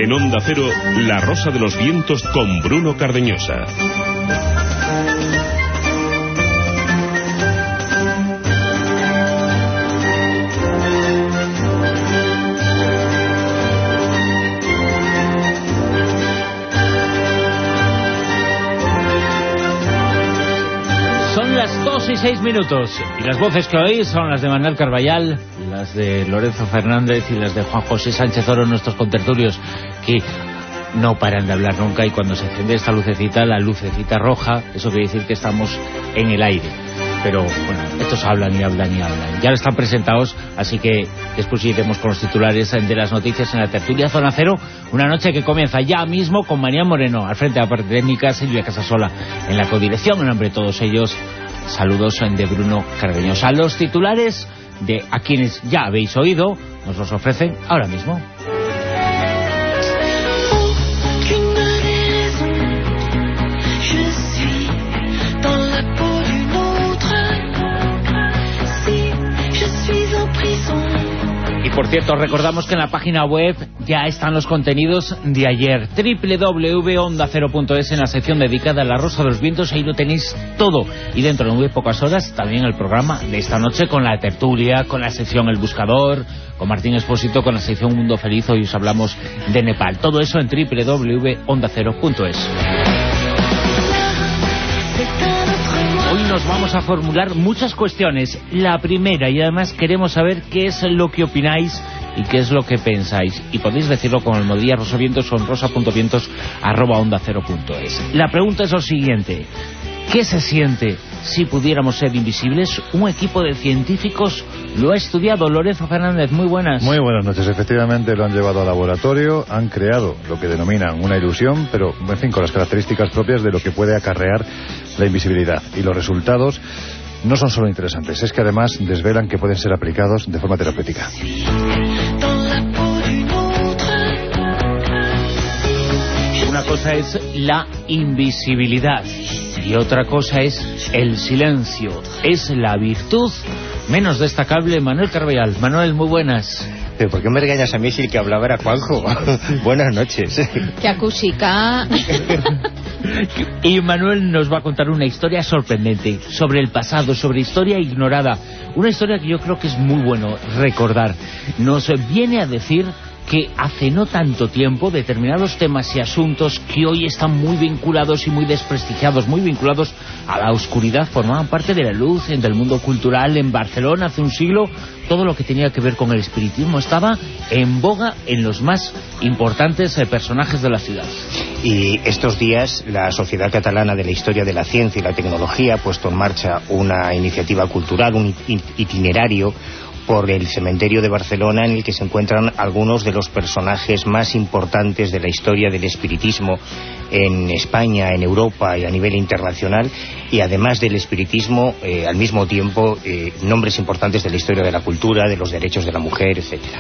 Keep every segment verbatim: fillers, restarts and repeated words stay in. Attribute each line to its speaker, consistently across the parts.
Speaker 1: En Onda Cero, La Rosa de los Vientos con Bruno Cardeñosa.
Speaker 2: Son las dos y seis minutos y las voces que oís son las de Manuel Carballal, las de Lorenzo Fernández y las de Juan José Sánchez Oro, nuestros contertulios, que no paran de hablar nunca, y cuando se enciende esta lucecita, la lucecita roja, eso quiere decir que estamos en el aire. Pero bueno, estos hablan y hablan y hablan. Ya están presentados, así que después iremos con los titulares de las noticias en la tertulia Zona Cero. Una noche que comienza ya mismo con María Moreno al frente de la parte técnica, Silvia Casasola en la codirección. En nombre de todos ellos, saludos de Bruno Cardeñosa. Los titulares, de a quienes ya habéis oído, nos los ofrecen ahora mismo. Y por cierto, recordamos que en la página web ya están los contenidos de ayer, doble u doble u doble u punto onda cero punto es, en la sección dedicada a La Rosa de los Vientos. Ahí lo tenéis todo, y dentro de muy pocas horas también el programa de esta noche, con la tertulia, con la sección El Buscador, con Martín Expósito, con la sección Mundo Feliz. Hoy os hablamos de Nepal. Todo eso en doble u doble u doble u punto onda cero punto es. Hoy nos vamos a formular muchas cuestiones. La primera, y además queremos saber qué es lo que opináis y qué es lo que pensáis. Y podéis decirlo con Almohadilla Rosavientos o en rosa punto vientos arroba onda cero punto es. La pregunta es lo siguiente: ¿qué se siente si pudiéramos ser invisibles? Un equipo de científicos lo ha estudiado. Lorenzo Fernández, muy buenas.
Speaker 3: Muy buenas noches. Efectivamente lo han llevado al laboratorio, han creado lo que denominan una ilusión, pero en fin, con las características propias de lo que puede acarrear la invisibilidad. Y los resultados no son solo interesantes, es que además desvelan que pueden ser aplicados de forma terapéutica.
Speaker 2: Una cosa es la invisibilidad y otra cosa es el silencio. Es la virtud menos destacable. Manuel Carballal. Manuel, muy buenas.
Speaker 4: ¿Pero por qué me regañas a mí si el que hablaba era Juanjo? Buenas noches.
Speaker 5: ¡Qué acústica!
Speaker 2: Y Manuel nos va a contar una historia sorprendente sobre el pasado, sobre historia ignorada. Una historia que yo creo que es muy bueno recordar. Nos viene a decir que hace no tanto tiempo determinados temas y asuntos que hoy están muy vinculados y muy desprestigiados, muy vinculados a la oscuridad, formaban parte de la luz, del mundo cultural. En Barcelona hace un siglo todo lo que tenía que ver con el espiritismo estaba en boga en los más importantes eh, personajes de la ciudad.
Speaker 4: Y estos días la Sociedad Catalana de la Historia de la Ciencia y la Tecnología ha puesto en marcha una iniciativa cultural, un itinerario por el cementerio de Barcelona, en el que se encuentran algunos de los personajes más importantes de la historia del espiritismo en España, en Europa y a nivel internacional, y además del espiritismo, eh, al mismo tiempo, eh, nombres importantes de la historia de la cultura, de los derechos de la mujer, etcétera.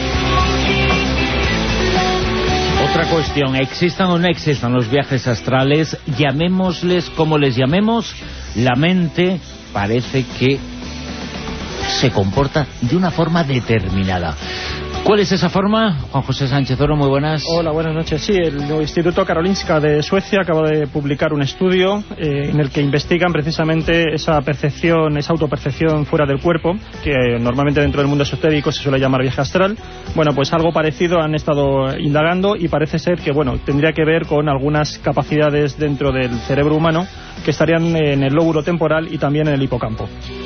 Speaker 2: Otra cuestión: existan o no existan los viajes astrales, llamémosles como les llamemos, la mente parece que se comporta de una forma determinada. ¿Cuál es esa forma? Juan José Sánchez Oro, muy buenas.
Speaker 6: Hola, buenas noches. Sí, el Instituto Karolinska de Suecia acaba de publicar un estudio eh, en el que investigan precisamente esa percepción, esa autopercepción fuera del cuerpo, que eh, normalmente dentro del mundo esotérico se suele llamar viaje astral. Bueno, pues algo parecido han estado indagando, y parece ser que, bueno, tendría que ver con algunas capacidades dentro del cerebro humano que estarían en el lóbulo temporal y también en el hipocampo.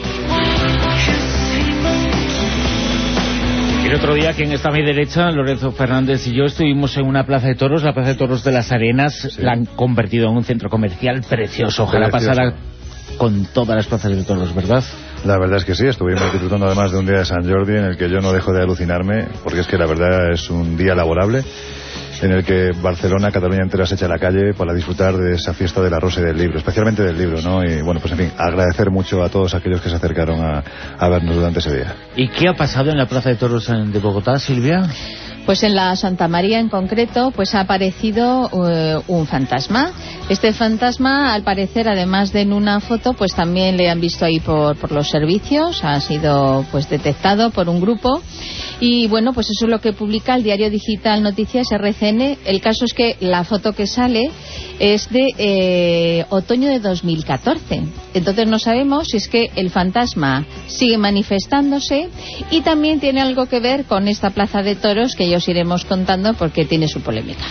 Speaker 2: El otro día, quien está a mi derecha, Lorenzo Fernández y yo, estuvimos en una plaza de toros, la plaza de toros de Las Arenas. Sí. La han convertido en un centro comercial precioso. Ojalá precioso. Pasara con todas las plazas de toros, ¿verdad?
Speaker 3: La verdad es que sí, estuvimos disfrutando además de un día de San Jordi en el que yo no dejo de alucinarme, porque es que la verdad es un día laborable en el que Barcelona, Cataluña entera se echa a la calle para disfrutar de esa fiesta de la rosa y del libro, especialmente del libro, ¿no? Y bueno, pues en fin, agradecer mucho a todos aquellos que se acercaron a, a vernos durante ese día.
Speaker 2: ¿Y qué ha pasado en la Plaza de Toros de Bogotá, Silvia?
Speaker 5: Pues en la Santa María en concreto, pues ha aparecido uh, un fantasma. Este fantasma, al parecer, además de en una foto, pues también le han visto ahí por, por los servicios, ha sido pues detectado por un grupo. Y bueno, pues eso es lo que publica el diario digital Noticias R C N. El caso es que la foto que sale es de eh, otoño de dos mil catorce. Entonces no sabemos si es que el fantasma sigue manifestándose, y también tiene algo que ver con esta plaza de toros que ya os iremos contando porque tiene su polémica.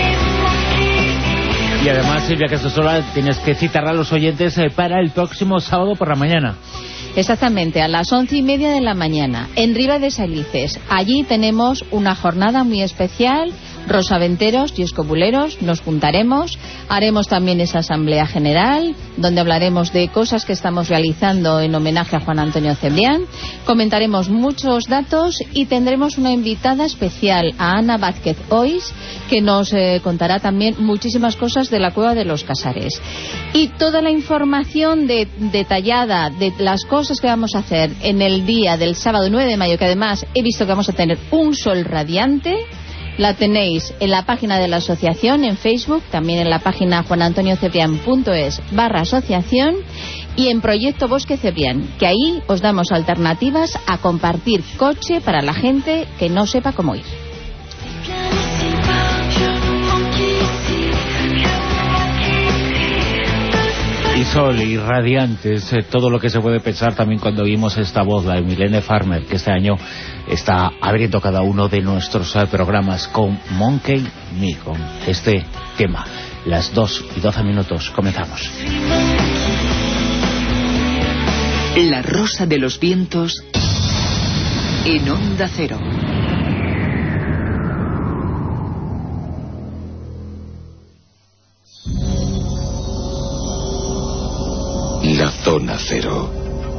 Speaker 2: Y además, Silvia Casasola, tienes que citar a los oyentes eh, para el próximo sábado por la mañana.
Speaker 5: Exactamente, a las once y media de la mañana, en Riba de Salices. Allí tenemos una jornada muy especial. Rosaventeros y escobuleros nos juntaremos, haremos también esa asamblea general donde hablaremos de cosas que estamos realizando en homenaje a Juan Antonio Cebrián, comentaremos muchos datos y tendremos una invitada especial, a Ana Vázquez Ois, que nos eh, contará también muchísimas cosas de la Cueva de los Casares. Y toda la información de, detallada de las cosas que vamos a hacer en el día del sábado nueve de mayo, que además he visto que vamos a tener un sol radiante, la tenéis en la página de la asociación, en Facebook, también en la página juanantoniocebrián.es barra asociación, y en Proyecto Bosque Cebrián, que ahí os damos alternativas a compartir coche para la gente que no sepa cómo ir.
Speaker 2: Y sol, y radiantes, eh, todo lo que se puede pensar también cuando oímos esta voz, la de Milene Farmer, que este año está abriendo cada uno de nuestros eh, programas con Monkey Me, con este tema. Las dos y doce minutos, comenzamos.
Speaker 7: La Rosa de los Vientos en Onda Cero.
Speaker 8: La Zona Cero.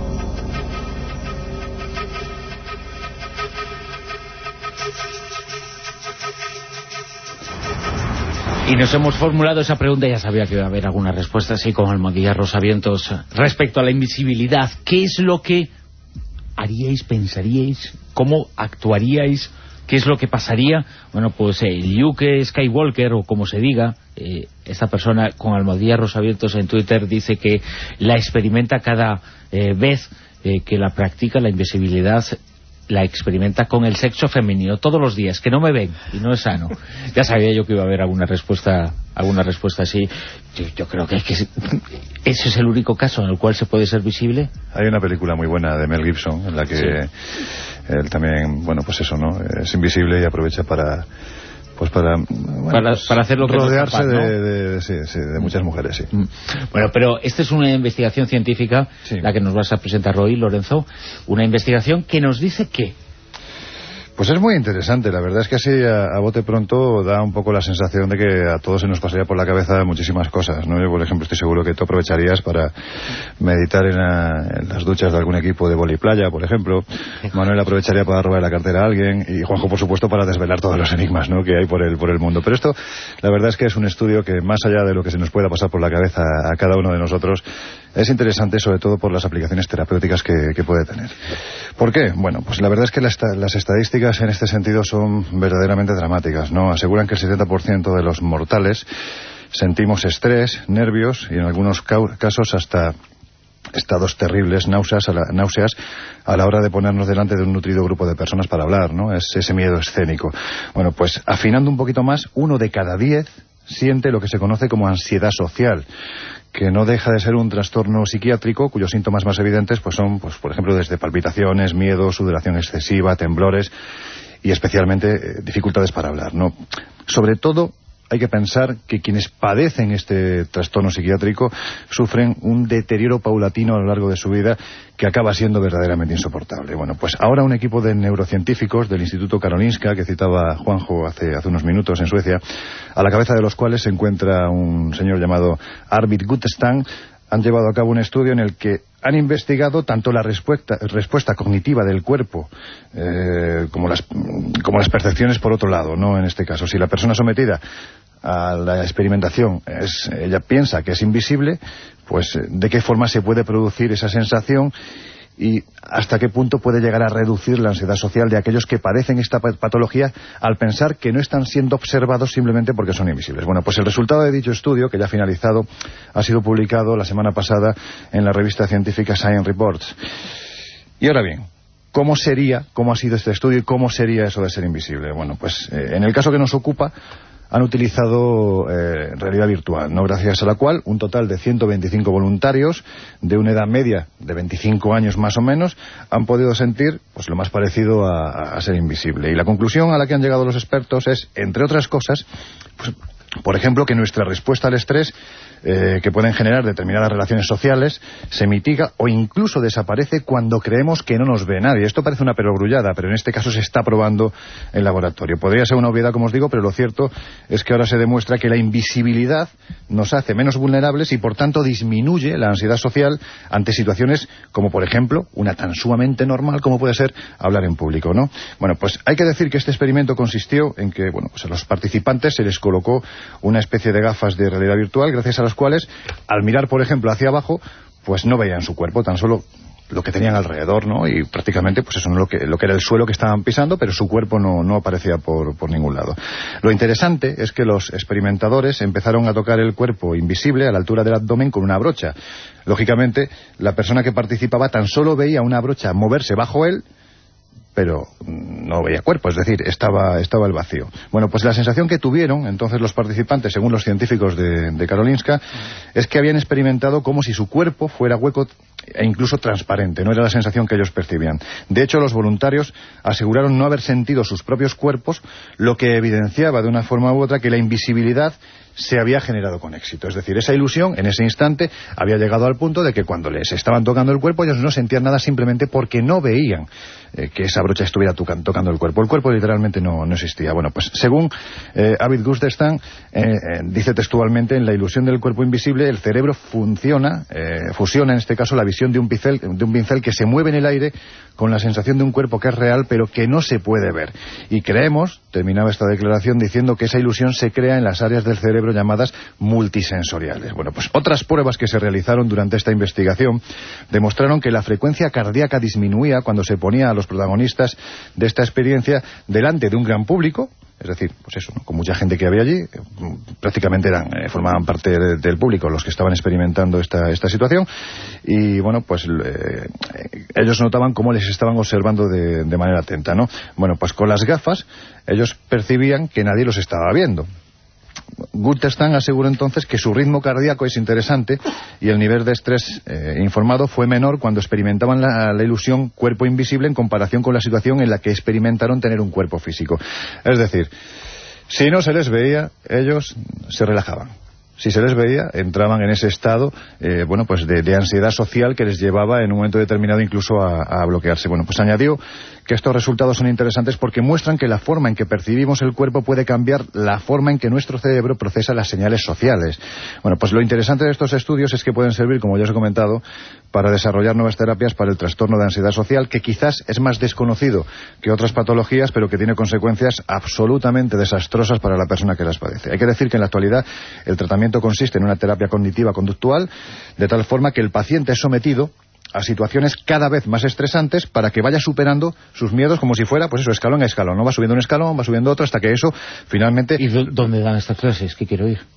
Speaker 2: Y nos hemos formulado esa pregunta, ya sabía que iba a haber alguna respuesta, así como Almohadilla Rosavientos, respecto a la invisibilidad. ¿Qué es lo que haríais, pensaríais, cómo actuaríais, qué es lo que pasaría? Bueno, pues el Luke Skywalker, o como se diga, eh, esta persona con Almohadilla Rosavientos en Twitter dice que la experimenta cada eh, vez eh, que la practica, la invisibilidad, la experimenta con el sexo femenino todos los días, que no me ven y no es sano. Ya sabía yo que iba a haber alguna respuesta alguna respuesta así. Yo, yo creo que, es que ese es el único caso en el cual se puede ser visible.
Speaker 3: Hay una película muy buena de Mel Gibson en la que sí, él también, bueno, pues eso, ¿no? Es invisible y aprovecha para pues para bueno,
Speaker 2: para,
Speaker 3: pues
Speaker 2: para hacer lo que
Speaker 3: rodearse
Speaker 2: no es capaz, ¿no?
Speaker 3: de, de, sí, sí, de muchas mujeres, sí.
Speaker 2: Bueno, pero esta es una investigación científica, sí, la que nos vas a presentar hoy, Lorenzo, una investigación que nos dice que
Speaker 3: pues es muy interesante, la verdad es que así a, a bote pronto da un poco la sensación de que a todos se nos pasaría por la cabeza muchísimas cosas, ¿no? Yo, por ejemplo, estoy seguro que tú aprovecharías para meditar en, la, en las duchas de algún equipo de voliplaya, por ejemplo. Manuel aprovecharía para robar la cartera a alguien, y Juanjo, por supuesto, para desvelar todos los enigmas, ¿no?, que hay por el, por el mundo. Pero esto, la verdad es que es un estudio que, más allá de lo que se nos pueda pasar por la cabeza a cada uno de nosotros, es interesante, sobre todo por las aplicaciones terapéuticas que, que puede tener. ¿Por qué? Bueno, pues la verdad es que las, las estadísticas en este sentido son verdaderamente dramáticas, ¿no? Aseguran que el setenta por ciento de los mortales sentimos estrés, nervios y en algunos casos hasta estados terribles, náuseas a, la, náuseas a la hora de ponernos delante de un nutrido grupo de personas para hablar, ¿no? Es ese miedo escénico. Bueno, pues afinando un poquito más, uno de cada diez siente lo que se conoce como ansiedad social, que no deja de ser un trastorno psiquiátrico cuyos síntomas más evidentes pues son, pues por ejemplo, desde palpitaciones, miedo, sudoración excesiva, temblores y especialmente eh, dificultades para hablar, ¿no? Sobre todo hay que pensar que quienes padecen este trastorno psiquiátrico sufren un deterioro paulatino a lo largo de su vida que acaba siendo verdaderamente insoportable. Bueno, pues ahora un equipo de neurocientíficos del Instituto Karolinska, que citaba Juanjo hace, hace unos minutos en Suecia, a la cabeza de los cuales se encuentra un señor llamado Arvid Gutestam, han llevado a cabo un estudio en el que han investigado tanto la respuesta, respuesta cognitiva del cuerpo eh, como, las, como las percepciones por otro lado, ¿no? En este caso, si la persona sometida a la experimentación es, ella piensa que es invisible, pues de qué forma se puede producir esa sensación y hasta qué punto puede llegar a reducir la ansiedad social de aquellos que padecen esta patología al pensar que no están siendo observados simplemente porque son invisibles. Bueno, pues el resultado de dicho estudio, que ya ha finalizado, ha sido publicado la semana pasada en la revista científica Science Reports. Y ahora bien, ¿cómo sería, cómo ha sido este estudio y cómo sería eso de ser invisible? Bueno, pues eh, en el caso que nos ocupa, han utilizado eh, realidad virtual, ¿no? Gracias a la cual un total de ciento veinticinco voluntarios de una edad media de veinticinco años más o menos han podido sentir pues lo más parecido a, a ser invisible. Y la conclusión a la que han llegado los expertos es, entre otras cosas, pues, por ejemplo, que nuestra respuesta al estrés eh, que pueden generar determinadas relaciones sociales se mitiga o incluso desaparece cuando creemos que no nos ve nadie. Esto parece una perogrullada, pero en este caso se está probando en laboratorio. Podría ser una obviedad, como os digo, pero lo cierto es que ahora se demuestra que la invisibilidad nos hace menos vulnerables y por tanto disminuye la ansiedad social ante situaciones como, por ejemplo, una tan sumamente normal como puede ser hablar en público, ¿no? Bueno, pues hay que decir que este experimento consistió en que, bueno, pues a los participantes se les colocó una especie de gafas de realidad virtual, gracias a las cuales, al mirar, por ejemplo, hacia abajo, pues no veían su cuerpo, tan solo lo que tenían alrededor, ¿no? Y prácticamente, pues eso, no lo que, lo que era el suelo que estaban pisando, pero su cuerpo no, no aparecía por, por ningún lado. Lo interesante es que los experimentadores empezaron a tocar el cuerpo invisible a la altura del abdomen con una brocha. Lógicamente, la persona que participaba tan solo veía una brocha moverse bajo él, pero no veía cuerpo, es decir, estaba, estaba el vacío. Bueno, pues la sensación que tuvieron entonces los participantes, según los científicos de, de Karolinska, es que habían experimentado como si su cuerpo fuera hueco e incluso transparente. No era la sensación que ellos percibían. De hecho, los voluntarios aseguraron no haber sentido sus propios cuerpos, lo que evidenciaba de una forma u otra que la invisibilidad se había generado con éxito. Es decir, esa ilusión, en ese instante, había llegado al punto de que cuando les estaban tocando el cuerpo, ellos no sentían nada simplemente porque no veían eh, que esa brocha estuviera tocando el cuerpo. El cuerpo literalmente no, no existía. Bueno, pues según eh, Arvid Gustafsson, eh, eh, dice textualmente, en la ilusión del cuerpo invisible, el cerebro funciona, eh, fusiona en este caso la visión de un pincel, de un pincel que se mueve en el aire con la sensación de un cuerpo que es real, pero que no se puede ver. Y creemos, terminaba esta declaración diciendo que esa ilusión se crea en las áreas del cerebro llamadas multisensoriales. Bueno, pues otras pruebas que se realizaron durante esta investigación demostraron que la frecuencia cardíaca disminuía cuando se ponía a los protagonistas de esta experiencia delante de un gran público. Es decir, pues eso, ¿no? Con mucha gente que había allí, prácticamente eran, eh, formaban parte de, del público los que estaban experimentando esta, esta situación, y bueno, pues eh, ellos notaban cómo les estaban observando de, de manera atenta, ¿no? Bueno, pues con las gafas, ellos percibían que nadie los estaba viendo. Gutestein aseguró entonces que su ritmo cardíaco es interesante y el nivel de estrés eh, informado fue menor cuando experimentaban la, la ilusión cuerpo invisible en comparación con la situación en la que experimentaron tener un cuerpo físico. Es decir, si no se les veía, ellos se relajaban. Si se les veía, entraban en ese estado eh, bueno, pues de, de ansiedad social que les llevaba en un momento determinado incluso a, a bloquearse. Bueno, pues añadió que estos resultados son interesantes porque muestran que la forma en que percibimos el cuerpo puede cambiar la forma en que nuestro cerebro procesa las señales sociales. Bueno, pues lo interesante de estos estudios es que pueden servir, como ya os he comentado, para desarrollar nuevas terapias para el trastorno de ansiedad social, que quizás es más desconocido que otras patologías, pero que tiene consecuencias absolutamente desastrosas para la persona que las padece. Hay que decir que en la actualidad el tratamiento consiste en una terapia cognitiva conductual, de tal forma que el paciente es sometido a situaciones cada vez más estresantes para que vaya superando sus miedos como si fuera, pues eso, escalón a escalón, ¿no? Va subiendo un escalón, va subiendo otro, hasta que eso finalmente...
Speaker 2: ¿Y dónde dan estas clases? ¿Qué quiero ir?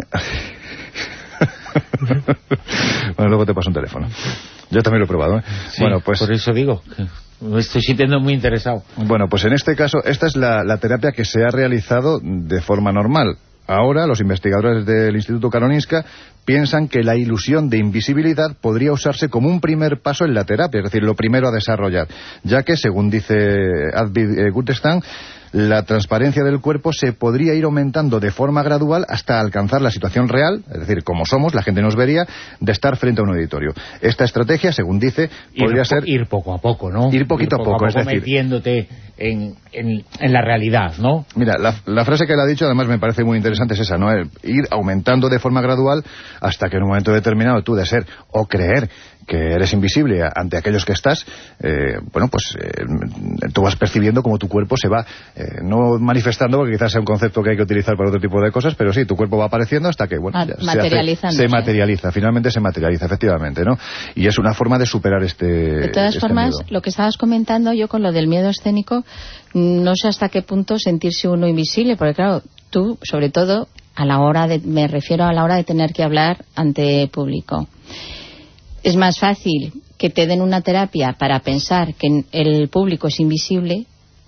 Speaker 3: Bueno, luego te paso un teléfono. Yo también lo he probado, ¿eh?
Speaker 2: Sí,
Speaker 3: bueno, pues...
Speaker 2: por eso digo, que me estoy sintiendo muy interesado.
Speaker 3: Bueno, pues en este caso, esta es la, la terapia que se ha realizado de forma normal. Ahora, los investigadores del Instituto Karolinska piensan que la ilusión de invisibilidad podría usarse como un primer paso en la terapia, es decir, lo primero a desarrollar, ya que, según dice Arvid Gutestein, la transparencia del cuerpo se podría ir aumentando de forma gradual hasta alcanzar la situación real, es decir, como somos, la gente nos vería, de estar frente a un auditorio. Esta estrategia, según dice, podría
Speaker 2: ir,
Speaker 3: ser...
Speaker 2: Ir poco a poco, ¿no?
Speaker 3: Ir poquito
Speaker 2: ir poco
Speaker 3: a poco,
Speaker 2: a poco,
Speaker 3: es decir...
Speaker 2: metiéndote en, en, en la realidad, ¿no?
Speaker 3: Mira, la, la frase que él ha dicho, además, me parece muy interesante, es esa, ¿no? El ir aumentando de forma gradual hasta que en un momento determinado tú, de ser o creer que eres invisible ante aquellos que estás, eh, bueno, pues eh, tú vas percibiendo como tu cuerpo se va, eh, no manifestando, porque quizás sea un concepto que hay que utilizar para otro tipo de cosas, pero sí, tu cuerpo va apareciendo hasta que, bueno, ya se, hace, se materializa, finalmente se materializa, efectivamente, ¿no? Y es una forma de superar este
Speaker 5: De todas
Speaker 3: este
Speaker 5: formas,
Speaker 3: miedo.
Speaker 5: Lo que estabas comentando yo con lo del miedo escénico, no sé hasta qué punto sentirse uno invisible, porque claro, tú, sobre todo, a la hora de, me refiero a la hora de tener que hablar ante público. Es más fácil que te den una terapia para pensar que el público es invisible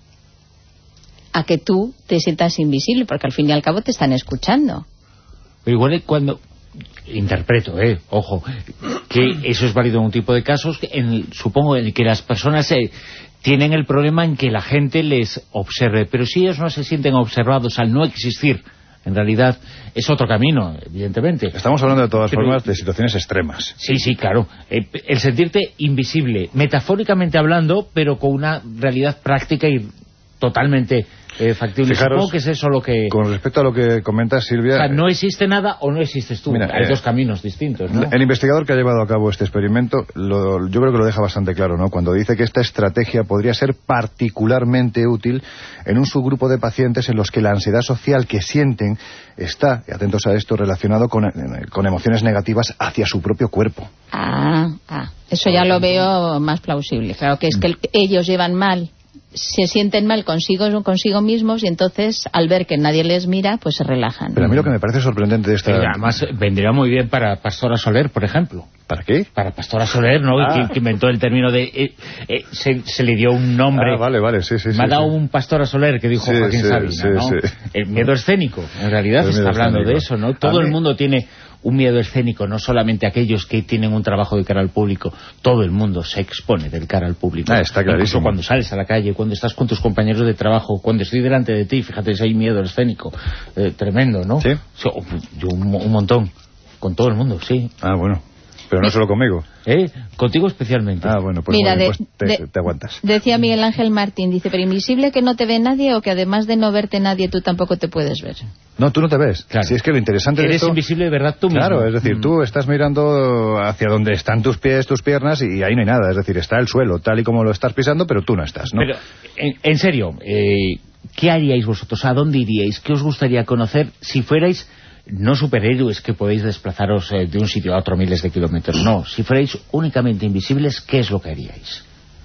Speaker 5: a que tú te sientas invisible, porque al fin y al cabo te están escuchando.
Speaker 2: Pero igual cuando... Interpreto, eh, ojo, que eso es válido en un tipo de casos, en, supongo en que las personas eh, tienen el problema en que la gente les observe, pero si ellos no se sienten observados al no existir, en realidad es otro camino, evidentemente.
Speaker 3: Estamos hablando de todas
Speaker 2: pero,
Speaker 3: formas de situaciones extremas.
Speaker 2: Sí, sí, claro. Eh, el sentirte invisible, metafóricamente hablando, pero con una realidad práctica y totalmente eh, factible.
Speaker 3: Fijaros,
Speaker 2: supongo que es eso lo que...
Speaker 3: Con respecto a lo que comentas, Silvia...
Speaker 2: O sea, no existe nada o no existes tú.
Speaker 3: Mira,
Speaker 2: Hay
Speaker 3: eh,
Speaker 2: dos caminos distintos, ¿no?
Speaker 3: El investigador que ha llevado a cabo este experimento, lo, yo creo que lo deja bastante claro, ¿no? Cuando dice que esta estrategia podría ser particularmente útil en un subgrupo de pacientes en los que la ansiedad social que sienten está, y atentos a esto, relacionado con, con emociones negativas hacia su propio cuerpo.
Speaker 5: Ah, ah, eso ya lo veo más plausible. Claro que es que el, ellos llevan mal, se sienten mal consigo, consigo mismos, y entonces al ver que nadie les mira, pues se relajan.
Speaker 3: Pero a mí lo que me parece sorprendente de esta...
Speaker 2: Pero además vendría muy bien para Pastora Soler, por ejemplo.
Speaker 3: ¿Para qué?
Speaker 2: Para Pastora Soler, ¿no?
Speaker 3: Ah.
Speaker 2: Que, que inventó el término de... Eh, eh, se, se le dio un nombre.
Speaker 3: Ah, vale, vale, sí, sí.
Speaker 2: Me
Speaker 3: sí,
Speaker 2: ha dado
Speaker 3: sí.
Speaker 2: un Pastora Soler que dijo
Speaker 3: Sí,
Speaker 2: Joaquín
Speaker 3: sí,
Speaker 2: Sabina,
Speaker 3: sí,
Speaker 2: ¿no?
Speaker 3: sí.
Speaker 2: El miedo escénico, en realidad
Speaker 3: El
Speaker 2: se está
Speaker 3: miedo
Speaker 2: hablando
Speaker 3: escénico.
Speaker 2: de eso, ¿no? Todo
Speaker 3: A
Speaker 2: el
Speaker 3: mí-
Speaker 2: mundo tiene un miedo escénico, no solamente aquellos que tienen un trabajo de cara al público. Todo el mundo se expone del cara al público.
Speaker 3: Ah, está clarísimo.
Speaker 2: Incluso cuando sales a la calle, cuando estás con tus compañeros de trabajo, cuando estoy delante de ti, fíjate si hay miedo escénico. Eh, tremendo, ¿no?
Speaker 3: ¿Sí?
Speaker 2: Yo, yo un, un montón. Con todo el mundo, sí.
Speaker 3: Ah, bueno. Pero no solo conmigo.
Speaker 2: ¿Eh? Contigo especialmente.
Speaker 3: Ah, bueno, pues,
Speaker 5: Mira,
Speaker 3: muy bien,
Speaker 5: de-
Speaker 3: pues te,
Speaker 5: de-
Speaker 3: te aguantas.
Speaker 5: Decía Miguel Ángel Martín, dice, pero invisible que no te ve nadie o que además de no verte nadie tú tampoco te puedes ver.
Speaker 3: No, tú no te ves.
Speaker 2: Claro.
Speaker 3: Si es que lo interesante de
Speaker 2: Eres
Speaker 3: esto...
Speaker 2: invisible de verdad tú mismo.
Speaker 3: Claro, es decir,
Speaker 2: Mm.
Speaker 3: tú estás mirando hacia donde están tus pies, tus piernas, y ahí no hay nada. Es decir, está el suelo tal y como lo estás pisando, pero tú no estás, ¿no?
Speaker 2: Pero, en, en serio, eh, ¿qué haríais vosotros? ¿A dónde iríais? ¿Qué os gustaría conocer si fuerais, no superhéroes que podéis desplazaros eh, de un sitio a otro miles de kilómetros? No, si fuerais únicamente invisibles, ¿qué es lo que haríais?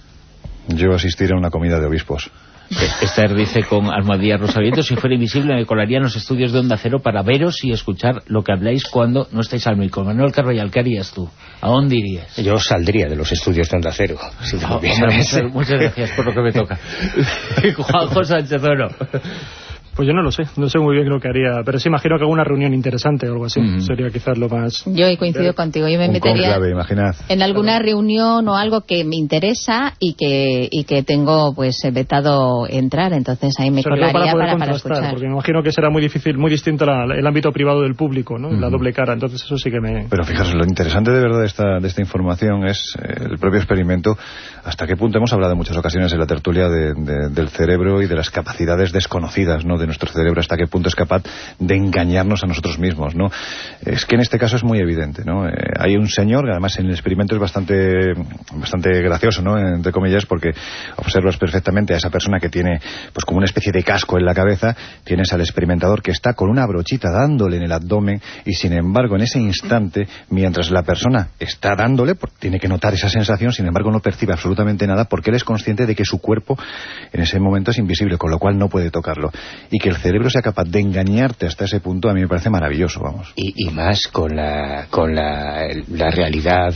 Speaker 3: Yo asistir a una comida de obispos.
Speaker 2: Esther dice con almohadilla Rosaviento, si fuera invisible me colaría en los estudios de Onda Cero para veros y escuchar lo que habláis cuando no estáis al micro. Manuel Carvallal, ¿qué harías tú? ¿A dónde irías?
Speaker 4: Yo saldría de los estudios de Onda Cero. Si
Speaker 2: No,
Speaker 4: me
Speaker 2: hombre,
Speaker 4: vieras.
Speaker 2: muchas, muchas gracias por lo que me toca. Juanjo Sánchez Oro.
Speaker 6: Pues yo no lo sé, no sé muy bien lo que haría, pero sí imagino que alguna reunión interesante o algo así,
Speaker 2: Mm.
Speaker 6: sería quizás lo más...
Speaker 5: Yo coincido contigo, yo me
Speaker 3: Un
Speaker 5: metería
Speaker 3: cónclave, imaginad.
Speaker 5: en alguna reunión o algo que me interesa y que y que tengo pues eh, vetado entrar, entonces ahí me
Speaker 6: Sobre todo
Speaker 5: colaría
Speaker 6: para poder
Speaker 5: para, para
Speaker 6: contrastar,
Speaker 5: escuchar.
Speaker 6: porque me imagino que será muy difícil, muy distinto la- el ámbito privado del público, ¿no? La doble cara, entonces eso sí que me...
Speaker 3: Pero fijaros, lo interesante de verdad de esta, de esta información es eh, el propio experimento, hasta qué punto hemos hablado en muchas ocasiones en la tertulia de- de- del cerebro y de las capacidades desconocidas, ¿no?, de nuestro cerebro, hasta qué punto es capaz de engañarnos a nosotros mismos, ¿no? Es que en este caso es muy evidente, ¿no? Eh, hay un señor, que además en el experimento es bastante bastante gracioso, ¿no?, entre comillas, porque observas perfectamente a esa persona que tiene pues como una especie de casco en la cabeza, tienes al experimentador que está con una brochita dándole en el abdomen, y sin embargo en ese instante, mientras la persona está dándole, porque tiene que notar esa sensación, sin embargo no percibe absolutamente nada, porque él es consciente de que su cuerpo en ese momento es invisible, con lo cual no puede tocarlo, y que el cerebro sea capaz de engañarte hasta ese punto, a mí me parece maravilloso, vamos.
Speaker 4: Y, y más con la, con la, la realidad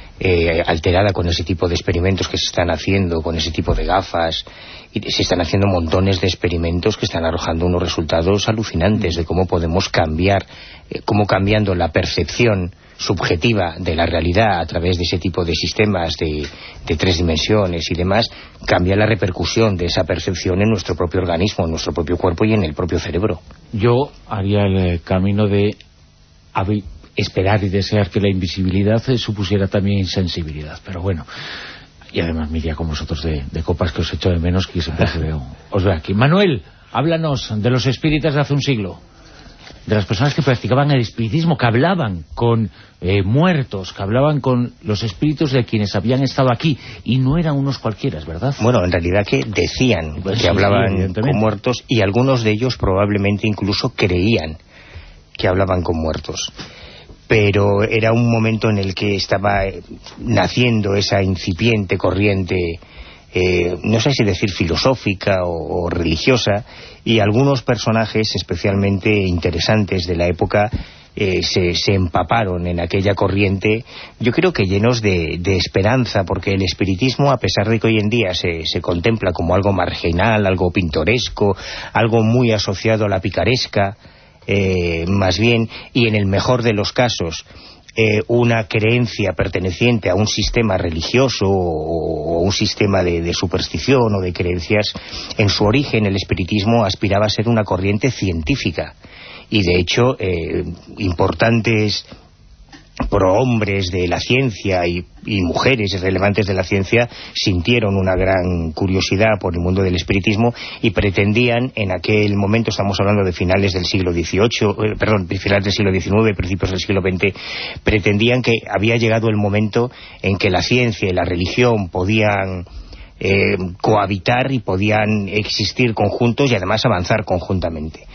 Speaker 4: eh, alterada, con ese tipo de experimentos que se están haciendo, con ese tipo de gafas, y se están haciendo montones de experimentos que están arrojando unos resultados alucinantes de cómo podemos cambiar, eh, cómo cambiando la percepción subjetiva de la realidad a través de ese tipo de sistemas de, de tres dimensiones y demás, cambia la repercusión de esa percepción en nuestro propio organismo, en nuestro propio cuerpo y en el propio cerebro.
Speaker 2: Yo haría el eh, camino de habi- esperar y desear que la invisibilidad eh, supusiera también insensibilidad, pero bueno, y además me iría con vosotros de, de copas, que os echo de menos, que siempre os veo, os veo aquí. Manuel, háblanos de los espíritas de hace un siglo, de las personas que practicaban el espiritismo, que hablaban con eh, muertos, que hablaban con los espíritus de quienes habían estado aquí, y no eran unos cualquiera, ¿verdad?
Speaker 4: Bueno, en realidad que decían
Speaker 2: Pues
Speaker 4: que
Speaker 2: sí,
Speaker 4: hablaban
Speaker 2: evidentemente.
Speaker 4: con muertos, y algunos de ellos probablemente incluso creían que hablaban con muertos. Pero era un momento en el que estaba eh, naciendo esa incipiente corriente, eh, no sé si decir filosófica o, o religiosa, y algunos personajes especialmente interesantes de la época eh, se, se empaparon en aquella corriente, yo creo que llenos de, de esperanza, porque el espiritismo, a pesar de que hoy en día se, se contempla como algo marginal, algo pintoresco, algo muy asociado a la picaresca, eh, más bien, y en el mejor de los casos, Eh, una creencia perteneciente a un sistema religioso o, o un sistema de, de superstición o de creencias, en su origen el espiritismo aspiraba a ser una corriente científica, y de hecho eh, importantes prohombres de la ciencia y, y mujeres relevantes de la ciencia sintieron una gran curiosidad por el mundo del espiritismo y pretendían, en aquel momento, estamos hablando de finales del siglo dieciocho, eh, perdón, de finales del siglo diecinueve, principios del siglo veinte, pretendían que había llegado el momento en que la ciencia y la religión podían eh, cohabitar y podían existir conjuntos y además avanzar conjuntamente.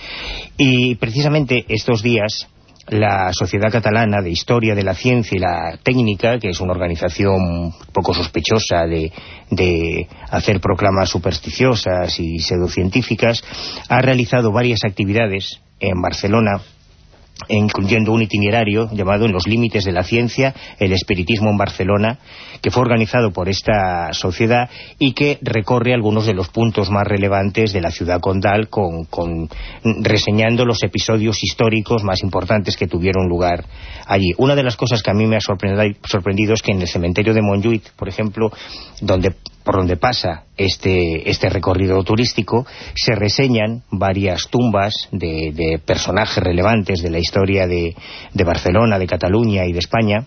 Speaker 4: Y precisamente estos días la Sociedad Catalana de Historia de la Ciencia y la Técnica, que es una organización poco sospechosa de, de hacer proclamas supersticiosas y pseudocientíficas, ha realizado varias actividades en Barcelona, incluyendo un itinerario llamado En los límites de la ciencia, el espiritismo en Barcelona, que fue organizado por esta sociedad y que recorre algunos de los puntos más relevantes de la ciudad condal, con, con reseñando los episodios históricos más importantes que tuvieron lugar allí. Una de las cosas que a mí me ha sorprendido, sorprendido es que en el cementerio de Montjuïc, por ejemplo, donde por donde pasa este, este recorrido turístico, se reseñan varias tumbas de, de personajes relevantes de la historia de, de Barcelona, de Cataluña y de España,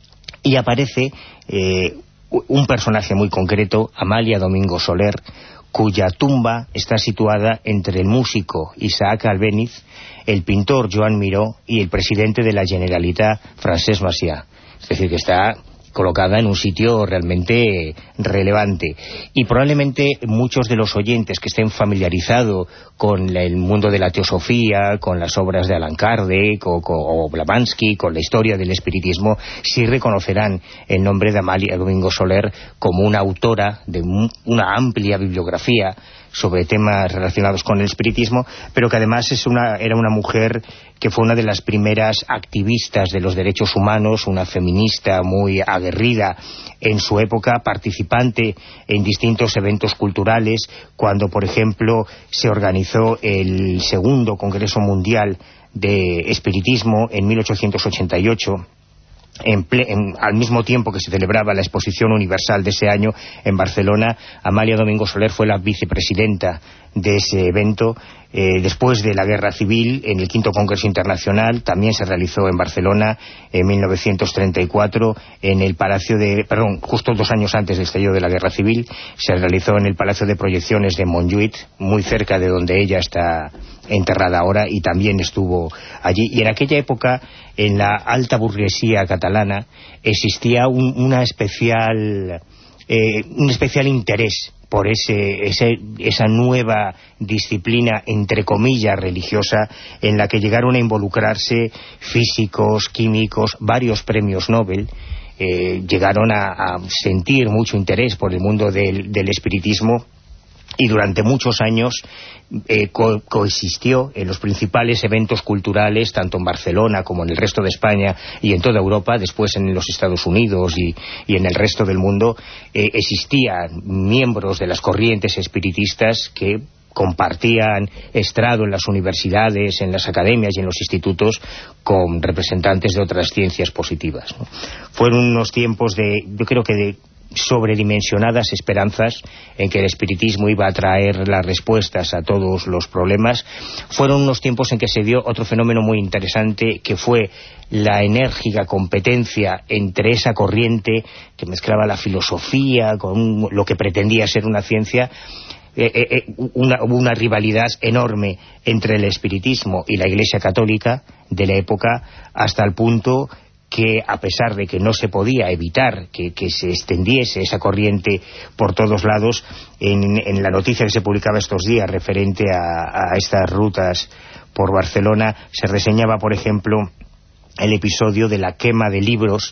Speaker 4: y aparece eh, un personaje muy concreto, Amalia Domingo Soler, cuya tumba está situada entre el músico Isaac Albéniz, el pintor Joan Miró y el presidente de la Generalitat, Francesc Macià. Es decir, que está colocada en un sitio realmente relevante, y probablemente muchos de los oyentes que estén familiarizados con el mundo de la teosofía, con las obras de Allan Kardec o, o Blavatsky, con la historia del espiritismo, sí reconocerán el nombre de Amalia Domingo Soler como una autora de una amplia bibliografía sobre temas relacionados con el espiritismo, pero que además es una, era una mujer que fue una de las primeras activistas de los derechos humanos, una feminista muy aguerrida en su época, participante en distintos eventos culturales, cuando por ejemplo se organizó el segundo Congreso Mundial de Espiritismo en mil ochocientos ochenta y ocho, En ple, en, al mismo tiempo que se celebraba la Exposición Universal de ese año en Barcelona. Amalia Domingo Soler fue la vicepresidenta de ese evento. Eh, después de la Guerra Civil, en el quinto Congreso Internacional, también se realizó en Barcelona en mil novecientos treinta y cuatro, en el Palacio de... perdón, justo dos años antes del estallido de la Guerra Civil, se realizó en el Palacio de Proyecciones de Montjuïc, muy cerca de donde ella está enterrada ahora, y también estuvo allí. Y en aquella época, en la alta burguesía catalana, existía un, una especial, eh, un especial interés por ese, ese, esa nueva disciplina, entre comillas, religiosa, en la que llegaron a involucrarse físicos, químicos, varios premios Nobel. Eh, llegaron a, a sentir mucho interés por el mundo del, del espiritismo, y durante muchos años eh, co coexistió en los principales eventos culturales, tanto en Barcelona como en el resto de España y en toda Europa, después en los Estados Unidos y, y en el resto del mundo. Eh, existían miembros de las corrientes espiritistas que compartían estrado en las universidades, en las academias y en los institutos con representantes de otras ciencias positivas, ¿no? Fueron unos tiempos de, yo creo que de sobredimensionadas esperanzas en que el espiritismo iba a traer las respuestas a todos los problemas. Fueron unos tiempos en que se dio otro fenómeno muy interesante, que fue la enérgica competencia entre esa corriente que mezclaba la filosofía con lo que pretendía ser una ciencia. Eh, eh, una, una rivalidad enorme entre el espiritismo y la Iglesia Católica de la época, hasta el punto que, a pesar de que no se podía evitar que, que se extendiese esa corriente por todos lados, en, en la noticia que se publicaba estos días referente a, a estas rutas por Barcelona, se reseñaba, por ejemplo, el episodio de la quema de libros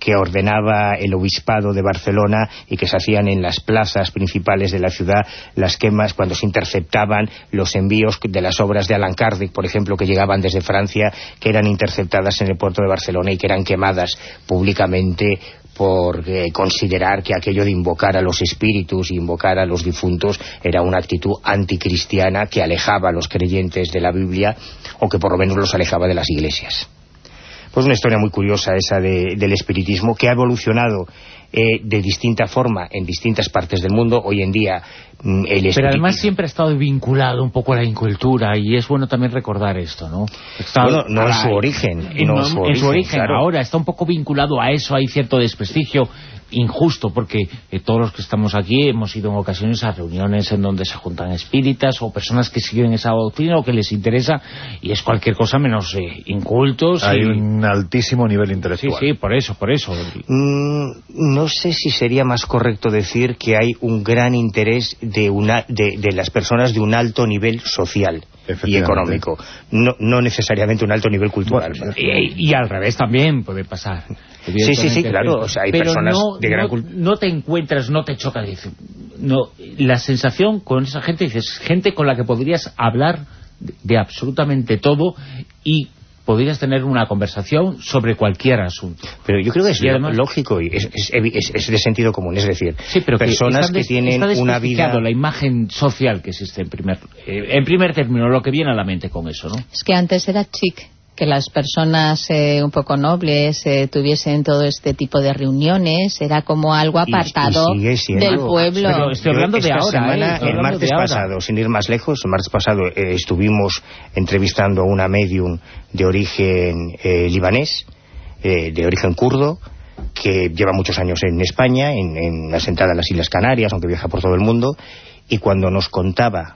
Speaker 4: que ordenaba el obispado de Barcelona y que se hacían en las plazas principales de la ciudad, las quemas cuando se interceptaban los envíos de las obras de Allan Kardec, por ejemplo, que llegaban desde Francia, que eran interceptadas en el puerto de Barcelona y que eran quemadas públicamente por eh, considerar que aquello de invocar a los espíritus y invocar a los difuntos era una actitud anticristiana que alejaba a los creyentes de la Biblia, o que por lo menos los alejaba de las iglesias. Pues una historia muy curiosa esa de, del espiritismo, que ha evolucionado eh, de distinta forma en distintas partes del mundo. Hoy en día mm, el espiritismo...
Speaker 2: Pero además siempre ha estado vinculado un poco a la incultura, y es bueno también recordar esto, ¿no? Está,
Speaker 4: bueno, no en su origen.
Speaker 2: En,
Speaker 4: no
Speaker 2: no,
Speaker 4: en su
Speaker 2: en
Speaker 4: origen,
Speaker 2: su origen
Speaker 4: claro.
Speaker 2: Ahora está un poco vinculado a eso, hay cierto desprestigio injusto, porque eh, todos los que estamos aquí hemos ido en ocasiones a reuniones en donde se juntan espíritas o personas que siguen esa doctrina o que les interesa, y es cualquier cosa menos eh, incultos.
Speaker 3: Hay
Speaker 2: y...
Speaker 3: un altísimo nivel intelectual.
Speaker 2: Sí, sí, por eso, por eso.
Speaker 4: Mm, no sé si sería más correcto decir que hay un gran interés de, una, de, de las personas de un alto nivel social y económico, no, no necesariamente un alto nivel cultural.
Speaker 2: Bueno, y, y al revés también puede pasar.
Speaker 4: Sí, sí, sí, claro. O sea, hay
Speaker 2: pero
Speaker 4: personas
Speaker 2: no,
Speaker 4: de gran
Speaker 2: no,
Speaker 4: cultura.
Speaker 2: no te encuentras, no te choca. Dices, no, la sensación con esa gente, dices, gente con la que podrías hablar de, de absolutamente todo y podrías tener una conversación sobre cualquier asunto.
Speaker 4: Pero yo creo que es
Speaker 2: y además,
Speaker 4: lógico y es, es, es, es de sentido común, es decir,
Speaker 2: sí, pero
Speaker 4: personas
Speaker 2: que,
Speaker 4: que,
Speaker 2: des,
Speaker 4: tienen una vida...
Speaker 2: la imagen social que existe en primer, eh, en primer término, lo que viene a la mente con eso, ¿no?
Speaker 5: Es que antes era chic que las personas eh, un poco nobles eh, tuviesen todo este tipo de reuniones, era como algo apartado
Speaker 4: y, y siendo,
Speaker 5: del pueblo.
Speaker 2: Pero estoy hablando
Speaker 4: Esta
Speaker 2: de ahora,
Speaker 4: semana,
Speaker 2: eh,
Speaker 4: el martes pasado, sin ir más lejos, el martes pasado eh, estuvimos entrevistando a una medium de origen eh, libanés, eh, de origen kurdo, que lleva muchos años en España, en, en asentada en las Islas Canarias, aunque viaja por todo el mundo, y cuando nos contaba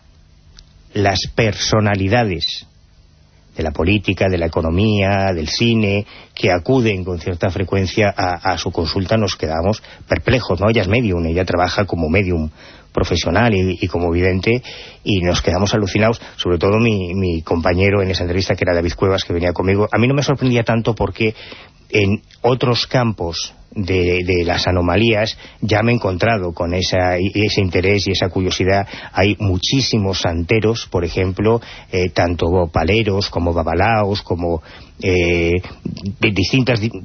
Speaker 4: las personalidades de la política, de la economía, del cine, que acuden con cierta frecuencia a, a su consulta, nos quedamos perplejos, ¿no? Ella es medium, ella trabaja como medium profesional y, y como vidente, y nos quedamos alucinados, sobre todo mi, mi compañero en esa entrevista, que era David Cuevas, que venía conmigo. A mí no me sorprendía tanto porque en otros campos de, de las anomalías ya me he encontrado con esa, ese interés y esa curiosidad. Hay muchísimos santeros, por ejemplo, eh, tanto paleros como babalaos, como eh, de distintas di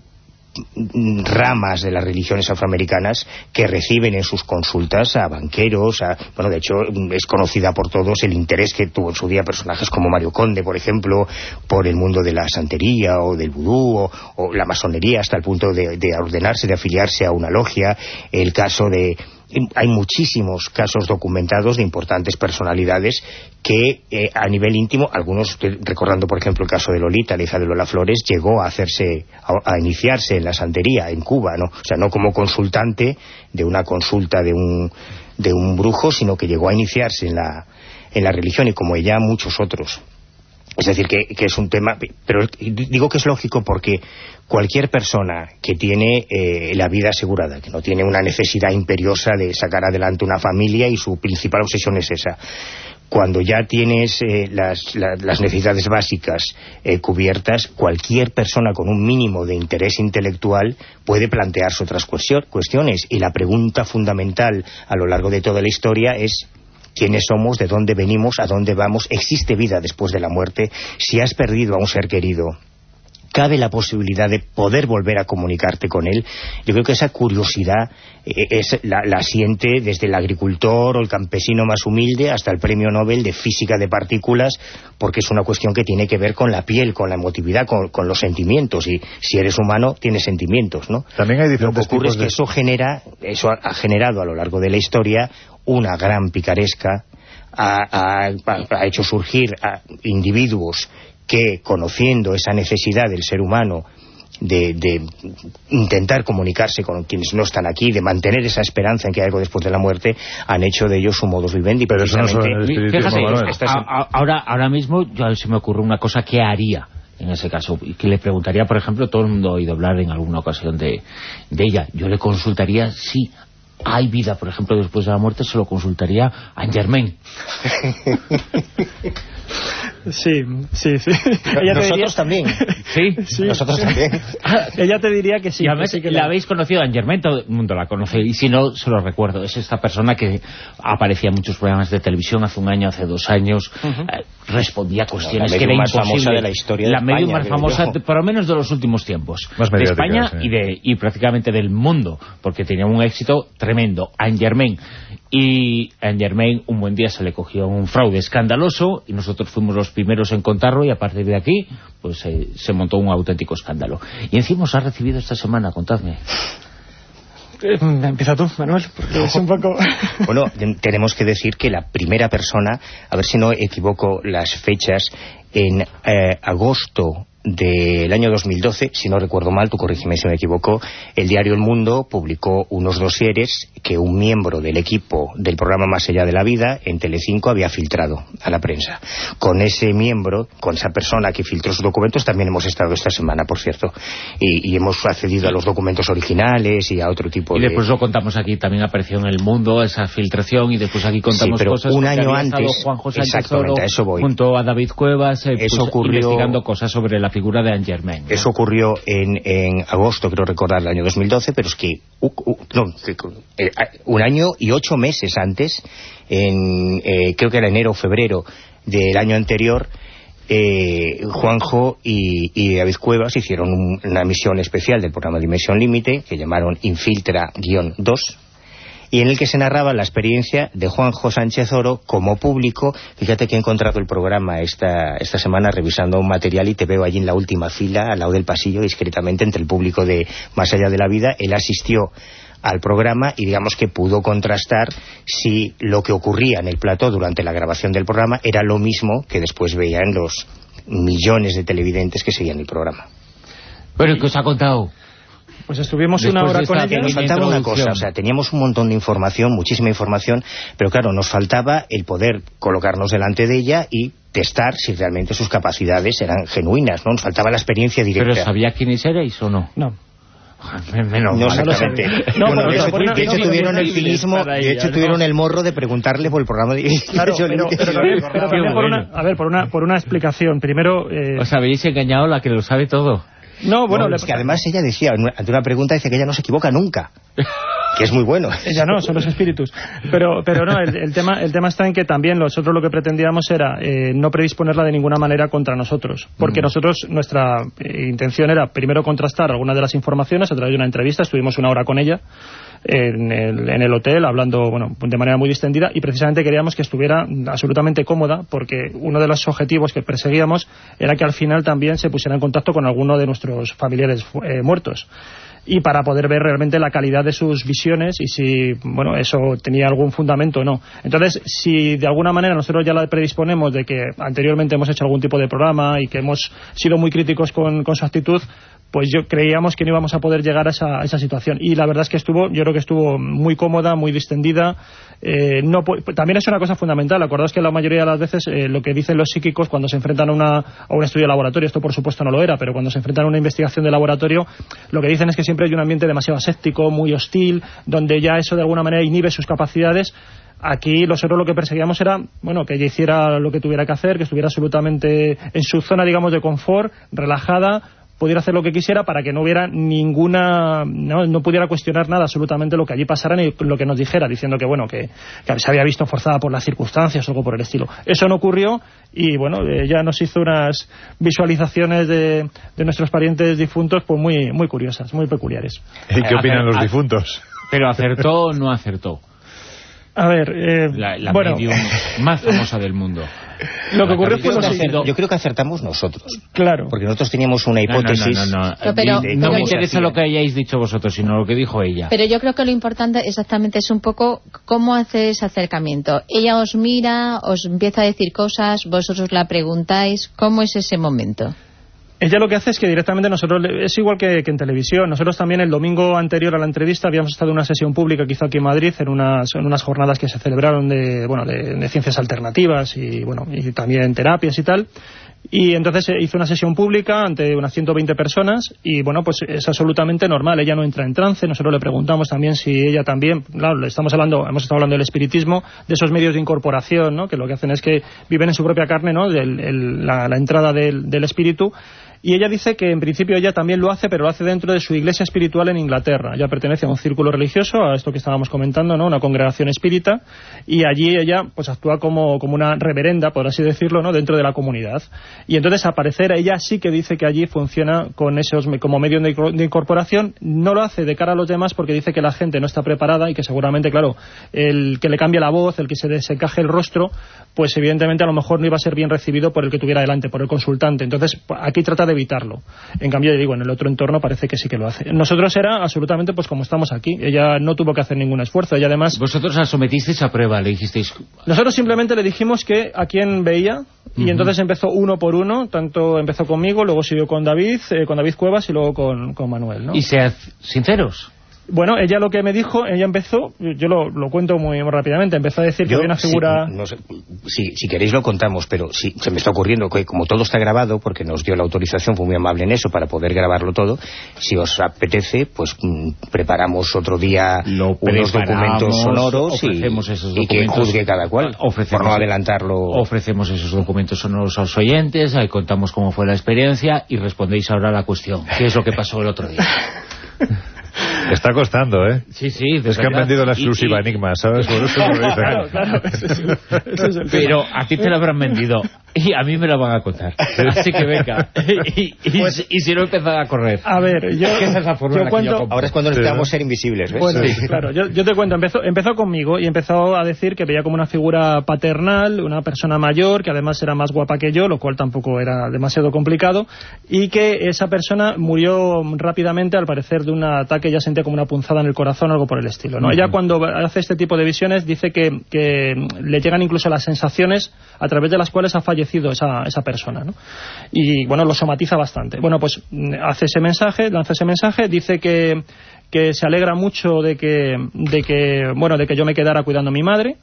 Speaker 4: ramas de las religiones afroamericanas, que reciben en sus consultas a banqueros, a, bueno, de hecho es conocida por todos el interés que tuvo en su día personajes como Mario Conde, por ejemplo, por el mundo de la santería o del vudú o, o la masonería, hasta el punto de, de ordenarse, de afiliarse a una logia. El caso de... Hay muchísimos casos documentados de importantes personalidades que eh, a nivel íntimo, algunos, recordando por ejemplo el caso de Lolita, la hija de Lola Flores, llegó a hacerse, a, a iniciarse en la santería en Cuba, ¿no? O sea, no como consultante de una consulta de un, de un brujo, sino que llegó a iniciarse en la, en la religión, y como ella muchos otros. Es decir, que, que es un tema... Pero digo que es lógico porque cualquier persona que tiene eh, la vida asegurada, que no tiene una necesidad imperiosa de sacar adelante una familia y su principal obsesión es esa, cuando ya tienes eh, las, la, las necesidades básicas eh, cubiertas, cualquier persona con un mínimo de interés intelectual puede plantearse otras cuestiones. Y la pregunta fundamental a lo largo de toda la historia es: ¿quiénes somos? ¿De dónde venimos? ¿A dónde vamos? ¿Existe vida después de la muerte? Si has perdido a un ser querido, ¿cabe la posibilidad de poder volver a comunicarte con él? Yo creo que esa curiosidad eh, es, la, la siente desde el agricultor o el campesino más humilde hasta el premio Nobel de Física de Partículas, porque es una cuestión que tiene que ver con la piel, con la emotividad, con, con los sentimientos. Y si eres humano, tienes sentimientos, ¿no?
Speaker 3: También hay diferentes
Speaker 4: Lo que ocurre
Speaker 3: tipos
Speaker 4: es que
Speaker 3: de...
Speaker 4: eso genera, eso ha, ha generado a lo largo de la historia una gran picaresca, ha, ha, ha hecho surgir a individuos que, conociendo esa necesidad del ser humano de, de intentar comunicarse con quienes no están aquí, de mantener esa esperanza en que hay algo después de la muerte, han hecho de ellos su modus vivendi.
Speaker 3: Pero eso no es el espiritismo,
Speaker 2: fíjate,
Speaker 3: Manuel.
Speaker 2: a, a, ahora, ahora mismo yo, se me ocurre una cosa que haría en ese caso, y que le preguntaría, por ejemplo, todo el mundo ha oído hablar en alguna ocasión de, de ella, yo le consultaría si hay vida, por ejemplo, después de la muerte, se lo consultaría a Germain.
Speaker 6: Sí, sí, sí.
Speaker 4: Ella Nosotros diría... también.
Speaker 2: ¿Sí?
Speaker 6: Sí.
Speaker 4: Nosotros también.
Speaker 6: Ella te diría que sí.
Speaker 2: Y además
Speaker 6: que sí que
Speaker 2: la
Speaker 6: la...
Speaker 2: habéis conocido, Anne Germain, todo el mundo la conoce, y si no, se lo recuerdo. Es esta persona que aparecía en muchos programas de televisión hace un año, hace dos años, uh-huh. eh, respondía a cuestiones no, que era
Speaker 4: más
Speaker 2: imposible.
Speaker 4: Famosa de la historia de
Speaker 2: la
Speaker 4: España,
Speaker 2: medio más famosa, de, por lo menos de los últimos tiempos.
Speaker 3: Más
Speaker 2: de España
Speaker 3: sí.
Speaker 2: y, de, y prácticamente del mundo, porque tenía un éxito tremendo. Anne Germain. Y Anne Germain un buen día se le cogió un fraude escandaloso y nosotros fuimos los primeros en contarlo, y a partir de aquí pues eh, se montó un auténtico escándalo. Y encima os ha recibido esta semana, contadme.
Speaker 6: Eh, empieza tú, Manuel, porque no. es un poco...
Speaker 4: Bueno, tenemos que decir que la primera persona, a ver si no equivoco las fechas, en eh, agosto del año dos mil doce, si no recuerdo mal, tú corrígeme si me equivoco, el diario El Mundo publicó unos dosieres que un miembro del equipo del programa Más allá de la vida en Telecinco había filtrado a la prensa. Con ese miembro, con esa persona que filtró sus documentos, también hemos estado esta semana, por cierto, y, y hemos accedido a los documentos originales y a otro tipo
Speaker 2: y
Speaker 4: de...
Speaker 2: Y después lo contamos aquí, también apareció en El Mundo esa filtración, y después aquí contamos
Speaker 4: sí, pero
Speaker 2: cosas
Speaker 4: un año antes,
Speaker 2: Juanjo Sánchez Oro,
Speaker 4: a eso voy.
Speaker 2: junto a David Cuevas, eh,
Speaker 4: eso
Speaker 2: pues,
Speaker 4: ocurrió...
Speaker 2: investigando cosas sobre la figura de Anne Germain, ¿no?
Speaker 4: Eso ocurrió en, en agosto, creo recordar, del año dos mil doce, pero es que uh, uh, no, eh, un año y ocho meses antes, en, eh, creo que era enero o febrero del año anterior, eh, Juanjo y, y David Cuevas hicieron un, una misión especial del programa Dimensión Límite, que llamaron Infiltra dos, y en el que se narraba la experiencia de Juanjo Sánchez Oro como público. Fíjate que he encontrado el programa esta, esta semana revisando un material, y te veo allí en la última fila, al lado del pasillo, discretamente entre el público de Más allá de la vida. Él asistió al programa y digamos que pudo contrastar si lo que ocurría en el plató durante la grabación del programa era lo mismo que después veían los millones de televidentes que seguían el programa.
Speaker 2: Bueno, ¿qué os ha contado?
Speaker 6: Pues estuvimos
Speaker 2: Después
Speaker 6: una hora con ella.
Speaker 4: Nos faltaba una cosa, o sea, teníamos un montón de información, muchísima información, pero claro, nos faltaba el poder colocarnos delante de ella y testar si realmente sus capacidades eran genuinas, ¿no? Nos faltaba la experiencia directa.
Speaker 2: ¿Pero sabía quiénes erais o no?
Speaker 6: No.
Speaker 2: Menos
Speaker 4: no,
Speaker 2: mal.
Speaker 4: exactamente.
Speaker 6: No,
Speaker 4: bueno,
Speaker 6: no,
Speaker 4: de hecho,
Speaker 6: no, no,
Speaker 4: de hecho
Speaker 6: no,
Speaker 4: tuvieron
Speaker 6: no,
Speaker 4: el cinismo, de hecho
Speaker 2: no.
Speaker 4: tuvieron el morro de preguntarle por el programa de...
Speaker 6: Claro, pero, pero también, pero también por una, a ver, por una, por una explicación. Primero... Eh...
Speaker 2: Os habéis engañado la que lo sabe todo.
Speaker 6: No, bueno...
Speaker 4: No,
Speaker 6: le...
Speaker 4: es que además ella decía, ante una pregunta, dice que ella no se equivoca nunca. Que es muy bueno.
Speaker 6: Ella no, son los espíritus. Pero pero no, el, el tema el tema está en que también nosotros lo que pretendíamos era eh, no predisponerla de ninguna manera contra nosotros. Porque mm. nosotros, nuestra eh, intención era primero contrastar algunas de las informaciones a través de una entrevista. Estuvimos una hora con ella en el, en el hotel, hablando bueno de manera muy distendida, y precisamente queríamos que estuviera absolutamente cómoda, porque uno de los objetivos que perseguíamos era que al final también se pusiera en contacto con alguno de nuestros familiares eh, muertos, y para poder ver realmente la calidad de sus visiones y si, bueno, eso tenía algún fundamento o no. Entonces, si de alguna manera nosotros ya la predisponemos de que anteriormente hemos hecho algún tipo de programa y que hemos sido muy críticos con, con su actitud, pues yo creíamos que no íbamos a poder llegar a esa, a esa situación. Y la verdad es que estuvo, yo creo que estuvo muy cómoda, muy distendida. Eh, no, también es una cosa fundamental. Acordaos que la mayoría de las veces eh, lo que dicen los psíquicos cuando se enfrentan a, una, a un estudio de laboratorio, esto por supuesto no lo era, pero cuando se enfrentan a una investigación de laboratorio, lo que dicen es que siempre hay un ambiente demasiado aséptico, muy hostil, donde ya eso de alguna manera inhibe sus capacidades. Aquí nosotros lo que perseguíamos era, bueno, que ella hiciera lo que tuviera que hacer, que estuviera absolutamente en su zona, digamos, de confort, relajada, pudiera hacer lo que quisiera para que no hubiera ninguna, no, no pudiera cuestionar nada, absolutamente lo que allí pasara ni lo que nos dijera, diciendo que bueno, que, que se había visto forzada por las circunstancias o algo por el estilo. Eso no ocurrió y bueno, ella nos hizo unas visualizaciones de, de nuestros parientes difuntos pues muy, muy curiosas, muy peculiares.
Speaker 3: ¿Y qué opinan los difuntos?
Speaker 2: ¿Pero acertó o no acertó?
Speaker 6: A ver, eh,
Speaker 2: la, la
Speaker 6: bueno,
Speaker 2: medium más famosa del mundo.
Speaker 6: Lo que ocurrió fue lo
Speaker 4: siguiente. Yo creo que acertamos nosotros.
Speaker 6: Claro.
Speaker 4: Porque nosotros teníamos una hipótesis.
Speaker 2: No, no, no, no,
Speaker 5: no. Pero,
Speaker 2: de, no me interesa lo que hayáis dicho vosotros, sino lo que dijo ella.
Speaker 5: Pero yo creo que lo importante exactamente es un poco cómo hace ese acercamiento. Ella os mira, os empieza a decir cosas, vosotros la preguntáis. ¿Cómo es ese momento?
Speaker 6: Ella lo que hace es que directamente nosotros, es igual que, que en televisión, nosotros también el domingo anterior a la entrevista habíamos estado en una sesión pública que hizo aquí en Madrid, en unas, en unas jornadas que se celebraron de, bueno, de, de ciencias alternativas y, bueno, y también terapias y tal. Y entonces hizo una sesión pública ante unas ciento veinte personas y, bueno, pues es absolutamente normal. Ella no entra en trance. Nosotros le preguntamos también si ella también... Claro, le estamos hablando, hemos estado hablando del espiritismo, de esos medios de incorporación, ¿no?, que lo que hacen es que viven en su propia carne, ¿no?, del, el, la, la entrada del, del espíritu. Y ella dice que en principio ella también lo hace, pero lo hace dentro de su iglesia espiritual en Inglaterra. Ella pertenece a un círculo religioso, a esto que estábamos comentando, ¿no?, una congregación espírita, y allí ella pues actúa como, como una reverenda, por así decirlo, ¿no?, dentro de la comunidad. Y entonces, al parecer, ella sí que dice que allí funciona con esos como medio de incorporación. No lo hace de cara a los demás porque dice que la gente no está preparada y que seguramente, claro, el que le cambie la voz, el que se desencaje el rostro, pues evidentemente a lo mejor no iba a ser bien recibido por el que tuviera delante, por el consultante. Entonces, aquí trata de evitarlo. En cambio, yo digo, en el otro entorno parece que sí que lo hace. Nosotros era absolutamente pues como estamos aquí. Ella no tuvo que hacer ningún esfuerzo. Ella además...
Speaker 2: Vosotros la sometisteis a prueba, le dijisteis...
Speaker 6: Nosotros simplemente le dijimos que a quién veía, y uh-huh. entonces empezó uno por uno. Tanto empezó conmigo, luego siguió con David, eh, con David Cuevas y luego con, con Manuel, ¿no?
Speaker 2: Y sean sinceros.
Speaker 6: Bueno, ella lo que me dijo, ella empezó, yo lo, lo cuento muy, muy rápidamente, empezó a decir yo, que había una figura...
Speaker 4: Si, no sé, si, si queréis lo contamos, pero si, se me está ocurriendo que como todo está grabado, porque nos dio la autorización, fue muy amable en eso, para poder grabarlo todo, si os apetece, pues mmm, preparamos otro día
Speaker 2: lo
Speaker 4: unos documentos sonoros y,
Speaker 2: esos documentos,
Speaker 4: y que juzgue cada cual, por no adelantarlo.
Speaker 2: Ofrecemos esos documentos sonoros a los oyentes, ahí contamos cómo fue la experiencia y respondéis ahora a la cuestión, ¿qué es lo que pasó el otro día?
Speaker 3: Está costando, ¿eh?
Speaker 2: Sí, sí.
Speaker 3: Es verdad. Que han vendido la exclusiva y, y... Enigma, ¿sabes? Por eso lo dicen.
Speaker 6: Claro, claro. Ese es el, ese es el
Speaker 2: Pero a ti te lo habrán vendido y a mí me lo van a contar. Así que venga. Y, y, pues, y si no empezar a correr.
Speaker 6: A ver, yo...
Speaker 2: ¿Qué es esa forma
Speaker 6: yo cuento...
Speaker 4: yo ahora es cuando necesitamos ser invisibles, ¿ves?
Speaker 6: Bueno, sí. Claro. Yo, yo te cuento. Empezó, empezó conmigo y empezó a decir que veía como una figura paternal, una persona mayor, que además era más guapa que yo, lo cual tampoco era demasiado complicado, y que esa persona murió rápidamente, al parecer, de un ataque, ya sentía como una punzada en el corazón o algo por el estilo, ¿no? Uh-huh. Ella cuando hace este tipo de visiones dice que, que le llegan incluso las sensaciones a través de las cuales ha fallecido esa, esa persona, ¿no? Y bueno, lo somatiza bastante. Bueno, pues hace ese mensaje, lanza ese mensaje, dice que, que se alegra mucho de que, de que, bueno, de que yo me quedara cuidando a mi madre.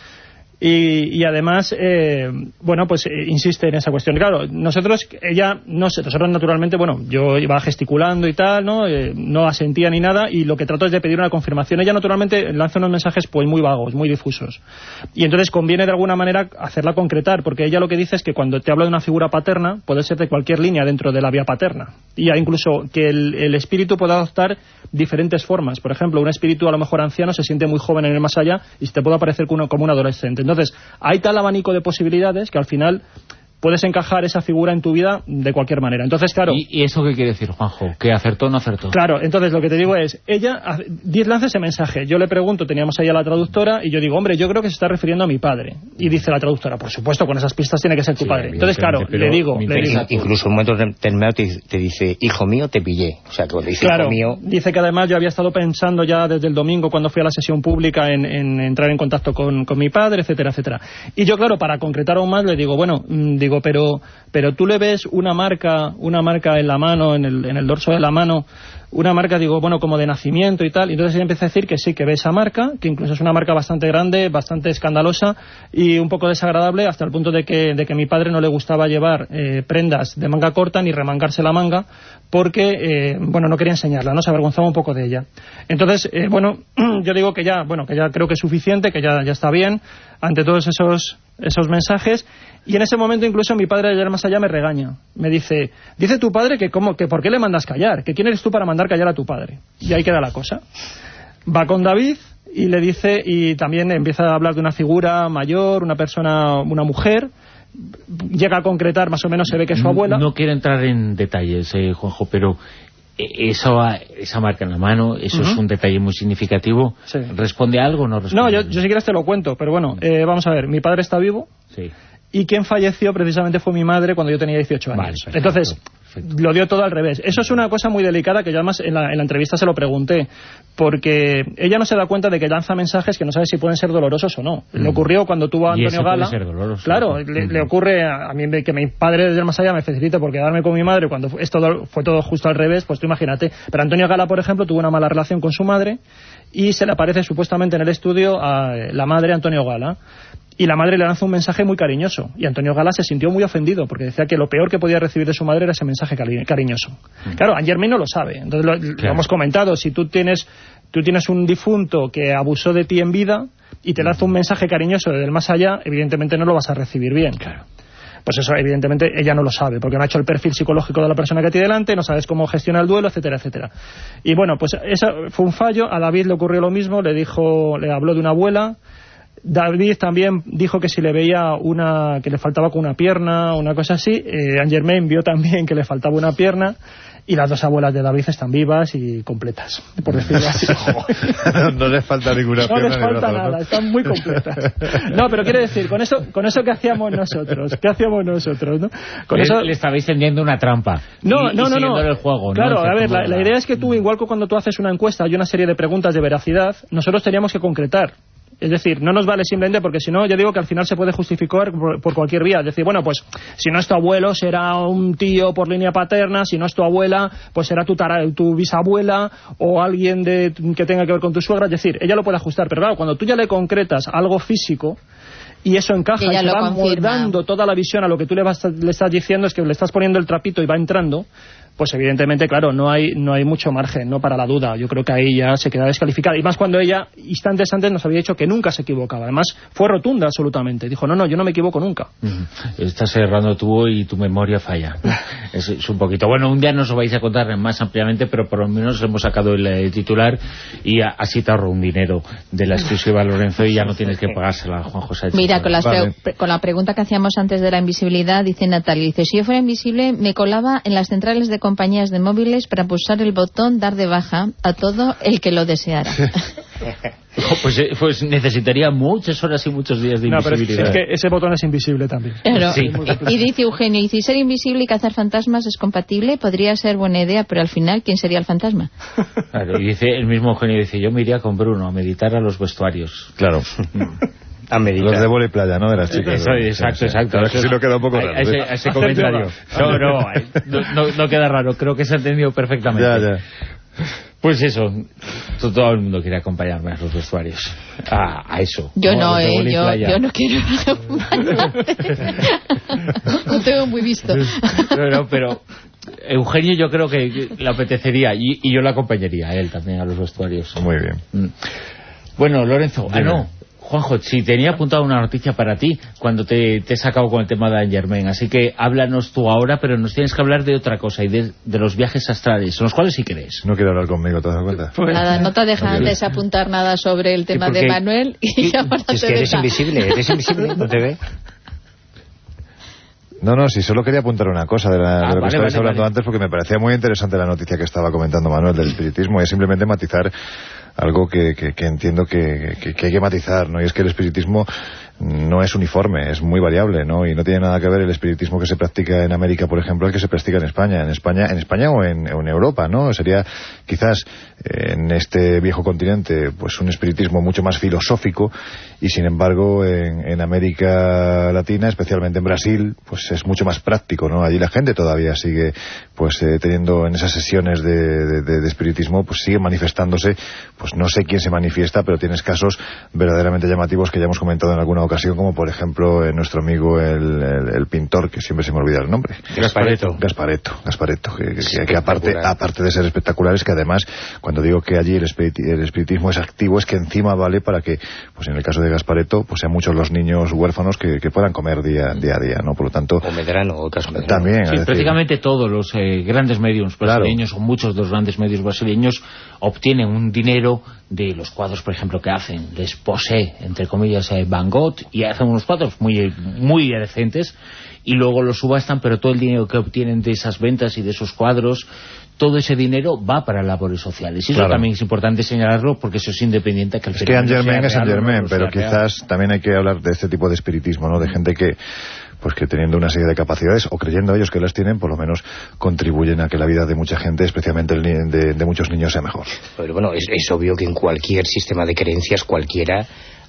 Speaker 6: Y, y además, eh, bueno, pues eh, insiste en esa cuestión. Claro, nosotros, ella, no sé, nosotros naturalmente, bueno, yo iba gesticulando y tal, ¿no? Eh, no asentía ni nada, y lo que trato es de pedir una confirmación. Ella naturalmente lanza unos mensajes pues muy vagos, muy difusos. Y entonces conviene de alguna manera hacerla concretar, porque ella lo que dice es que cuando te habla de una figura paterna, puede ser de cualquier línea dentro de la vía paterna. Y hay incluso que el, el espíritu pueda adoptar diferentes formas. Por ejemplo, un espíritu a lo mejor anciano se siente muy joven en el más allá y te puede aparecer como, como un adolescente. Entonces, hay tal abanico de posibilidades que al final puedes encajar esa figura en tu vida de cualquier manera. Entonces, claro...
Speaker 2: ¿Y, y eso qué quiere decir, Juanjo? ¿Que acertó o no acertó?
Speaker 6: Claro, entonces lo que te digo es, ella lanza ese mensaje, yo le pregunto, teníamos ahí a la traductora, y yo digo, hombre, yo creo que se está refiriendo a mi padre. Y dice la traductora, por supuesto, con esas pistas tiene que ser tu
Speaker 2: sí,
Speaker 6: padre. Entonces, claro, le digo... Le digo
Speaker 4: incluso un momento determinado te, te dice, hijo mío, te pillé. O sea, que cuando dice
Speaker 6: claro,
Speaker 4: hijo mío...
Speaker 6: dice que además yo había estado pensando ya desde el domingo, cuando fui a la sesión pública, en, en entrar en contacto con, con mi padre, etcétera, etcétera. Y yo, claro, para concretar aún más, le digo, bueno, digo, pero... pero tú le ves una marca, una marca en la mano, en el, en el dorso de la mano, una marca, digo, bueno, como de nacimiento y tal, y entonces ella empieza a decir que sí, que ve esa marca, que incluso es una marca bastante grande, bastante escandalosa y un poco desagradable, hasta el punto de que, de que a mi padre no le gustaba llevar eh, prendas de manga corta ni remangarse la manga, porque, eh, bueno, no quería enseñarla, ¿no? Se avergonzaba un poco de ella. Entonces, eh, bueno, yo digo que ya, bueno, que ya creo que es suficiente, que ya, ya está bien, ante todos esos, esos mensajes. Y en ese momento incluso mi padre, ayer más allá, me regaña. Me dice, dice tu padre que, cómo, que ¿por qué le mandas callar? ¿Que quién eres tú para mandar callar a tu padre? Y ahí queda la cosa. Va con David y le dice, y también empieza a hablar de una figura mayor, una persona, una mujer. Llega a concretar, más o menos se ve que es su abuela.
Speaker 2: No, no quiero entrar en detalles, eh, Juanjo, pero esa, esa marca en la mano, eso uh-huh. es un detalle muy significativo.
Speaker 6: Sí.
Speaker 2: ¿Responde algo o no responde?
Speaker 6: No, yo, yo si quieres te lo cuento, pero bueno, eh, vamos a ver, mi padre está vivo.
Speaker 2: Sí.
Speaker 6: Y quien falleció precisamente fue mi madre cuando yo tenía dieciocho años. Vale, perfecto, entonces, perfecto. Lo dio todo al revés. Eso es una cosa muy delicada que yo además en la, en la entrevista se lo pregunté, porque ella no se da cuenta de que lanza mensajes que no sabe si pueden ser dolorosos o no. Mm. Le ocurrió cuando tuvo a Antonio
Speaker 2: y eso
Speaker 6: Gala.
Speaker 2: Puede ser doloroso,
Speaker 6: claro,
Speaker 2: ¿no?
Speaker 6: le,
Speaker 2: mm.
Speaker 6: le ocurre a, a mí que mi padre desde el más allá me felicite por quedarme con mi madre cuando esto fue todo justo al revés, pues tú imagínate. Pero Antonio Gala, por ejemplo, tuvo una mala relación con su madre y se le aparece supuestamente en el estudio a la madre Antonio Gala. y la madre le lanza un mensaje muy cariñoso, y Antonio Gala se sintió muy ofendido porque decía que lo peor que podía recibir de su madre era ese mensaje cari cariñoso. Mm. Claro, Anne Germain no lo sabe, entonces lo, claro. lo hemos comentado, si tú tienes tú tienes un difunto que abusó de ti en vida y te lanza un mensaje cariñoso desde el más allá, evidentemente no lo vas a recibir bien. Claro. Pues eso, evidentemente, ella no lo sabe, porque no ha hecho el perfil psicológico de la persona que tiene delante, no sabes cómo gestiona el duelo, etcétera, etcétera. Y bueno, pues eso fue un fallo. A David le ocurrió lo mismo, le dijo, le habló de una abuela. David también dijo que si le veía una, que le faltaba con una pierna, una cosa así. Eh, Anne Germain vio también que le faltaba una pierna. Y las dos abuelas de David están vivas y completas, por decirlo así.
Speaker 3: No les falta ninguna pierna.
Speaker 6: No les falta nada, ¿no? Están muy completas. No, pero quiero decir, con eso con eso ¿qué hacíamos nosotros? ¿Qué hacíamos nosotros? ¿no? Con
Speaker 2: le,
Speaker 6: eso
Speaker 2: le estabais tendiendo una trampa.
Speaker 6: No,
Speaker 2: y,
Speaker 6: no,
Speaker 2: y
Speaker 6: no. no.
Speaker 2: el juego,
Speaker 6: claro,
Speaker 2: ¿no?
Speaker 6: a ver, la, la idea es que tú, igual que cuando tú haces una encuesta y una serie de preguntas de veracidad, nosotros teníamos que concretar. Es decir, no nos vale simplemente porque si no, yo digo que al final se puede justificar por, por cualquier vía. Es decir, bueno, pues si no es tu abuelo, será un tío por línea paterna, si no es tu abuela, pues será tu, tara, tu bisabuela o alguien de, que tenga que ver con tu suegra. Es decir, ella lo puede ajustar, pero claro, cuando tú ya le concretas algo físico y eso encaja y se va moldando toda la visión a lo que tú le, vas, le estás diciendo, es que le estás poniendo el trapito y va entrando, pues evidentemente, claro, no hay no hay mucho margen no para la duda. Yo creo que ahí ya se queda descalificada. Y más cuando ella, instantes antes, nos había dicho que nunca se equivocaba. Además, fue rotunda absolutamente. Dijo, no, no, yo no me equivoco nunca.
Speaker 2: Mm. Estás errando tú y tu memoria falla. es, es un poquito... Bueno, un día nos lo vais a contar más ampliamente, pero por lo menos hemos sacado el, el titular y a, así te ahorro un dinero de la exclusiva Lorenzo y ya no tienes que pagársela a Juan José.
Speaker 5: Mira, con, las vale. pre con la pregunta que hacíamos antes de la invisibilidad, dice Natalia, dice, si yo fuera invisible, me colaba en las centrales de compañías de móviles para pulsar el botón dar de baja a todo el que lo deseara.
Speaker 2: pues, pues necesitaría muchas horas y muchos días de
Speaker 6: no,
Speaker 2: invisibilidad.
Speaker 6: Pero es, es que ese botón es invisible también.
Speaker 5: Claro.
Speaker 2: Sí.
Speaker 5: Y dice Eugenio, y si ser invisible y cazar fantasmas es compatible, podría ser buena idea, pero al final, ¿quién sería el fantasma?
Speaker 2: Claro, y dice el mismo Eugenio, dice, yo me iría con Bruno a meditar a los vestuarios.
Speaker 3: Claro. A meditar. Los de bola y playa, ¿no? De las chicas.
Speaker 2: Eso, exacto, sí, sí. exacto.
Speaker 3: Claro, que sí lo queda un poco raro.
Speaker 2: A ese, a ese comentario. No, no, no, no queda raro. Creo que se ha entendido perfectamente.
Speaker 3: Ya, ya.
Speaker 2: Pues eso, todo el mundo quiere acompañarme a los vestuarios. A, a eso.
Speaker 5: Yo no, no eh, yo, yo no quiero. No tengo muy visto.
Speaker 2: No, no, pero Eugenio yo creo que le apetecería y, y yo le acompañaría a él también a los vestuarios.
Speaker 3: Muy bien.
Speaker 2: Bueno, Lorenzo, ah no. Juanjo, sí, tenía apuntado una noticia para ti cuando te, te he sacado con el tema de Anne Germain, así que háblanos tú ahora, pero nos tienes que hablar de otra cosa y de, de los viajes astrales, los cuales sí querés.
Speaker 3: No quiero hablar conmigo, ¿te das cuenta?
Speaker 5: Pues nada, no te dejan no antes apuntar nada sobre el tema sí, de Manuel y ahora
Speaker 4: es
Speaker 5: te
Speaker 4: que eres
Speaker 5: deja.
Speaker 4: invisible, eres invisible, no te ve.
Speaker 3: No, no, sí, solo quería apuntar una cosa de, la,
Speaker 2: ah,
Speaker 3: de lo que
Speaker 2: vale,
Speaker 3: estabais
Speaker 2: vale,
Speaker 3: hablando
Speaker 2: vale.
Speaker 3: antes, porque me parecía muy interesante la noticia que estaba comentando Manuel del espiritismo, y es simplemente matizar algo que, que, que entiendo que, que, que hay que matizar, ¿no? Y es que el espiritismo no es uniforme, es muy variable, ¿no? Y no tiene nada que ver el espiritismo que se practica en América, por ejemplo, al que se practica en España. En España, en España o en, en Europa, ¿no? Sería quizás eh, en este viejo continente pues un espiritismo mucho más filosófico, y sin embargo en, en América Latina, especialmente en Brasil, pues es mucho más práctico, ¿no? Allí la gente todavía sigue pues eh, teniendo en esas sesiones de, de, de, de espiritismo, pues sigue manifestándose, pues no sé quién se manifiesta, pero tienes casos verdaderamente llamativos que ya hemos comentado en alguna ocasión, como por ejemplo eh, nuestro amigo el, el, el pintor, que siempre se me olvida el nombre.
Speaker 2: Gasparetto.
Speaker 3: Gasparetto, Gasparetto, que, que, que aparte, aparte de ser espectacular, es que además, cuando digo que allí el, espirit, el espiritismo es activo, es que encima vale para que, pues en el caso de Gasparetto, pues sean muchos los niños huérfanos que, que puedan comer día, día a día, ¿no? Por lo tanto...
Speaker 4: O Medrano, o caso Medrano.
Speaker 3: También.
Speaker 2: Sí,
Speaker 3: decir,
Speaker 2: prácticamente todos los eh, grandes medios brasileños, claro, o muchos de los grandes medios brasileños, obtienen un dinero de los cuadros, por ejemplo, que hacen. Les posee, entre comillas, eh, Van Gogh, y hacen unos cuadros muy, muy decentes, y luego los subastan, pero todo el dinero que obtienen de esas ventas y de esos cuadros, todo ese dinero va para labores sociales. Y eso
Speaker 3: claro,
Speaker 2: también es importante señalarlo, porque eso es independiente que el
Speaker 3: es que Anne Germain es Anne Germain,
Speaker 2: no
Speaker 3: pero quizás real. También hay que hablar de este tipo de espiritismo, ¿no? De gente que, pues que teniendo una serie de capacidades, o creyendo ellos que las tienen, por lo menos contribuyen a que la vida de mucha gente, especialmente el de, de muchos niños, sea mejor.
Speaker 4: Pero bueno, es, es obvio que en cualquier sistema de creencias cualquiera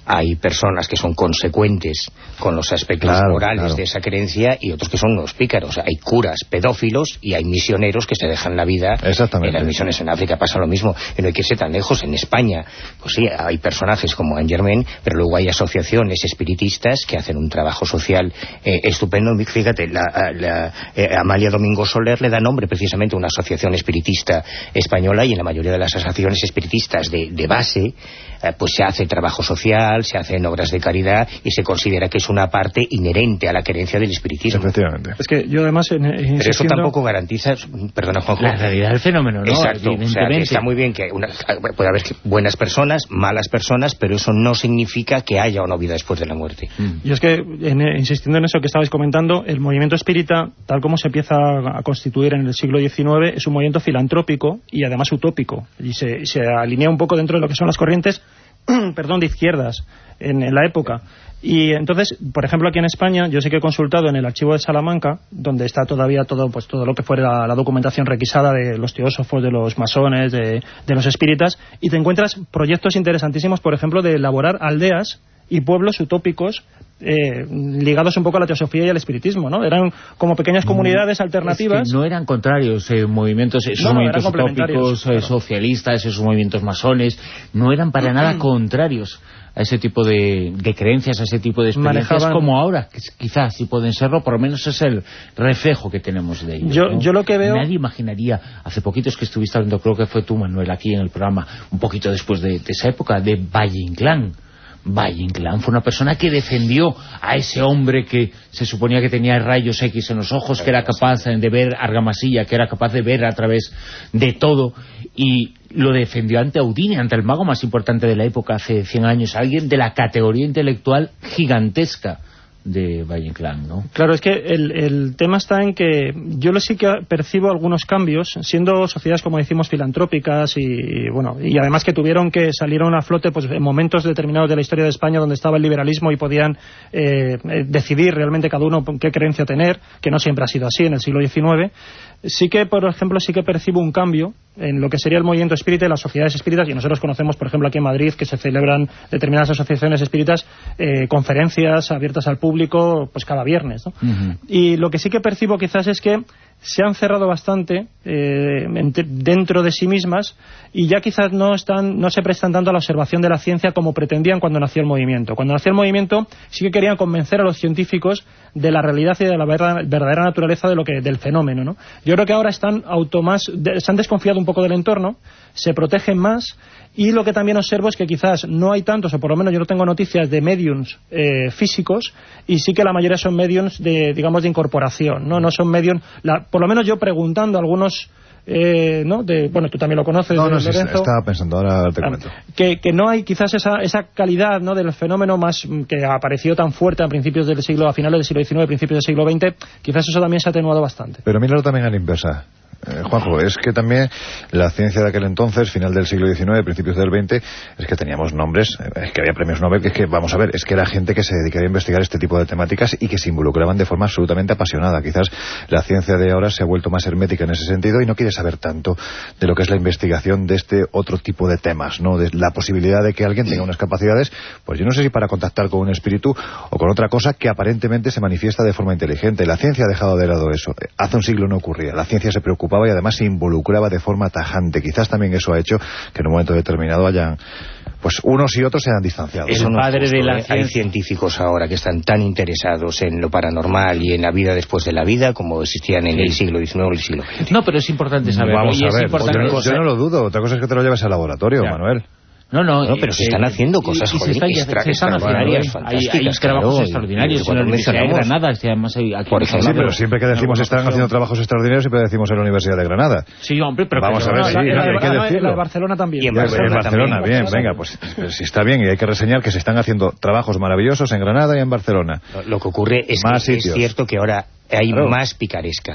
Speaker 4: hay personas que son consecuentes con los aspectos
Speaker 3: claro,
Speaker 4: morales
Speaker 3: claro.
Speaker 4: de esa creencia y otros que son unos pícaros. Hay curas pedófilos y hay misioneros que se dejan la vida.
Speaker 3: Exactamente.
Speaker 4: En las misiones en África pasa lo mismo. Y no hay que irse tan lejos. En España, pues sí, hay personajes como Saint Germain, pero luego hay asociaciones espiritistas que hacen un trabajo social eh, estupendo. Fíjate, la, la, eh, Amalia Domingo Soler le da nombre precisamente a una asociación espiritista española, y en la mayoría de las asociaciones espiritistas de, de base eh, pues se hace trabajo social, se hacen obras de caridad y se considera que es una parte inherente a la creencia del espiritismo.
Speaker 3: Efectivamente.
Speaker 6: Es que yo además en, en
Speaker 4: Pero eso tampoco garantiza, perdona Juanjo,
Speaker 2: la realidad del fenómeno, ¿no?
Speaker 4: Exacto, o sea, que está muy bien que una, puede haber buenas personas, malas personas, pero eso no significa que haya o no vida después de la muerte.
Speaker 6: Y es que, en, insistiendo en eso que estabais comentando, el movimiento espírita, tal como se empieza a constituir en el siglo diecinueve, es un movimiento filantrópico y además utópico, y se, se alinea un poco dentro de lo que son las corrientes perdón, de izquierdas en, en la época. Y entonces, por ejemplo, aquí en España, yo sí que he consultado en el archivo de Salamanca, donde está todavía todo pues todo lo que fuera la, la documentación requisada de los teósofos, de los masones, de, de los espíritas, y te encuentras proyectos interesantísimos, por ejemplo, de elaborar aldeas y pueblos utópicos eh, ligados un poco a la teosofía y al espiritismo, ¿no? Eran como pequeñas comunidades alternativas.
Speaker 2: Es que no eran contrarios, eh, movimientos, esos
Speaker 6: no, no,
Speaker 2: movimientos utópicos,
Speaker 6: claro.
Speaker 2: eh, socialistas, esos movimientos masones, no eran para nada contrarios a ese tipo de, de creencias, a ese tipo de experiencias. Manejaban... como ahora, que quizás sí pueden serlo, por lo menos es el reflejo que tenemos de ellos.
Speaker 6: Yo,
Speaker 2: ¿no?
Speaker 6: yo lo que veo...
Speaker 2: Nadie imaginaría, hace poquitos que estuviste hablando, creo que fue tú, Manuel, aquí en el programa, un poquito después de, de esa época, de Valle Inclán. Valle Inclán fue una persona que defendió a ese hombre que se suponía que tenía rayos X en los ojos, que era capaz de ver argamasilla, que era capaz de ver a través de todo, y lo defendió ante Houdini, ante el mago más importante de la época hace cien años, alguien de la categoría intelectual gigantesca de Valle Inclán, ¿no?
Speaker 6: Claro, es que el, el tema está en que yo sí que percibo algunos cambios, siendo sociedades, como decimos, filantrópicas y bueno, y además que tuvieron que salir a flote pues en momentos determinados de la historia de España donde estaba el liberalismo y podían eh, decidir realmente cada uno qué creencia tener, que no siempre ha sido así en el siglo diecinueve. Sí que, por ejemplo, sí que percibo un cambio en lo que sería el movimiento espírita y las sociedades espíritas, y nosotros conocemos, por ejemplo, aquí en Madrid, que se celebran determinadas asociaciones espíritas, eh, conferencias abiertas al público, pues cada viernes, ¿no? Uh-huh. Y lo que sí que percibo quizás es que se han cerrado bastante eh, dentro de sí mismas y ya quizás no están no se prestan tanto a la observación de la ciencia como pretendían cuando nació el movimiento. Cuando nació el movimiento sí que querían convencer a los científicos de la realidad y de la verdadera naturaleza de lo que del fenómeno, ¿no? Yo creo que ahora están automás, se han desconfiado un poco del entorno, se protegen más, y lo que también observo es que quizás no hay tantos, o por lo menos yo no tengo noticias de mediums eh, físicos, y sí que la mayoría son mediums de, digamos, de incorporación, no no son mediums, la, por lo menos yo preguntando a algunos Eh, ¿no? de, bueno, tú también lo conoces,
Speaker 3: no,
Speaker 6: de
Speaker 3: no, sí,
Speaker 6: Lorenzo,
Speaker 3: estaba pensando, ahora te comento.
Speaker 6: Que, que no hay quizás esa, esa calidad, ¿no?, del fenómeno más que apareció tan fuerte a principios del siglo, a finales del siglo diecinueve, principios del siglo veinte, quizás eso también se ha atenuado bastante.
Speaker 3: Pero míralo también a la inversa. Eh, Juanjo, es que también la ciencia de aquel entonces, final del siglo diecinueve, principios del veinte, es que teníamos nombres, es que había premios Nobel, que es que, vamos a ver, es que era gente que se dedicaba a investigar este tipo de temáticas y que se involucraban de forma absolutamente apasionada. Quizás la ciencia de ahora se ha vuelto más hermética en ese sentido y no quiere saber tanto de lo que es la investigación de este otro tipo de temas, ¿no? De la posibilidad de que alguien tenga unas capacidades, pues yo no sé si para contactar con un espíritu o con otra cosa que aparentemente se manifiesta de forma inteligente. La ciencia ha dejado de lado eso. Hace un siglo no ocurría. La ciencia se preocupaba y además se involucraba de forma tajante. Quizás también eso ha hecho que en un momento determinado hayan, pues unos y otros se han distanciado.
Speaker 4: Eso no padre justo, de la ¿eh? Hay científicos ahora que están tan interesados en lo paranormal y en la vida después de la vida como existían en sí. el siglo diecinueve o el siglo veinte.
Speaker 2: No, pero es importante saberlo.
Speaker 3: Vamos a ver,
Speaker 2: importante
Speaker 3: yo, no, yo no lo dudo. Otra cosa es que te lo lleves al laboratorio, ya. Manuel.
Speaker 2: No, no,
Speaker 4: no, pero eh, se están haciendo cosas
Speaker 2: y, y
Speaker 4: joder,
Speaker 2: se están,
Speaker 4: extra,
Speaker 2: se están
Speaker 4: extraordinarias,
Speaker 2: haciendo, hay, hay trabajos
Speaker 4: claro,
Speaker 2: extraordinarios en la Universidad de Granada, y además hay aquí
Speaker 3: por ejemplo, sí, pero siempre que decimos están ocasión. haciendo trabajos extraordinarios siempre decimos en la Universidad de Granada.
Speaker 2: Sí, hombre, pero
Speaker 3: vamos a ver,
Speaker 6: no,
Speaker 3: sí,
Speaker 6: la,
Speaker 3: no,
Speaker 6: la,
Speaker 3: hay que
Speaker 6: la,
Speaker 3: decirlo.
Speaker 6: La de Barcelona también.
Speaker 4: Y en
Speaker 3: Barcelona, en Barcelona
Speaker 4: también.
Speaker 3: bien, venga, pues, pues si está bien, y hay que reseñar que se están haciendo trabajos maravillosos en Granada y en Barcelona.
Speaker 4: Lo que ocurre es
Speaker 3: más
Speaker 4: que
Speaker 3: sitios.
Speaker 4: es cierto que ahora hay
Speaker 3: claro.
Speaker 4: más picaresca.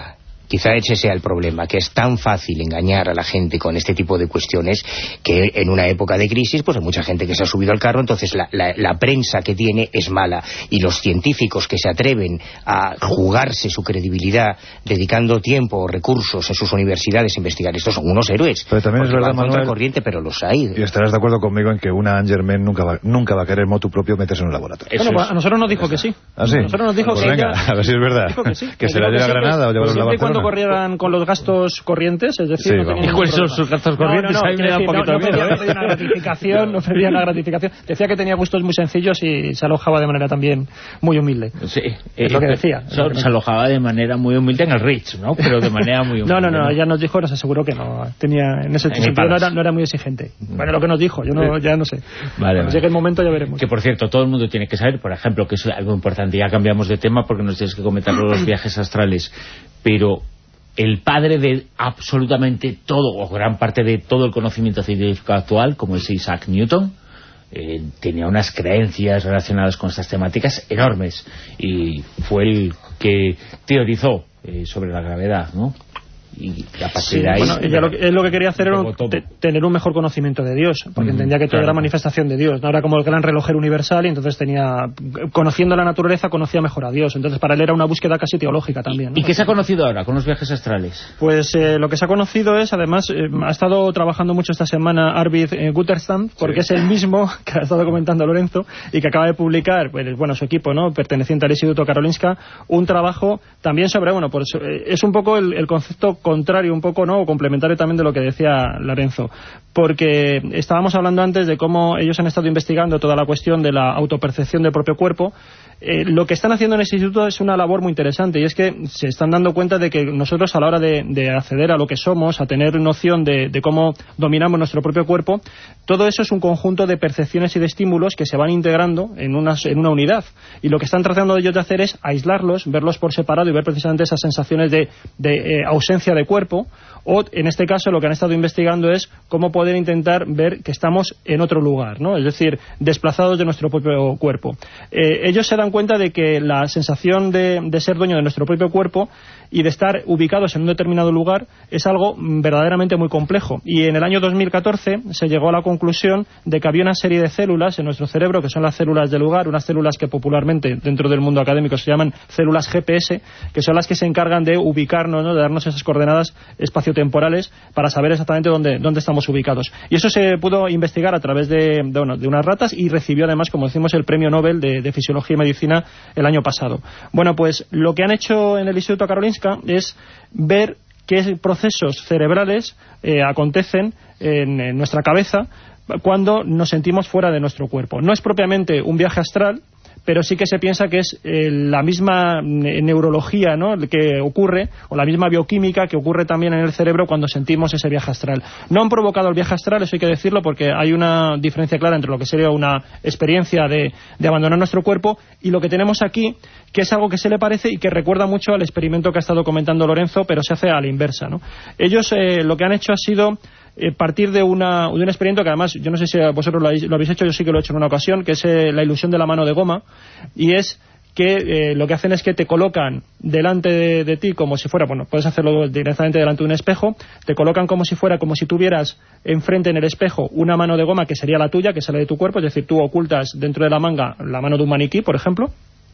Speaker 4: Quizá ese sea el problema, que es tan fácil engañar a la gente con este tipo de cuestiones que en una época de crisis pues hay mucha gente que se ha subido al carro, entonces la, la, la prensa que tiene es mala, y los científicos que se atreven a jugarse su credibilidad dedicando tiempo o recursos en sus universidades a investigar esto son unos héroes.
Speaker 3: Pero también es verdad, Manuel,
Speaker 4: corriente, pero los hay.
Speaker 3: Y estarás de acuerdo conmigo en que una Angermen nunca va, nunca va a querer motu propio meterse en un laboratorio.
Speaker 6: Bueno, pues a nosotros nos dijo que sí.
Speaker 3: ¿Ah, sí?
Speaker 6: A nosotros nos dijo
Speaker 3: pues
Speaker 6: que
Speaker 3: venga,
Speaker 6: ella...
Speaker 3: a ver si es verdad.
Speaker 6: Que, sí.
Speaker 3: que se la lleve a Granada o llevarlo a Barcelona.
Speaker 6: Cuando corrieran con los gastos corrientes, es decir,
Speaker 3: sí,
Speaker 6: no tenían
Speaker 2: ¿Y cuáles son sus gastos corrientes?
Speaker 6: No, no, no,
Speaker 2: ahí me da un poquito
Speaker 6: no,
Speaker 2: de miedo.
Speaker 6: No pedía una gratificación, no pedía una gratificación. Decía que tenía gustos muy sencillos y se alojaba de manera también muy humilde.
Speaker 2: Sí,
Speaker 6: es
Speaker 2: eh,
Speaker 6: lo que decía.
Speaker 2: So, se alojaba de manera muy humilde en el Ritz, ¿no? Pero de manera muy humilde.
Speaker 6: No, no, no, ella nos dijo, nos aseguró que no tenía, en ese
Speaker 2: en
Speaker 6: sentido no era, no era muy exigente. Bueno, lo que nos dijo, yo no, ya no sé.
Speaker 2: Vale,
Speaker 6: Cuando
Speaker 2: vale.
Speaker 6: llegue el momento ya veremos.
Speaker 2: Que por cierto, todo el mundo tiene que saber, por ejemplo, que es algo importante, ya cambiamos de tema porque nos tienes que comentar los viajes astrales, pero el padre de absolutamente todo, o gran parte de todo el conocimiento científico actual, como es Isaac Newton, eh, tenía unas creencias relacionadas con estas temáticas enormes, y fue el que teorizó eh, sobre la gravedad, ¿no? Y a partir
Speaker 6: Sí,
Speaker 2: de ahí,
Speaker 6: bueno, ella lo que, él lo que quería hacer era te, tener un mejor conocimiento de Dios, porque mm, entendía que todo claro. era manifestación de Dios, no era como el gran relojero universal, y entonces tenía, conociendo la naturaleza, conocía mejor a Dios, entonces para él era una búsqueda casi teológica también, ¿no?
Speaker 2: ¿Y qué se ha conocido ahora con los viajes astrales?
Speaker 6: Pues eh, lo que se ha conocido es, además, eh, ha estado trabajando mucho esta semana Arvid eh, Gutterstam, porque sí. es el mismo que ha estado comentando Lorenzo, y que acaba de publicar, pues, bueno, su equipo, ¿no?, perteneciente al Instituto Karolinska, un trabajo también sobre, bueno, pues eh, es un poco el, el concepto contrario, un poco, ¿no?, o complementario también de lo que decía Lorenzo, porque estábamos hablando antes de cómo ellos han estado investigando toda la cuestión de la autopercepción del propio cuerpo. Eh, lo que están haciendo en el instituto es una labor muy interesante, y es que se están dando cuenta de que nosotros, a la hora de, de acceder a lo que somos, a tener noción de, de cómo dominamos nuestro propio cuerpo, todo eso es un conjunto de percepciones y de estímulos que se van integrando en una, en una unidad, y lo que están tratando ellos de hacer es aislarlos, verlos por separado y ver precisamente esas sensaciones de, de eh, ausencia de cuerpo, o en este caso lo que han estado investigando es cómo poder intentar ver que estamos en otro lugar, ¿no?, es decir, desplazados de nuestro propio cuerpo. Eh, ellos se dan cuenta de que la sensación de, de ser dueño de nuestro propio cuerpo y de estar ubicados en un determinado lugar es algo verdaderamente muy complejo, y en el año dos mil catorce se llegó a la conclusión de que había una serie de células en nuestro cerebro que son las células del lugar, unas células que popularmente dentro del mundo académico se llaman células G P S, que son las que se encargan de ubicarnos, ¿no?, de darnos esas coordenadas espaciotemporales para saber exactamente dónde, dónde estamos ubicados. Y eso se pudo investigar a través de, de, bueno, de unas ratas, y recibió además, como decimos, el premio Nobel de, de Fisiología y Medicina el año pasado. Bueno, pues lo que han hecho en el Instituto Karolinska es ver qué procesos cerebrales eh, acontecen en, en nuestra cabeza cuando nos sentimos fuera de nuestro cuerpo. No es propiamente un viaje astral, pero sí que se piensa que es eh, la misma neurología, ¿no?, que ocurre, o la misma bioquímica que ocurre también en el cerebro cuando sentimos ese viaje astral. No han provocado el viaje astral, eso hay que decirlo, porque hay una diferencia clara entre lo que sería una experiencia de, de abandonar nuestro cuerpo y lo que tenemos aquí, que es algo que se le parece y que recuerda mucho al experimento que ha estado comentando Lorenzo, pero se hace a la inversa, ¿no? Ellos eh, lo que han hecho ha sido Eh, partir de, una, de un experimento que además, yo no sé si vosotros lo habéis, lo habéis hecho, yo sí que lo he hecho en una ocasión, que es eh, la ilusión de la mano de goma, y es que eh, lo que hacen es que te colocan delante de, de ti como si fuera, bueno, puedes hacerlo directamente delante de un espejo, te colocan como si fuera, como si tuvieras enfrente en el espejo una mano de goma que sería la tuya, que sale de tu cuerpo, es decir, tú ocultas dentro de la manga la mano de un maniquí, por ejemplo,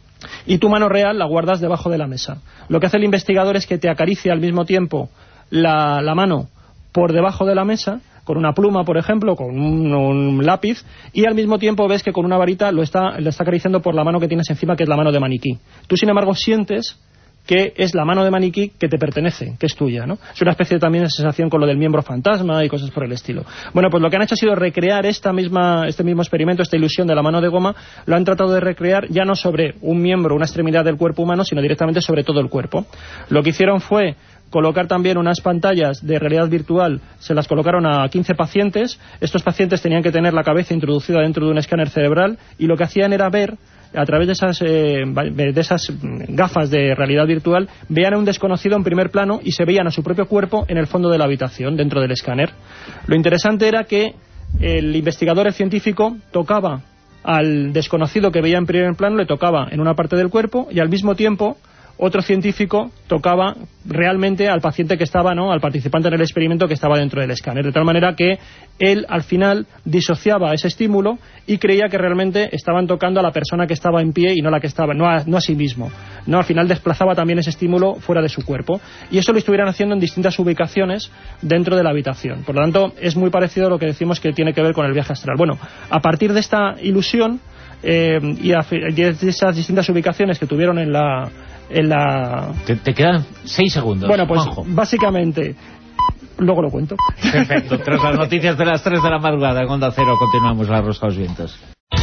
Speaker 6: y tu mano real la guardas debajo de la mesa. Lo que hace el investigador es que te acaricia al mismo tiempo la, la mano por debajo de la mesa, con una pluma, por ejemplo, con un, un lápiz, y al mismo tiempo ves que con una varita lo está, lo está acariciando por la mano que tienes encima, que es la mano de maniquí. Tú, sin embargo, sientes que es la mano de maniquí que te pertenece, que es tuya, ¿no? Es una especie también de sensación con lo del miembro fantasma y cosas por el estilo. Bueno, pues lo que han hecho ha sido recrear esta misma, este mismo experimento, esta ilusión de la mano de goma, lo han tratado de recrear ya no sobre un miembro, una extremidad del cuerpo humano, sino directamente sobre todo el cuerpo. Lo que hicieron fue colocar también unas pantallas de realidad virtual, se las colocaron a quince pacientes. Estos pacientes tenían que tener la cabeza introducida dentro de un escáner cerebral, y lo que hacían era ver, a través de esas, eh, de esas gafas de realidad virtual, veían a un desconocido en primer plano y se veían a su propio cuerpo en el fondo de la habitación, dentro del escáner. Lo interesante era que el investigador, el científico, tocaba al desconocido que veía en primer plano, le tocaba en una parte del cuerpo, y al mismo tiempo otro científico tocaba realmente al paciente que estaba, ¿no?, al participante en el experimento que estaba dentro del escáner, de tal manera que él al final disociaba ese estímulo y creía que realmente estaban tocando a la persona que estaba en pie y no la que estaba, no a, no a sí mismo, no, al final desplazaba también ese estímulo fuera de su cuerpo, y eso lo estuvieran haciendo en distintas ubicaciones dentro de la habitación. Por lo tanto, es muy parecido a lo que decimos que tiene que ver con el viaje astral. Bueno, a partir de esta ilusión eh, y, a, y de esas distintas ubicaciones que tuvieron en la en la
Speaker 2: te, te quedan seis segundos.
Speaker 6: Bueno, pues
Speaker 2: Juanjo,
Speaker 6: básicamente luego lo cuento.
Speaker 2: Perfecto. Tras las noticias de las tres de la madrugada en Onda Cero continuamos La Rosa de los Vientos.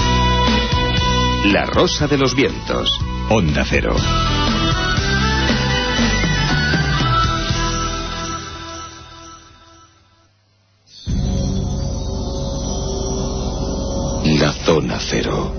Speaker 1: La Rosa de los Vientos, Onda Cero. La Zona Cero.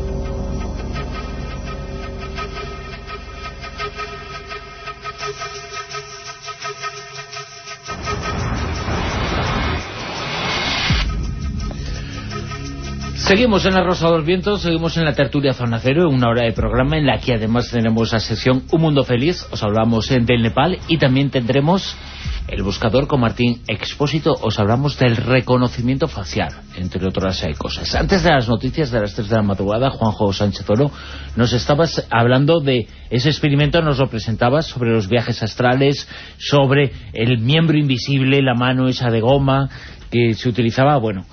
Speaker 2: Seguimos en La Rosa de los Vientos, seguimos en la tertulia Zona Cero, una hora de programa en la que además tenemos la sección Un Mundo Feliz, os hablamos del Nepal, y también tendremos El Buscador con Martín Expósito, os hablamos del reconocimiento facial, entre otras cosas. Antes de las noticias de las tres de la madrugada, Juanjo Sánchez Oro, nos estabas hablando de ese experimento, nos lo presentabas sobre los viajes astrales, sobre el miembro invisible, la mano esa de goma que se utilizaba. Bueno,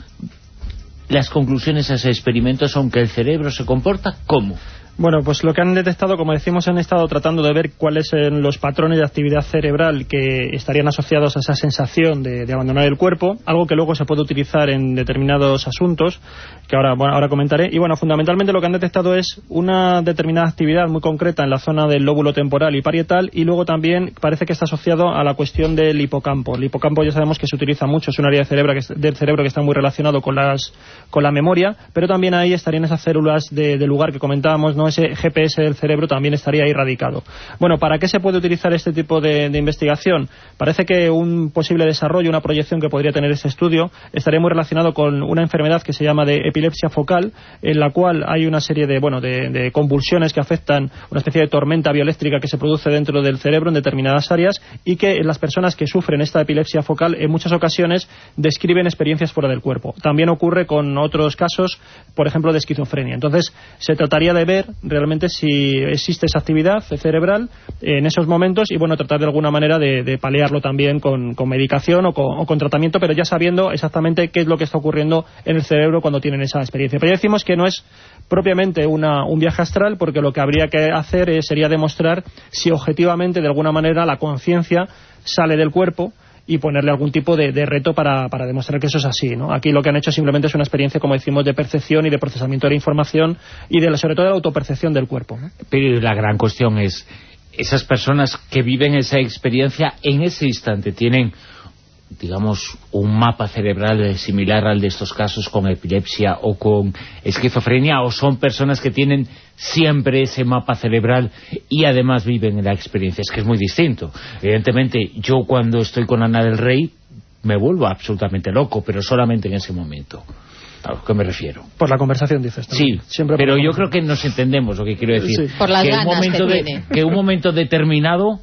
Speaker 2: las conclusiones de ese experimento son que el cerebro se comporta ¿cómo?
Speaker 6: Bueno, pues lo que han detectado, como decimos, han estado tratando de ver cuáles son los patrones de actividad cerebral que estarían asociados a esa sensación de, de abandonar el cuerpo, algo que luego se puede utilizar en determinados asuntos, que ahora, bueno, ahora comentaré. Y bueno, fundamentalmente lo que han detectado es una determinada actividad muy concreta en la zona del lóbulo temporal y parietal, y luego también parece que está asociado a la cuestión del hipocampo. El hipocampo ya sabemos que se utiliza mucho, es un área de cerebro que, del cerebro que está muy relacionado con, las, con la memoria, pero también ahí estarían esas células de, de lugar que comentábamos, ¿no? Ese G P S del cerebro también estaría ahí radicado. Bueno, ¿para qué se puede utilizar este tipo de, de investigación? Parece que un posible desarrollo, una proyección que podría tener este estudio estaría muy relacionado con una enfermedad que se llama de epilepsia focal, en la cual hay una serie de, bueno, de, de convulsiones que afectan, una especie de tormenta bioeléctrica que se produce dentro del cerebro en determinadas áreas, y que las personas que sufren esta epilepsia focal en muchas ocasiones describen experiencias fuera del cuerpo. También ocurre con otros casos, por ejemplo, de esquizofrenia. Entonces, se trataría de ver realmente si existe esa actividad cerebral en esos momentos y, bueno, tratar de alguna manera de, de paliarlo también con, con medicación o con, o con tratamiento, pero ya sabiendo exactamente qué es lo que está ocurriendo en el cerebro cuando tienen esa experiencia. Pero ya decimos que no es propiamente una, un viaje astral, porque lo que habría que hacer es, sería demostrar si objetivamente, de alguna manera, la conciencia sale del cuerpo y ponerle algún tipo de, de reto para, para demostrar que eso es así, ¿no? Aquí lo que han hecho simplemente es una experiencia, como decimos, de percepción y de procesamiento de la información y de, sobre todo de la autopercepción del cuerpo, ¿no?
Speaker 2: Pero la gran cuestión es, esas personas que viven esa experiencia en ese instante tienen, digamos, un mapa cerebral similar al de estos casos con epilepsia o con esquizofrenia, o son personas que tienen siempre ese mapa cerebral y además viven en la experiencia. Es que es muy distinto. Evidentemente, yo cuando estoy con Ana del Rey me vuelvo absolutamente loco, pero solamente en ese momento. ¿A lo que me refiero?
Speaker 6: Por la conversación, dices.
Speaker 2: Sí, siempre, pero yo creo que nos entendemos lo que quiero decir.
Speaker 5: Sí. Por las
Speaker 2: que
Speaker 5: ganas
Speaker 2: un momento
Speaker 5: que
Speaker 2: de,
Speaker 5: tiene.
Speaker 2: que un momento determinado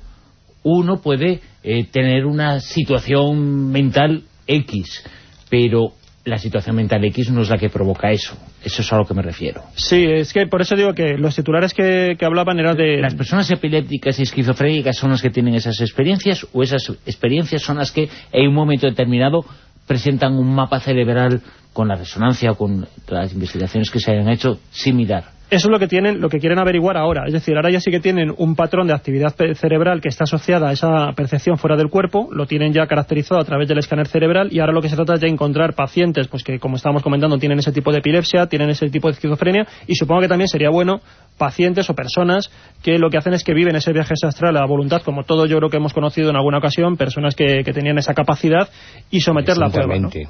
Speaker 2: uno puede eh, tener una situación mental X, pero la situación mental X no es la que provoca eso. Eso es a lo que me refiero.
Speaker 6: Sí, es que por eso digo que los titulares que, que hablaban eran de...
Speaker 2: ¿Las personas epilépticas y esquizofrénicas son las que tienen esas experiencias, o esas experiencias son las que en un momento determinado presentan un mapa cerebral con la resonancia o con las investigaciones que se hayan hecho similar?
Speaker 6: Eso es lo que tienen, lo que quieren averiguar ahora. Es decir, ahora ya sí que tienen un patrón de actividad cerebral que está asociada a esa percepción fuera del cuerpo, lo tienen ya caracterizado a través del escáner cerebral, y ahora lo que se trata es de encontrar pacientes pues que, como estábamos comentando, tienen ese tipo de epilepsia, tienen ese tipo de esquizofrenia, y supongo que también sería bueno pacientes o personas que lo que hacen es que viven ese viaje astral a voluntad, como todos yo creo que hemos conocido en alguna ocasión, personas que, que tenían esa capacidad, y someterla a prueba, ¿no?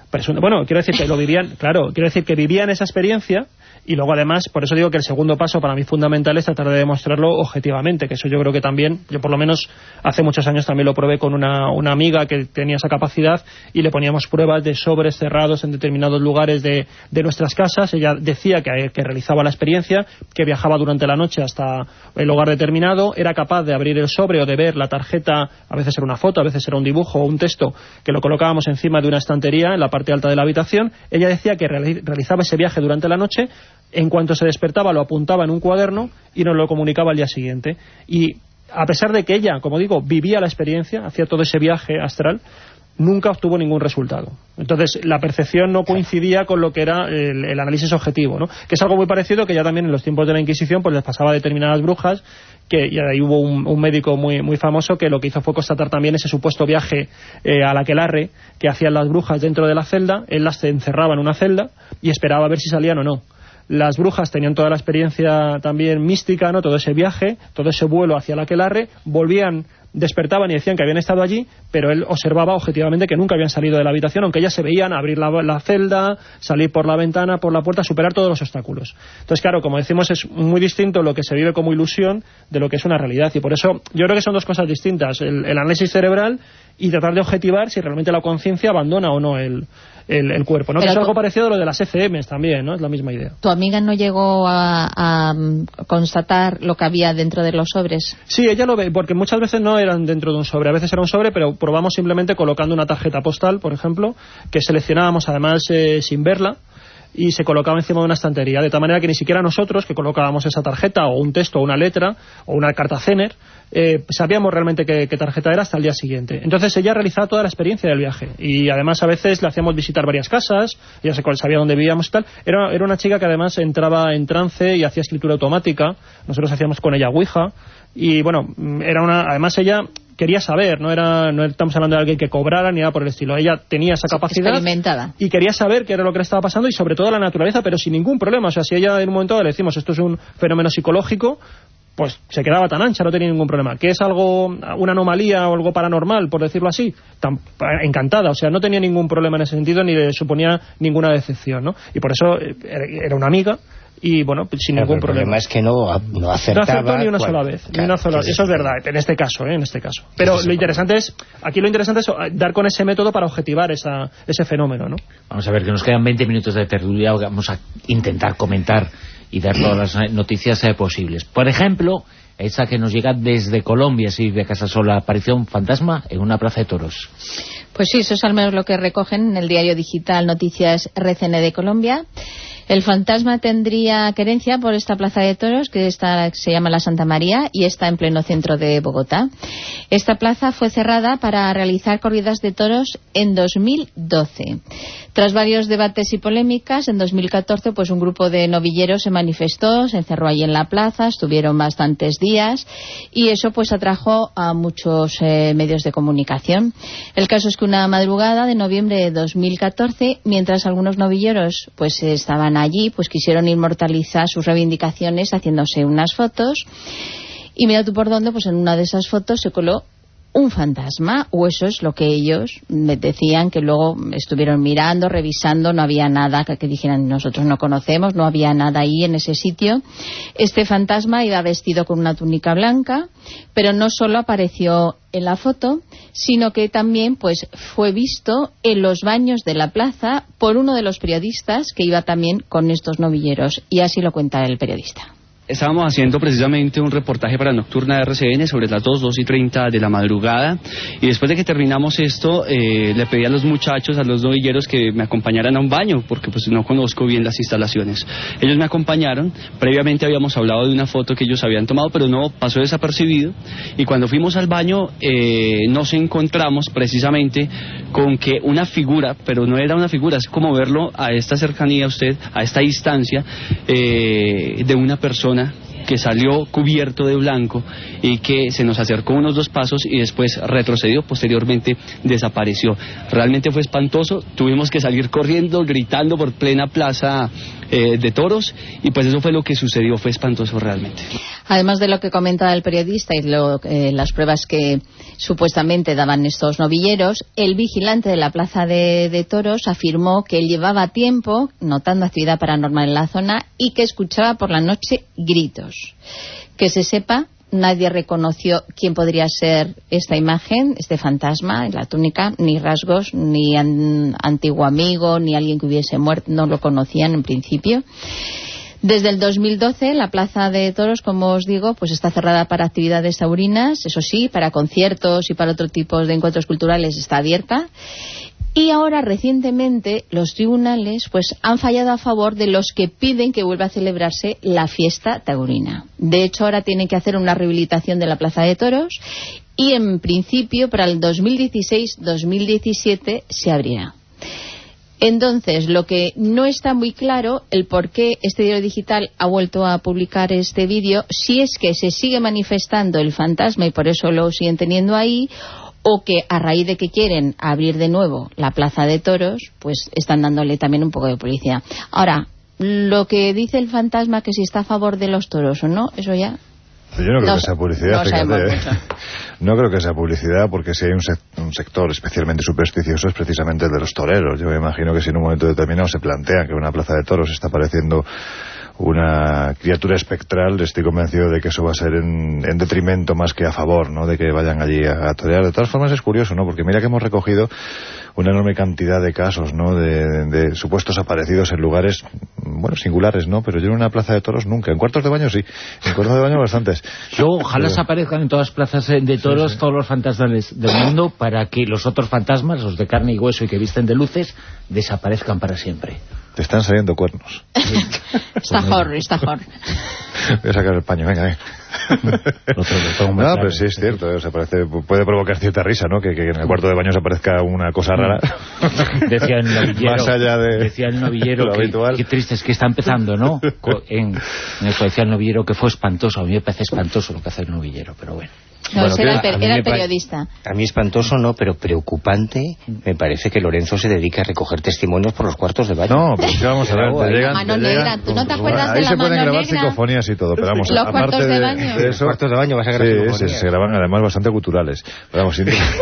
Speaker 6: Bueno, quiero decir que lo vivían, claro, quiero decir que vivían esa experiencia. Y luego además, por eso digo que el segundo paso para mí fundamental es tratar de demostrarlo objetivamente, que eso yo creo que también, yo por lo menos hace muchos años también lo probé con una, una amiga que tenía esa capacidad y le poníamos pruebas de sobres cerrados en determinados lugares de, de nuestras casas. Ella decía que, que realizaba la experiencia, que viajaba durante la noche hasta el hogar determinado, era capaz de abrir el sobre o de ver la tarjeta, a veces era una foto, a veces era un dibujo o un texto, que lo colocábamos encima de una estantería en la parte alta de la habitación. Ella decía que realizaba ese viaje durante la noche. En cuanto se despertaba lo apuntaba en un cuaderno y nos lo comunicaba al día siguiente. Y a pesar de que ella, como digo, vivía la experiencia, hacía todo ese viaje astral, nunca obtuvo ningún resultado. Entonces la percepción no coincidía con lo que era el, el análisis objetivo, ¿no? Que es algo muy parecido que ya también en los tiempos de la Inquisición pues les pasaba a determinadas brujas, que y ahí hubo un, un médico muy, muy famoso que lo que hizo fue constatar también ese supuesto viaje eh, al aquelarre que hacían las brujas dentro de la celda. Él las encerraba en una celda y esperaba a ver si salían o no. Las brujas tenían toda la experiencia también mística, ¿no? Todo ese viaje, todo ese vuelo hacia el aquelarre, volvían, despertaban y decían que habían estado allí, pero él observaba objetivamente que nunca habían salido de la habitación, aunque ellas se veían abrir la, la celda, salir por la ventana, por la puerta, superar todos los obstáculos. Entonces, claro, como decimos, es muy distinto lo que se vive como ilusión de lo que es una realidad, y por eso yo creo que son dos cosas distintas, el, el análisis cerebral y tratar de objetivar si realmente la conciencia abandona o no el, el, el cuerpo, ¿no? Que es algo parecido a lo de las E C Ms también, ¿no? Es la misma idea.
Speaker 5: ¿Tu amiga no llegó a, a constatar lo que había dentro de los sobres?
Speaker 6: Sí, ella lo ve, porque muchas veces no eran dentro de un sobre, a veces era un sobre, pero probamos simplemente colocando una tarjeta postal, por ejemplo, que seleccionábamos además eh, sin verla, y se colocaba encima de una estantería, de tal manera que ni siquiera nosotros, que colocábamos esa tarjeta, o un texto, o una letra, o una carta Zener, eh, sabíamos realmente qué, qué tarjeta era hasta el día siguiente. Entonces ella realizaba toda la experiencia del viaje, y además a veces le hacíamos visitar varias casas, ella sabía dónde vivíamos y tal. Era, era una chica que además entraba en trance y hacía escritura automática, nosotros hacíamos con ella Ouija, y bueno, era una, además ella quería saber, no era no estamos hablando de alguien que cobrara ni nada por el estilo, ella tenía esa capacidad
Speaker 5: experimentada
Speaker 6: y quería saber qué era lo que le estaba pasando y sobre todo la naturaleza, pero sin ningún problema. O sea, si ella en un momento dado le decimos esto es un fenómeno psicológico, pues se quedaba tan ancha, no tenía ningún problema. ¿Que es algo, una anomalía o algo paranormal, por decirlo así? Tan, encantada, o sea, no tenía ningún problema en ese sentido ni le suponía ninguna decepción, ¿no? Y por eso era una amiga. Y bueno, pues sin
Speaker 4: claro,
Speaker 6: ningún
Speaker 4: el
Speaker 6: problema.
Speaker 4: problema es que no, no acertaba.
Speaker 6: No acertó ni una
Speaker 4: cual,
Speaker 6: sola vez.
Speaker 4: Claro,
Speaker 6: ni una sola,
Speaker 4: sí,
Speaker 6: eso
Speaker 4: sí.
Speaker 6: es verdad, en este caso, ¿eh? en este caso. Pero lo interesante es, aquí lo interesante es dar con ese método para objetivar esa, ese fenómeno, ¿no?
Speaker 2: Vamos a ver, que nos quedan veinte minutos de tertulia, vamos a intentar comentar y dar todas las noticias eh, posibles. Por ejemplo, esa que nos llega desde Colombia, sí, de Casa Sola, aparición fantasma en una plaza de toros.
Speaker 5: Pues sí, eso es al menos lo que recogen en el diario digital Noticias R C N de Colombia. El fantasma tendría querencia por esta plaza de toros, que está, se llama La Santa María, y está en pleno centro de Bogotá. Esta plaza fue cerrada para realizar corridas de toros en dos mil doce. Tras varios debates y polémicas, en dos mil catorce pues un grupo de novilleros se manifestó, se encerró allí en la plaza, estuvieron bastantes días, y eso pues atrajo a muchos eh, medios de comunicación. El caso es que una madrugada de noviembre de dos mil catorce, mientras algunos novilleros pues estaban allí, pues quisieron inmortalizar sus reivindicaciones haciéndose unas fotos, y mira tú por dónde, pues en una de esas fotos se coló un fantasma, o eso es lo que ellos me decían, que luego estuvieron mirando, revisando, no había nada que, que dijeran nosotros no conocemos, no había nada ahí en ese sitio. Este fantasma iba vestido con una túnica blanca, pero no solo apareció en la foto, sino que también pues fue visto en los baños de la plaza por uno de los periodistas que iba también con estos novilleros, y así lo cuenta el periodista.
Speaker 9: Estábamos haciendo precisamente un reportaje para Nocturna de R C N sobre las dos, dos y treinta de la madrugada, y después de que terminamos esto eh, le pedí a los muchachos, a los novilleros, que me acompañaran a un baño, porque pues no conozco bien las instalaciones. Ellos me acompañaron, previamente habíamos hablado de una foto que ellos habían tomado, pero no pasó desapercibido, y cuando fuimos al baño eh, nos encontramos precisamente con que una figura, pero no era una figura, es como verlo a esta cercanía, usted, a esta distancia, eh, de una persona que salió cubierto de blanco y que se nos acercó unos dos pasos y después retrocedió, posteriormente desapareció. Realmente fue espantoso, tuvimos que salir corriendo, gritando por plena plaza eh, de toros, y pues eso fue lo que sucedió, fue espantoso realmente.
Speaker 5: Además de lo que comentaba el periodista y lo, eh, las pruebas que supuestamente daban estos novilleros, el vigilante de la plaza de, de toros afirmó que él llevaba tiempo notando actividad paranormal en la zona y que escuchaba por la noche gritos. Que se sepa, nadie reconoció quién podría ser esta imagen, este fantasma en la túnica, ni rasgos, ni an, antiguo amigo, ni alguien que hubiese muerto, no lo conocían en principio. Desde el dos mil doce, la Plaza de Toros, como os digo, pues está cerrada para actividades taurinas, eso sí, para conciertos y para otro tipo de encuentros culturales está abierta. Y ahora, recientemente, los tribunales pues han fallado a favor de los que piden que vuelva a celebrarse la fiesta taurina. De hecho, ahora tienen que hacer una rehabilitación de la Plaza de Toros y, en principio, para el dos mil dieciséis dos mil diecisiete se abrirá. Entonces, lo que no está muy claro, el por qué este diario digital ha vuelto a publicar este vídeo, si es que se sigue manifestando el fantasma y por eso lo siguen teniendo ahí, o que a raíz de que quieren abrir de nuevo la Plaza de Toros, pues están dándole también un poco de publicidad. Ahora, lo que dice el fantasma, que si está a favor de los toros o no, eso ya...
Speaker 3: Yo no creo
Speaker 5: no,
Speaker 3: que sea publicidad,
Speaker 5: no
Speaker 3: fíjate, ¿eh? No creo que sea publicidad, porque si hay un, sec un sector especialmente supersticioso es precisamente el de los toreros. Yo me imagino que si en un momento determinado se plantea que una plaza de toros está apareciendo una criatura espectral, estoy convencido de que eso va a ser en, en detrimento más que a favor, ¿no?, de que vayan allí a, a torear. De todas formas es curioso, ¿no?, porque mira que hemos recogido una enorme cantidad de casos, ¿no?, de, de, de supuestos aparecidos en lugares, bueno, singulares, ¿no?, pero yo en una plaza de toros nunca. En cuartos de baño sí, en cuartos de baño bastantes.
Speaker 2: Yo ojalá se aparezcan en todas las plazas de toros, sí, sí, todos los fantasmas del mundo, para que los otros fantasmas, los de carne y hueso y que visten de luces, desaparezcan para siempre.
Speaker 3: Te están saliendo cuernos.
Speaker 5: Está jor, está jor.
Speaker 3: Voy a sacar el paño, venga, venga. No, pero sí es cierto, o sea, parece, puede provocar cierta risa, ¿no? Que, que en el cuarto de baño se aparezca una cosa rara.
Speaker 2: Decía el novillero,
Speaker 3: más allá de
Speaker 2: decía el novillero que, que triste es que está empezando, ¿no? En, en eso decía el novillero que fue espantoso. A mí me parece espantoso lo que hace el novillero, pero bueno.
Speaker 5: No, bueno, era,
Speaker 4: a,
Speaker 5: el,
Speaker 4: a
Speaker 5: era el periodista.
Speaker 4: A mí espantoso no, pero preocupante me parece que Lorenzo se dedica a recoger testimonios por los cuartos de baño.
Speaker 3: No, pero es que vamos a ver, te llegan,
Speaker 5: mano
Speaker 3: te
Speaker 5: negra,
Speaker 3: llegan,
Speaker 5: ¿tú no te acuerdas
Speaker 3: ahí
Speaker 5: de la
Speaker 3: se
Speaker 5: mano
Speaker 3: pueden grabar
Speaker 5: negra?
Speaker 3: Psicofonías y todo, pero vamos,
Speaker 5: los
Speaker 3: aparte
Speaker 5: cuartos de,
Speaker 3: de,
Speaker 5: baño.
Speaker 3: de eso,
Speaker 4: los cuartos de baño vas a grabar
Speaker 3: sí,
Speaker 4: psicofonías.
Speaker 3: Se, se graban además bastante culturales, pero vamos,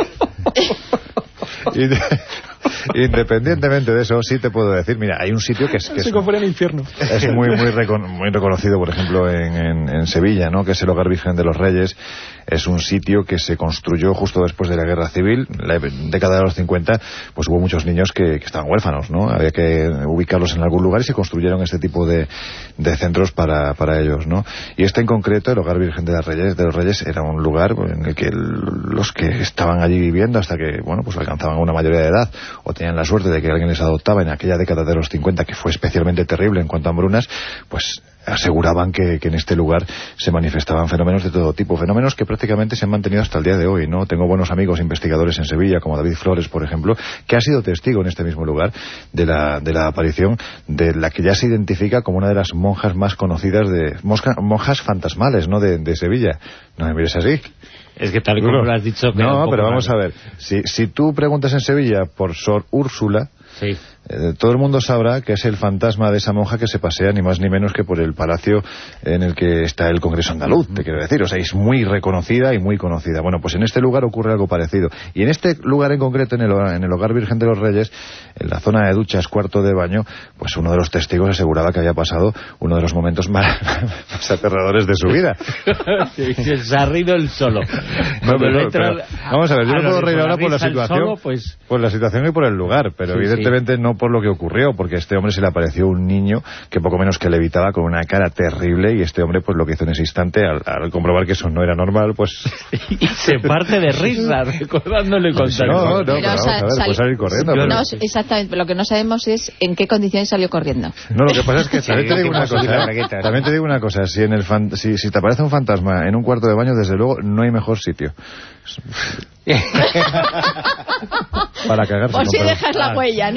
Speaker 3: independientemente de eso, sí te puedo decir, mira, hay un sitio que es, que es,
Speaker 6: en el infierno.
Speaker 3: es muy muy, recon, muy reconocido, por ejemplo, en, en, en Sevilla, ¿no?, que es el Hogar Virgen de los Reyes. Es un sitio que se construyó justo después de la Guerra Civil, la década de los cincuenta, pues hubo muchos niños que, que estaban huérfanos, ¿no? Había que ubicarlos en algún lugar y se construyeron este tipo de, de centros para, para ellos, ¿no? Y este en concreto, el Hogar Virgen de, las Reyes, de los Reyes, era un lugar en el que el, los que estaban allí viviendo hasta que, bueno, pues alcanzaban una mayoría de edad o tenían la suerte de que alguien les adoptaba en aquella década de los cincuenta, que fue especialmente terrible en cuanto a hambrunas, pues aseguraban que, que en este lugar se manifestaban fenómenos de todo tipo, fenómenos que prácticamente se han mantenido hasta el día de hoy, ¿no? Tengo buenos amigos investigadores en Sevilla, como David Flores, por ejemplo, que ha sido testigo en este mismo lugar de la, de la aparición de la que ya se identifica como una de las monjas más conocidas de... Mosca, monjas fantasmales, ¿no?, de, de Sevilla. No me mires así.
Speaker 2: Es que tal y como lo has dicho...
Speaker 3: No, pero vamos a ver. Si, si tú preguntas en Sevilla por Sor Úrsula... Sí. Eh, todo el mundo sabrá que es el fantasma de esa monja que se pasea ni más ni menos que por el palacio en el que está el Congreso Andaluz, te quiero decir. O sea, es muy reconocida y muy conocida. Bueno, pues en este lugar ocurre algo parecido. Y en este lugar en concreto, en el, en el Hogar Virgen de los Reyes, en la zona de duchas, cuarto de baño, pues uno de los testigos aseguraba que había pasado uno de los momentos más, más aterradores de su vida.
Speaker 2: Sí, se ha rido el solo.
Speaker 3: No, pero, pero, vamos a ver, yo me puedo reír ahora por la situación, solo, pues... por la situación y por el lugar, pero sí, evidentemente sí. No por lo que ocurrió, porque a este hombre se le apareció un niño que poco menos que levitaba con una cara terrible, y este hombre pues lo que hizo en ese instante, al, al comprobar que eso no era normal, pues...
Speaker 2: y se parte de risa, recordándole con
Speaker 3: tal. No, no, pero, pero vamos a ver, puede salir corriendo.
Speaker 5: No, pero... exactamente, lo que no sabemos es en qué condiciones salió corriendo.
Speaker 3: No, lo que pasa es que también te digo una cosa, también te digo una cosa, si, en el fan, si, si te aparece un fantasma en un cuarto de baño, desde luego no hay mejor sitio. Para cagarse.
Speaker 5: Por si dejas la huella, ¿no?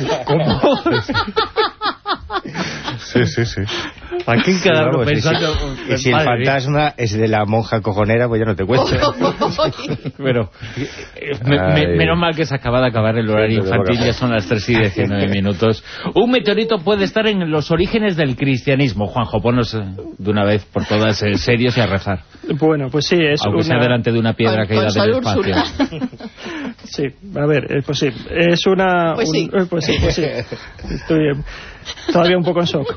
Speaker 2: ¿Cómo?
Speaker 3: Sí, sí, sí.
Speaker 2: ¿Para qué cada uno pensando?
Speaker 4: Y si el fantasma es de la monja cojonera, pues ya no te cuento.
Speaker 2: Pero me, me, menos mal que se acaba de acabar el horario infantil, ya son las tres y diecinueve minutos. Un meteorito puede estar en los orígenes del cristianismo. Juanjo, ponnos de una vez por todas eh, serios y a rezar.
Speaker 6: Bueno, pues sí, es
Speaker 2: aunque
Speaker 6: una...
Speaker 2: sea delante de una piedra con, caída con del espacio.
Speaker 6: Sí, a ver, eh, pues sí, es una...
Speaker 5: Pues
Speaker 6: un,
Speaker 5: sí.
Speaker 6: Eh, pues sí, pues sí. Estoy eh, todavía un poco en shock.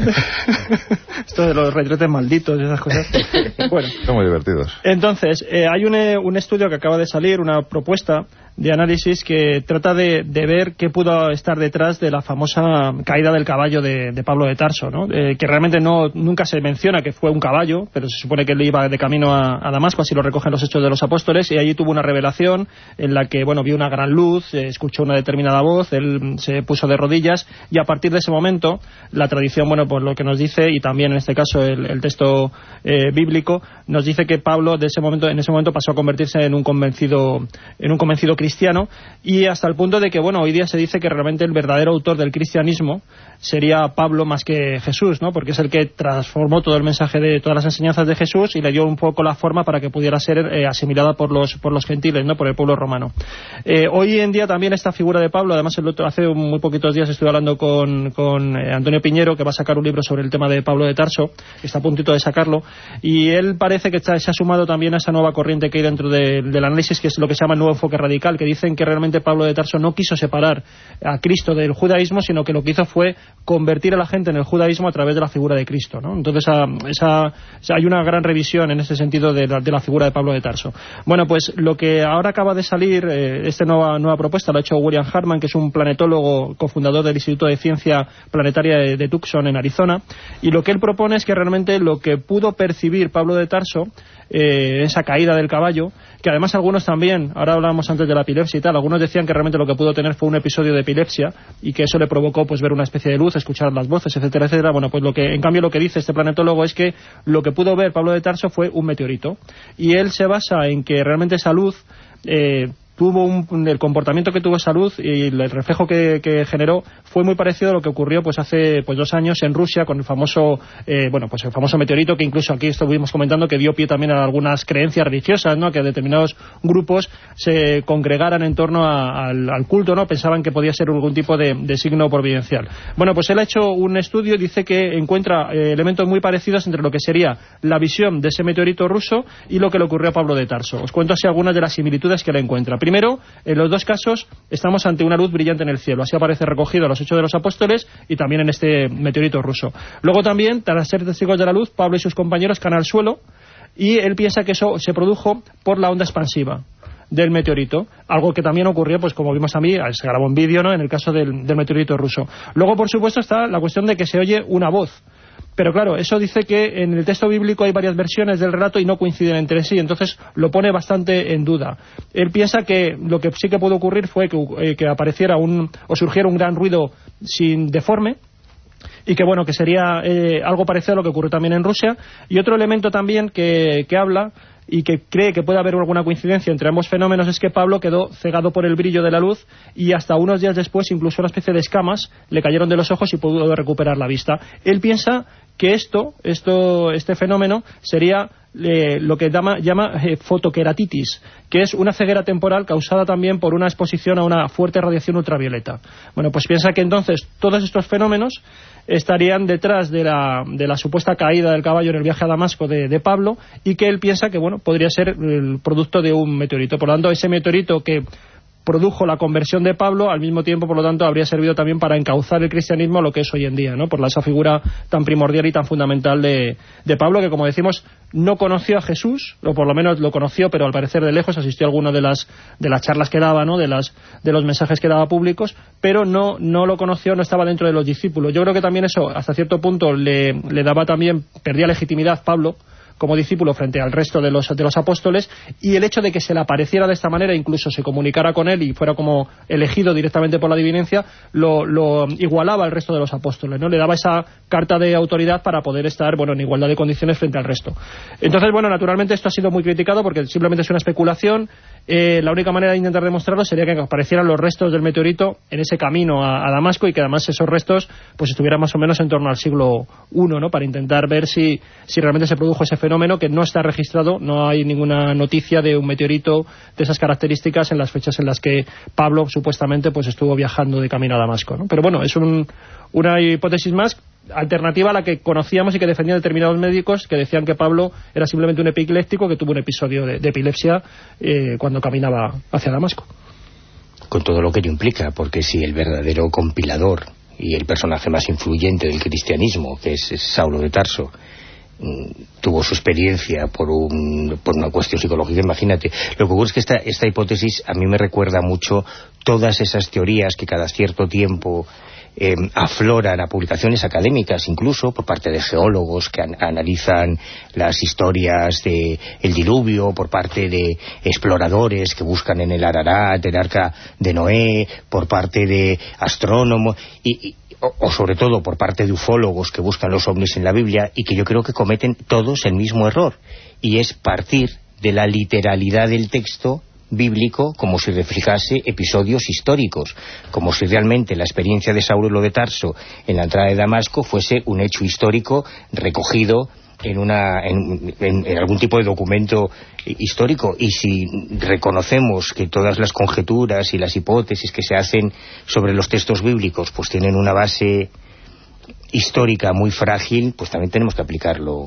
Speaker 6: Esto de los retretes malditos y esas cosas. Bueno.
Speaker 3: Son muy divertidos.
Speaker 6: Entonces, eh, hay un, eh, un estudio que acaba de salir, una propuesta de análisis que trata de, de ver qué pudo estar detrás de la famosa caída del caballo de, de Pablo de Tarso, ¿no? Eh, que realmente no nunca se menciona que fue un caballo, pero se supone que él iba de camino a, a Damasco, así lo recogen los Hechos de los Apóstoles, y allí tuvo una revelación en la que, bueno, vio una gran luz, eh, escuchó una determinada voz, él se puso de rodillas, y a partir de ese momento, la tradición, bueno, pues lo que nos dice, y también en este caso el, el texto eh, bíblico, nos dice que Pablo de ese momento, en ese momento pasó a convertirse en un convencido, en un convencido cristiano, y hasta el punto de que, bueno, hoy día se dice que realmente el verdadero autor del cristianismo sería Pablo más que Jesús, ¿no? Porque es el que transformó todo el mensaje de todas las enseñanzas de Jesús y le dio un poco la forma para que pudiera ser eh, asimilada por los por los gentiles, ¿no? Por el pueblo romano. Eh, hoy en día también esta figura de Pablo, además el otro, hace muy poquitos días estuve hablando con, con eh, Antonio Piñero, que va a sacar un libro sobre el tema de Pablo de Tarso, está a puntito de sacarlo, y él parece que está, se ha sumado también a esa nueva corriente que hay dentro de, del análisis, que es lo que se llama el nuevo enfoque radical, que dicen que realmente Pablo de Tarso no quiso separar a Cristo del judaísmo, sino que lo que hizo fue convertir a la gente en el judaísmo a través de la figura de Cristo, ¿no? Entonces a, esa, esa, hay una gran revisión en ese sentido de la, de la figura de Pablo de Tarso. Bueno, pues lo que ahora acaba de salir, eh, esta nueva, nueva propuesta, lo ha hecho William Hartman, que es un planetólogo cofundador del Instituto de Ciencia Planetaria de, de Tucson, en Arizona, y lo que él propone es que realmente lo que pudo percibir Pablo de Tarso, eh, esa caída del caballo, que además algunos también, ahora hablábamos antes de la epilepsia y tal, algunos decían que realmente lo que pudo tener fue un episodio de epilepsia y que eso le provocó pues ver una especie de luz, escuchar las voces, etcétera, etcétera. Bueno, pues lo que, en cambio lo que dice este planetólogo es que lo que pudo ver Pablo de Tarso fue un meteorito, y él se basa en que realmente esa luz eh, tuvo un, el comportamiento que tuvo esa luz y el reflejo que, que generó fue muy parecido a lo que ocurrió pues hace pues dos años en Rusia con el famoso eh, bueno pues el famoso meteorito, que incluso aquí estuvimos comentando que dio pie también a algunas creencias religiosas, ¿no? Que determinados grupos se congregaran en torno a, al, al culto, ¿no? Pensaban que podía ser algún tipo de, de signo providencial. Bueno, pues él ha hecho un estudio y dice que encuentra eh, elementos muy parecidos entre lo que sería la visión de ese meteorito ruso y lo que le ocurrió a Pablo de Tarso. Os cuento así algunas de las similitudes que le encuentra. Primero, en los dos casos estamos ante una luz brillante en el cielo, así aparece recogido en los Hechos de los Apóstoles y también en este meteorito ruso. Luego también, tras ser testigos de la luz, Pablo y sus compañeros caen al suelo, y él piensa que eso se produjo por la onda expansiva del meteorito, algo que también ocurrió, pues como vimos a mí, se grabó en vídeo, ¿no?, en el caso del, del meteorito ruso. Luego, por supuesto, está la cuestión de que se oye una voz. Pero claro, eso dice que en el texto bíblico hay varias versiones del relato y no coinciden entre sí, entonces lo pone bastante en duda. Él piensa que lo que sí que pudo ocurrir fue que, eh, que apareciera un, o surgiera un gran ruido sin deforme, y que bueno, que sería eh, algo parecido a lo que ocurrió también en Rusia. Y otro elemento también que, que habla y que cree que puede haber alguna coincidencia entre ambos fenómenos es que Pablo quedó cegado por el brillo de la luz y hasta unos días después incluso una especie de escamas le cayeron de los ojos y pudo recuperar la vista. Él piensa que esto, esto este fenómeno sería eh, lo que llama, llama eh, fotoqueratitis, que es una ceguera temporal causada también por una exposición a una fuerte radiación ultravioleta. Bueno, pues piensa que entonces todos estos fenómenos estarían detrás de la, de la supuesta caída del caballo en el viaje a Damasco de, de Pablo, y que él piensa que bueno, podría ser el producto de un meteorito. Por lo tanto, ese meteorito que produjo la conversión de Pablo, al mismo tiempo, por lo tanto, habría servido también para encauzar el cristianismo a lo que es hoy en día, ¿no? Por la, esa figura tan primordial y tan fundamental de, de Pablo, que como decimos, no conoció a Jesús, o por lo menos lo conoció, pero al parecer de lejos, asistió a alguna de las, de las charlas que daba, ¿no?, de, las, de los mensajes que daba públicos, pero no, no lo conoció, no estaba dentro de los discípulos. Yo creo que también eso, hasta cierto punto, le, le daba también, perdía legitimidad Pablo como discípulo frente al resto de los, de los apóstoles, y el hecho de que se le apareciera de esta manera, incluso se comunicara con él y fuera como elegido directamente por la divinencia, lo, lo igualaba al resto de los apóstoles, ¿no? Le daba esa carta de autoridad para poder estar, bueno, en igualdad de condiciones frente al resto. Entonces, bueno, naturalmente esto ha sido muy criticado porque simplemente es una especulación. Eh, la única manera de intentar demostrarlo sería que aparecieran los restos del meteorito en ese camino a, a Damasco, y que además esos restos pues estuvieran más o menos en torno al siglo primero, ¿no? Para intentar ver si, si realmente se produjo ese fenómeno, que no está registrado, no hay ninguna noticia de un meteorito de esas características en las fechas en las que Pablo supuestamente pues estuvo viajando de camino a Damasco, ¿no? Pero bueno, es un, una hipótesis más alternativa a la que conocíamos y que defendían determinados médicos, que decían que Pablo era simplemente un epiléptico que tuvo un episodio de, de epilepsia eh, cuando caminaba hacia Damasco.
Speaker 4: Con todo lo que ello implica, porque si el verdadero compilador y el personaje más influyente del cristianismo, que es, es Saulo de Tarso, tuvo su experiencia por, un, por una cuestión psicológica, imagínate. Lo que ocurre es que esta, esta hipótesis a mí me recuerda mucho todas esas teorías que cada cierto tiempo eh, afloran a publicaciones académicas, incluso por parte de geólogos que an analizan las historias de el diluvio, por parte de exploradores que buscan en el Ararat, el Arca de Noé, por parte de astrónomos y, y O, o sobre todo por parte de ufólogos que buscan los ovnis en la Biblia, y que yo creo que cometen todos el mismo error, y es partir de la literalidad del texto bíblico como si reflejase episodios históricos, como si realmente la experiencia de Saulo de Tarso en la entrada de Damasco fuese un hecho histórico recogido en, una, en, en, en algún tipo de documento histórico. Y si reconocemos que todas las conjeturas y las hipótesis que se hacen sobre los textos bíblicos pues tienen una base histórica muy frágil, pues también tenemos que aplicarlo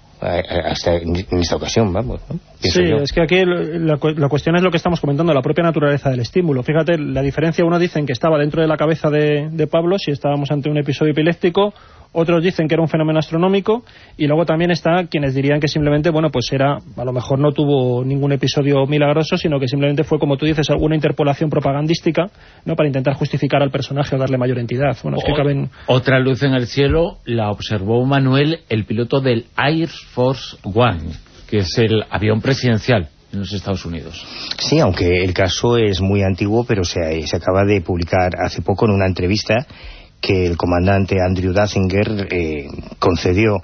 Speaker 4: hasta en esta ocasión, vamos, ¿no?
Speaker 6: Sí, yo. Es que aquí la, la cuestión es lo que estamos comentando, la propia naturaleza del estímulo. Fíjate, la diferencia, uno dicen que estaba dentro de la cabeza de, de Pablo, si estábamos ante un episodio epiléptico, otros dicen que era un fenómeno astronómico, y luego también está quienes dirían que simplemente, bueno, pues era, a lo mejor no tuvo ningún episodio milagroso, sino que simplemente fue, como tú dices, alguna interpolación propagandística, ¿no?, para intentar justificar al personaje o darle mayor entidad. Bueno, es que caben...
Speaker 2: Otra luz en el cielo la observó Manuel, el piloto del Air Force One, que es el avión presidencial en los Estados Unidos.
Speaker 4: Sí, aunque el caso es muy antiguo, pero se, se acaba de publicar hace poco en una entrevista que el comandante Andrew Dazinger eh, concedió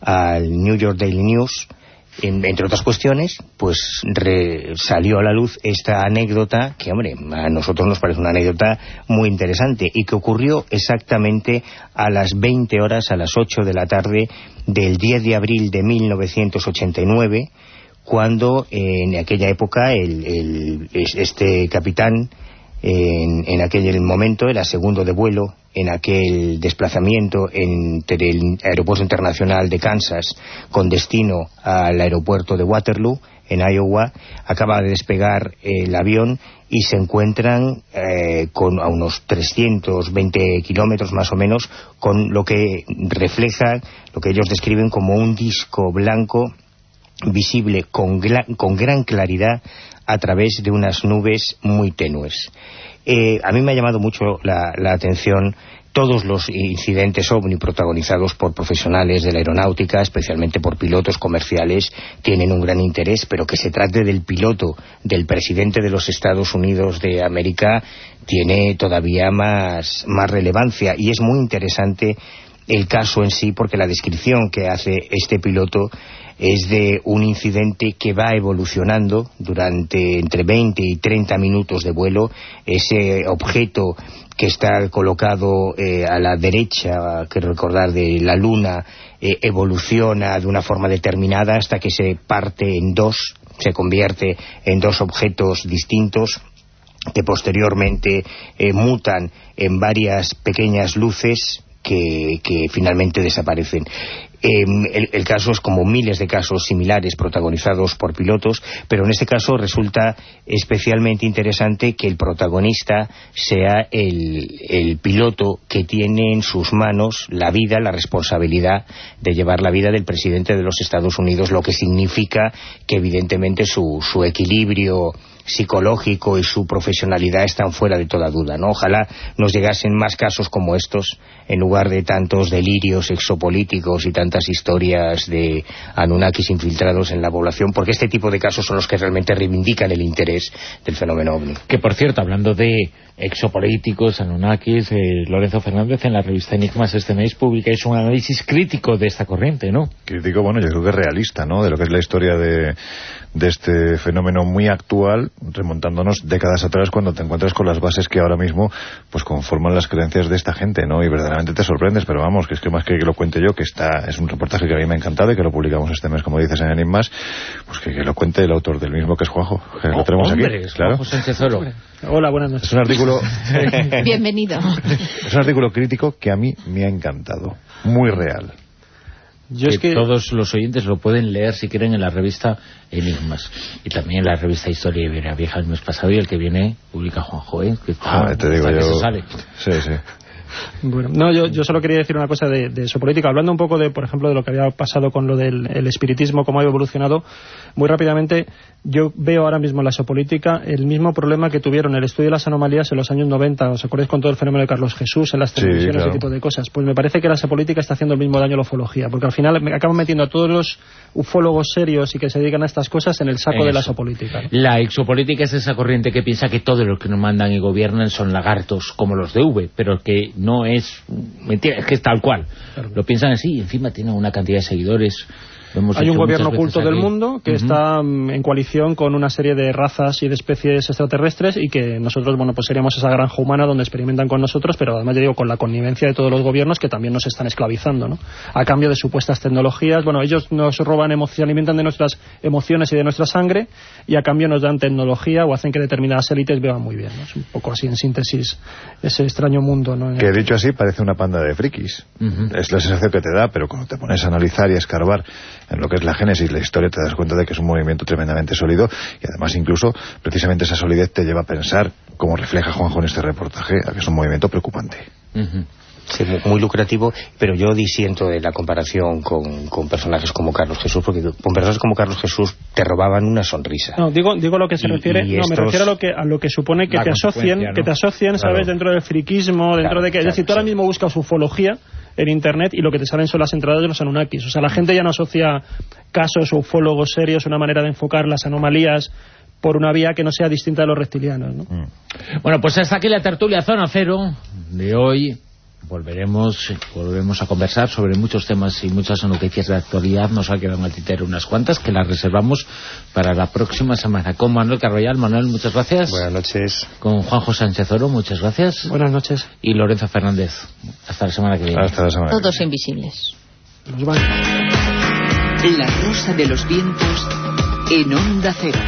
Speaker 4: al New York Daily News. En, entre otras cuestiones, pues re, salió a la luz esta anécdota que, hombre, a nosotros nos parece una anécdota muy interesante, y que ocurrió exactamente a las veinte horas, a las ocho de la tarde del diez de abril de mil novecientos ochenta y nueve, cuando eh, en aquella época el, el, este capitán En, en aquel momento era segundo de vuelo en aquel desplazamiento entre el aeropuerto internacional de Kansas con destino al aeropuerto de Waterloo en Iowa. Acaba de despegar el avión y se encuentran eh, con a unos trescientos veinte kilómetros más o menos, con lo que refleja lo que ellos describen como un disco blanco visible con, con gran claridad a través de unas nubes muy tenues. Eh, a mí me ha llamado mucho la, la atención todos los incidentes ovni protagonizados por profesionales de la aeronáutica, especialmente por pilotos comerciales, tienen un gran interés, pero que se trate del piloto del presidente de los Estados Unidos de América tiene todavía más, más relevancia, y es muy interesante el caso en sí, porque la descripción que hace este piloto es de un incidente que va evolucionando durante entre veinte y treinta minutos de vuelo. Ese objeto que está colocado eh, a la derecha, que recordar, de la Luna, eh, evoluciona de una forma determinada hasta que se parte en dos, se convierte en dos objetos distintos, que posteriormente eh, mutan en varias pequeñas luces que, que finalmente desaparecen. Eh, el, el caso es como miles de casos similares protagonizados por pilotos, pero en este caso resulta especialmente interesante que el protagonista sea el, el piloto que tiene en sus manos la vida, la responsabilidad de llevar la vida del presidente de los Estados Unidos, lo que significa que evidentemente su, su equilibrio psicológico y su profesionalidad están fuera de toda duda, ¿no? Ojalá nos llegasen más casos como estos en lugar de tantos delirios exopolíticos y tantos tantas historias de Anunnakis infiltrados en la población, porque este tipo de casos son los que realmente reivindican el interés del fenómeno ovni.
Speaker 2: Que, por cierto, hablando de exopolíticos, Anunnakis, eh, Lorenzo Fernández, en la revista Enigmas este mes publicáis un análisis crítico de esta corriente, ¿no?
Speaker 3: Crítico, bueno, yo creo que es realista, ¿no?, de lo que es la historia de, de este fenómeno muy actual, remontándonos décadas atrás, cuando te encuentras con las bases que ahora mismo pues conforman las creencias de esta gente, ¿no? Y verdaderamente te sorprendes, pero vamos, que es que más que que lo cuente yo, que está es un reportaje que a mí me ha encantado y que lo publicamos este mes, como dices, en Enigmas, pues que, que lo cuente el autor del mismo, que es Juanjo, que oh, lo tenemos
Speaker 2: hombre,
Speaker 3: aquí, claro.
Speaker 2: Juanjo Sánchez Oro.
Speaker 6: Hola, buenas noches.
Speaker 3: Es un artículo...
Speaker 5: Bienvenido.
Speaker 3: Es un artículo crítico que a mí me ha encantado, muy real.
Speaker 2: Yo que, es que todos los oyentes lo pueden leer si quieren en la revista Enigmas y también en la revista Historia Iberia Vieja el mes pasado, y el que viene publica Juanjo, ¿eh? Que está,
Speaker 3: ah, te digo yo...
Speaker 2: que se sale.
Speaker 3: Sí, sí.
Speaker 6: Bueno, no, yo, yo solo quería decir una cosa de, de su política, hablando un poco de, por ejemplo, de lo que había pasado con lo del el espiritismo, cómo ha evolucionado. Muy rápidamente, yo veo ahora mismo en la geopolítica el mismo problema que tuvieron el estudio de las anomalías en los años noventa. ¿Os acordáis con todo el fenómeno de Carlos Jesús en las televisiones, sí, claro, ese tipo de cosas? Pues me parece que la geopolítica está haciendo el mismo daño a la ufología, porque al final me acaban metiendo a todos los ufólogos serios y que se dedican a estas cosas en el saco Eso. de la geopolítica, ¿no?
Speaker 2: La exopolítica es esa corriente que piensa que todos los que nos mandan y gobiernan son lagartos, como los de V, pero que no es mentira, es que es tal cual. Claro. Lo piensan así y encima tienen una cantidad de seguidores.
Speaker 6: Hay un gobierno oculto del mundo que uh-huh. está um, en coalición con una serie de razas y de especies extraterrestres, y que nosotros, bueno, pues seríamos esa granja humana donde experimentan con nosotros, pero además, yo digo, con la connivencia de todos los gobiernos que también nos están esclavizando, ¿no? A cambio de supuestas tecnologías. Bueno, ellos nos roban, se alimentan de nuestras emociones y de nuestra sangre, y a cambio nos dan tecnología o hacen que determinadas élites vivan muy bien, ¿no? Es un poco así, en síntesis, ese extraño mundo, ¿no?
Speaker 3: Que dicho así parece una panda de frikis. Uh-huh. Es la sensación que te da, pero cuando te pones a analizar y a escarbar en lo que es la génesis, la historia, te das cuenta de que es un movimiento tremendamente sólido, y además incluso precisamente esa solidez te lleva a pensar, como refleja Juanjo en este reportaje, a que es un movimiento preocupante.
Speaker 4: Uh-huh. Sí, muy lucrativo, pero yo disiento de la comparación con, con personajes como Carlos Jesús, porque con personajes como Carlos Jesús te robaban una sonrisa.
Speaker 6: No, digo digo lo que se y, refiere, y no, estos... me refiero a lo que a lo que supone que te asocien, ¿no? que te asocien, ¿sabes?, claro, dentro del friquismo, dentro claro, de que, claro, es decir, tú ahora mismo buscas ufología en internet y lo que te salen son las entradas de los Anunnakis. O sea, la gente ya no asocia casos o ufólogos serios, una manera de enfocar las anomalías por una vía que no sea distinta de los reptilianos, ¿no? Mm.
Speaker 2: Bueno, pues hasta aquí la tertulia Zona Cero de hoy. Volveremos volveremos a conversar sobre muchos temas y muchas noticias de actualidad. Nos ha quedado en el tintero unas cuantas que las reservamos para la próxima semana. Con Manuel Carvallal. Manuel, muchas gracias.
Speaker 4: Buenas noches.
Speaker 2: Con Juanjo Sánchez Oro, muchas gracias.
Speaker 6: Buenas noches.
Speaker 2: Y Lorenzo Fernández. Hasta la semana que viene.
Speaker 3: Hasta la semana.
Speaker 5: Todos invisibles.
Speaker 7: Nos van. La Rosa de los Vientos en Onda Cero.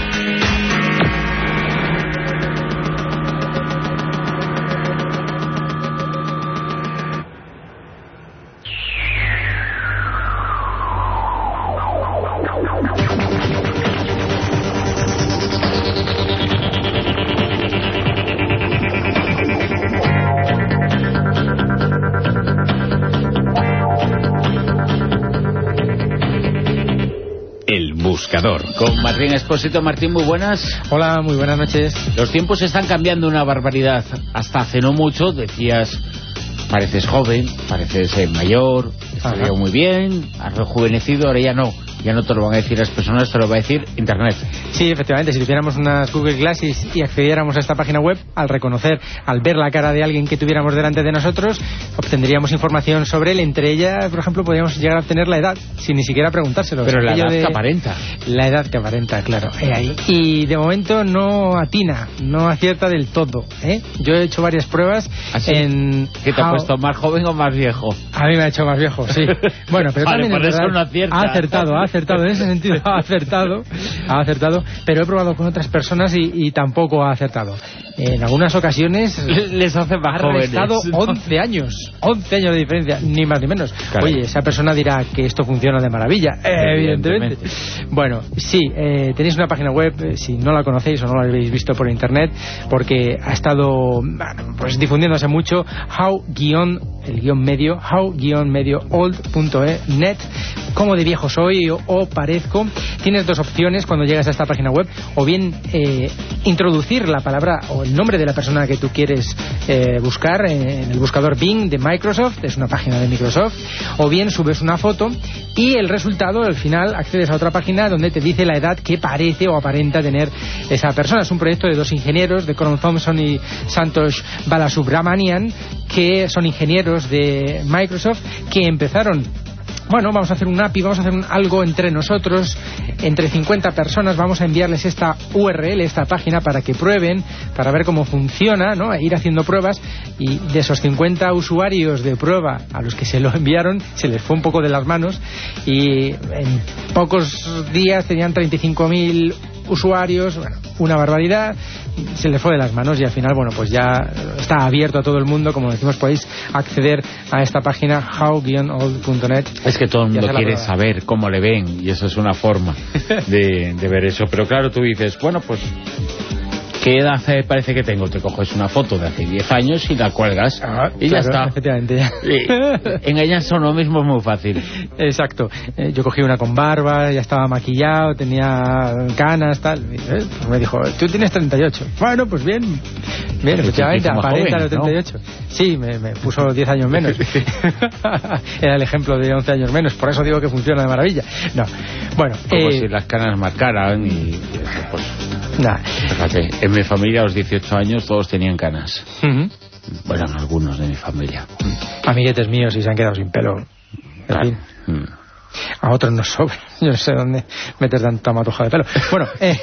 Speaker 2: Con Martín Expósito. Martín, muy buenas.
Speaker 10: Hola, muy buenas noches.
Speaker 2: Los tiempos están cambiando una barbaridad. Hasta hace no mucho decías, pareces joven, pareces mayor, estaría muy bien, has rejuvenecido, ahora ya no. Ya no te lo van a decir las personas, te lo va a decir Internet.
Speaker 10: Sí, efectivamente, si tuviéramos unas Google Glasses y accediéramos a esta página web, al reconocer, al ver la cara de alguien que tuviéramos delante de nosotros, obtendríamos información sobre él. Entre ellas, por ejemplo, podríamos llegar a obtener la edad, sin ni siquiera preguntárselo.
Speaker 2: Pero la edad
Speaker 10: de...
Speaker 2: que aparenta.
Speaker 10: La edad que aparenta, claro. Eh, ahí. Y de momento no atina, no acierta del todo, ¿eh? Yo he hecho varias pruebas.
Speaker 2: ¿Así?
Speaker 10: En...
Speaker 2: ¿Qué te ha puesto, más joven o más viejo?
Speaker 10: A mí me ha hecho más viejo, sí. Bueno, pero
Speaker 2: vale,
Speaker 10: también
Speaker 2: por
Speaker 10: es
Speaker 2: eso
Speaker 10: verdad,
Speaker 2: no acierta.
Speaker 10: ha acertado, ha acertado, en ese sentido ha acertado, ha acertado, pero he probado con otras personas y, y tampoco ha acertado. En algunas ocasiones
Speaker 2: les hace más jóvenes.
Speaker 10: Ha restado once años, once años de diferencia, ni más ni menos. Claro. Oye, esa persona dirá que esto funciona de maravilla, evidentemente. evidentemente. Bueno, sí, eh, tenéis una página web, eh, si no la conocéis o no la habéis visto por internet, porque ha estado, bueno, pues difundiéndose mucho, how guión, el guión medio, how guión medio old punto net, cómo de viejo soy o, o parezco. Tienes dos opciones cuando llegas a esta página web, o bien eh, introducir la palabra o el nombre de la persona que tú quieres eh, buscar en el buscador Bing de Microsoft, es una página de Microsoft, o bien subes una foto y el resultado, al final, accedes a otra página donde te dice la edad que parece o aparenta tener esa persona. Es un proyecto de dos ingenieros, de Coron Thompson y Santosh Balasubramanian, que son ingenieros de Microsoft, que empezaron... Bueno, vamos a hacer un A P I, vamos a hacer un, algo entre nosotros, entre cincuenta personas, vamos a enviarles esta U R L, esta página, para que prueben, para ver cómo funciona, ¿no? Ir haciendo pruebas, y de esos cincuenta usuarios de prueba a los que se lo enviaron, se les fue un poco de las manos, y en pocos días tenían treinta y cinco mil usuarios, bueno, una barbaridad, se les fue de las manos y al final, bueno, pues ya está abierto a todo el mundo, como decimos, podéis acceder a esta página how guion old punto net.
Speaker 2: Es que todo el mundo quiere saber cómo le ven y eso es una forma de, de ver eso, pero claro, tú dices, bueno, pues ¿qué edad parece que tengo? Te coges una foto de hace diez años y la cuelgas ah, y claro, ya está.
Speaker 10: Efectivamente. Ya.
Speaker 2: Engañarse a uno mismo es muy fácil.
Speaker 10: Exacto. Eh, yo cogí una con barba, ya estaba maquillado, tenía canas, tal. Y, eh, pues me dijo, tú tienes treinta y ocho. Bueno, pues bien. Bien, efectivamente, aparenta los treinta y ocho. ¿No? Sí, me, me puso diez años menos. Era el ejemplo de once años menos. Por eso digo que funciona de maravilla. No. Bueno.
Speaker 2: Como
Speaker 10: eh,
Speaker 2: si las canas marcaran y eso, pues...
Speaker 10: Nah.
Speaker 2: Fíjate, en mi familia a los dieciocho años todos tenían canas.
Speaker 10: Uh-huh.
Speaker 2: Bueno, algunos de mi familia.
Speaker 10: Amiguetes míos y se han quedado sin pelo. En
Speaker 2: claro.
Speaker 10: fin.
Speaker 2: Mm.
Speaker 10: A otros nos sobra. Yo no sé dónde meter tanta matoja de pelo. Bueno, eh,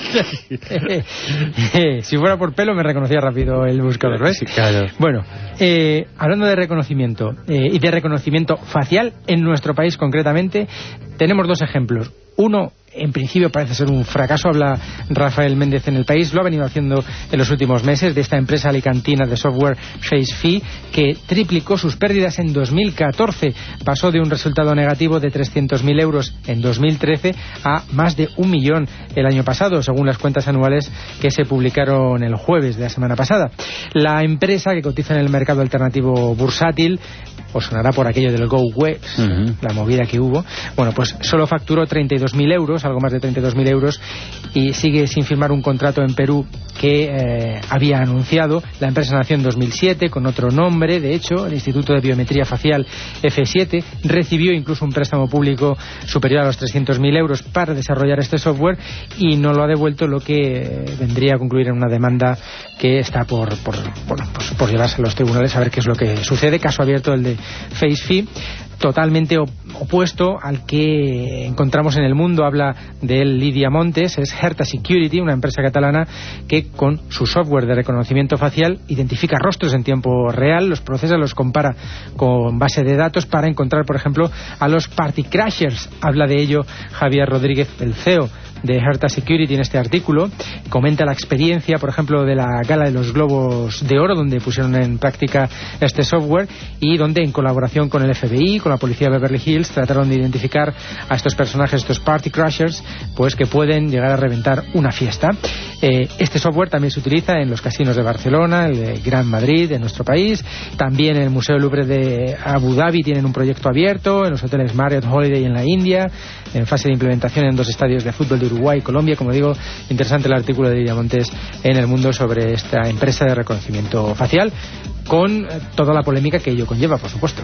Speaker 10: eh, eh, si fuera por pelo me reconocía rápido el buscador, ¿ves?
Speaker 2: Sí, claro.
Speaker 10: Bueno, eh, hablando de reconocimiento eh, y de reconocimiento facial, en nuestro país concretamente, tenemos dos ejemplos. Uno, en principio, parece ser un fracaso. Habla Rafael Méndez en El País. Lo ha venido haciendo en los últimos meses, de esta empresa alicantina de software FaceFi, que triplicó sus pérdidas en dos mil catorce. Pasó de un resultado negativo de trescientos mil euros en dos mil trece a más de un millón el año pasado, según las cuentas anuales que se publicaron el jueves de la semana pasada. La empresa, que cotiza en el mercado alternativo bursátil, os sonará por aquello del Go Webs, uh-huh. la movida que hubo, bueno, pues solo facturó treinta y dos mil euros, algo más de treinta y dos mil euros, y sigue sin firmar un contrato en Perú que eh, había anunciado. La empresa nació en dos mil siete con otro nombre, de hecho, el Instituto de Biometría Facial F siete, recibió incluso un préstamo público superior a los trescientos mil euros para desarrollar este software y no lo ha devuelto, lo que vendría a concluir en una demanda que está por, por, bueno, pues por llevarse a los tribunales a ver qué es lo que sucede. Caso abierto el de FaceFi, totalmente opuesto al que encontramos en el mundo. Habla de él Lidia Montes, es Herta Security, una empresa catalana que con su software de reconocimiento facial identifica rostros en tiempo real, los procesa, los compara con base de datos para encontrar, por ejemplo, a los party crashers. Habla de ello Javier Rodríguez, el C E O de Herta Security, en este artículo. Comenta la experiencia, por ejemplo, de la gala de los Globos de Oro, donde pusieron en práctica este software y donde, en colaboración con el F B I, con la policía de Beverly Hills, trataron de identificar a estos personajes, estos party crashers, pues que pueden llegar a reventar una fiesta. Eh, este software también se utiliza en los casinos de Barcelona, el de Gran Madrid, en nuestro país. También en el Museo Louvre de Abu Dhabi tienen un proyecto abierto, en los hoteles Marriott Holiday en la India, en fase de implementación en dos estadios de fútbol de Uruguay y Colombia. Como digo, interesante el artículo de Lidia Montes en El Mundo sobre esta empresa de reconocimiento facial, con toda la polémica que ello conlleva, por supuesto.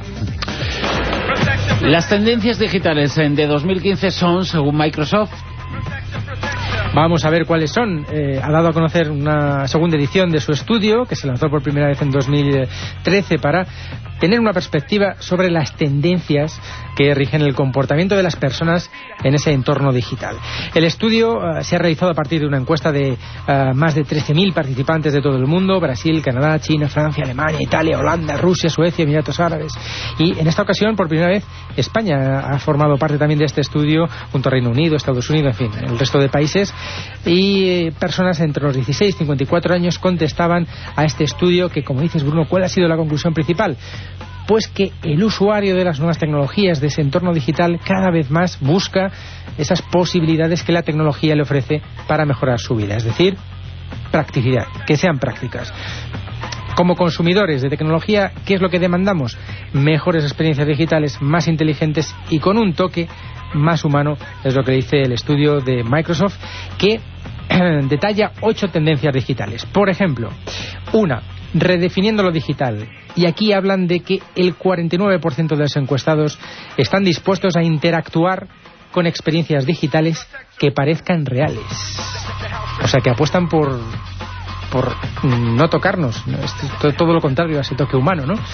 Speaker 2: Las tendencias digitales de dos mil quince son, según Microsoft...
Speaker 10: Vamos a ver cuáles son. Eh, ha dado a conocer una segunda edición de su estudio, que se lanzó por primera vez en dos mil trece, para tener una perspectiva sobre las tendencias que rigen el comportamiento de las personas en ese entorno digital. El estudio uh, se ha realizado a partir de una encuesta de uh, más de trece mil participantes de todo el mundo: Brasil, Canadá, China, Francia, Alemania, Italia, Holanda, Rusia, Suecia, Emiratos Árabes. Y en esta ocasión, por primera vez, España ha formado parte también de este estudio, junto a Reino Unido, Estados Unidos, en fin, el resto de países. Y eh, personas entre los dieciséis y cincuenta y cuatro años contestaban a este estudio, que, como dices, Bruno, ¿cuál ha sido la conclusión principal? Pues que el usuario de las nuevas tecnologías, de ese entorno digital, cada vez más busca esas posibilidades que la tecnología le ofrece para mejorar su vida, es decir, practicidad, que sean prácticas. Como consumidores de tecnología, ¿qué es lo que demandamos? Mejores experiencias digitales, más inteligentes y con un toque más humano, es lo que dice el estudio de Microsoft, que detalla ocho tendencias digitales. Por ejemplo, una, redefiniendo lo digital. Y aquí hablan de que el cuarenta y nueve por ciento de los encuestados están dispuestos a interactuar con experiencias digitales que parezcan reales. O sea, que apuestan por por no tocarnos, ¿no? Es todo lo contrario a ese toque humano, ¿no?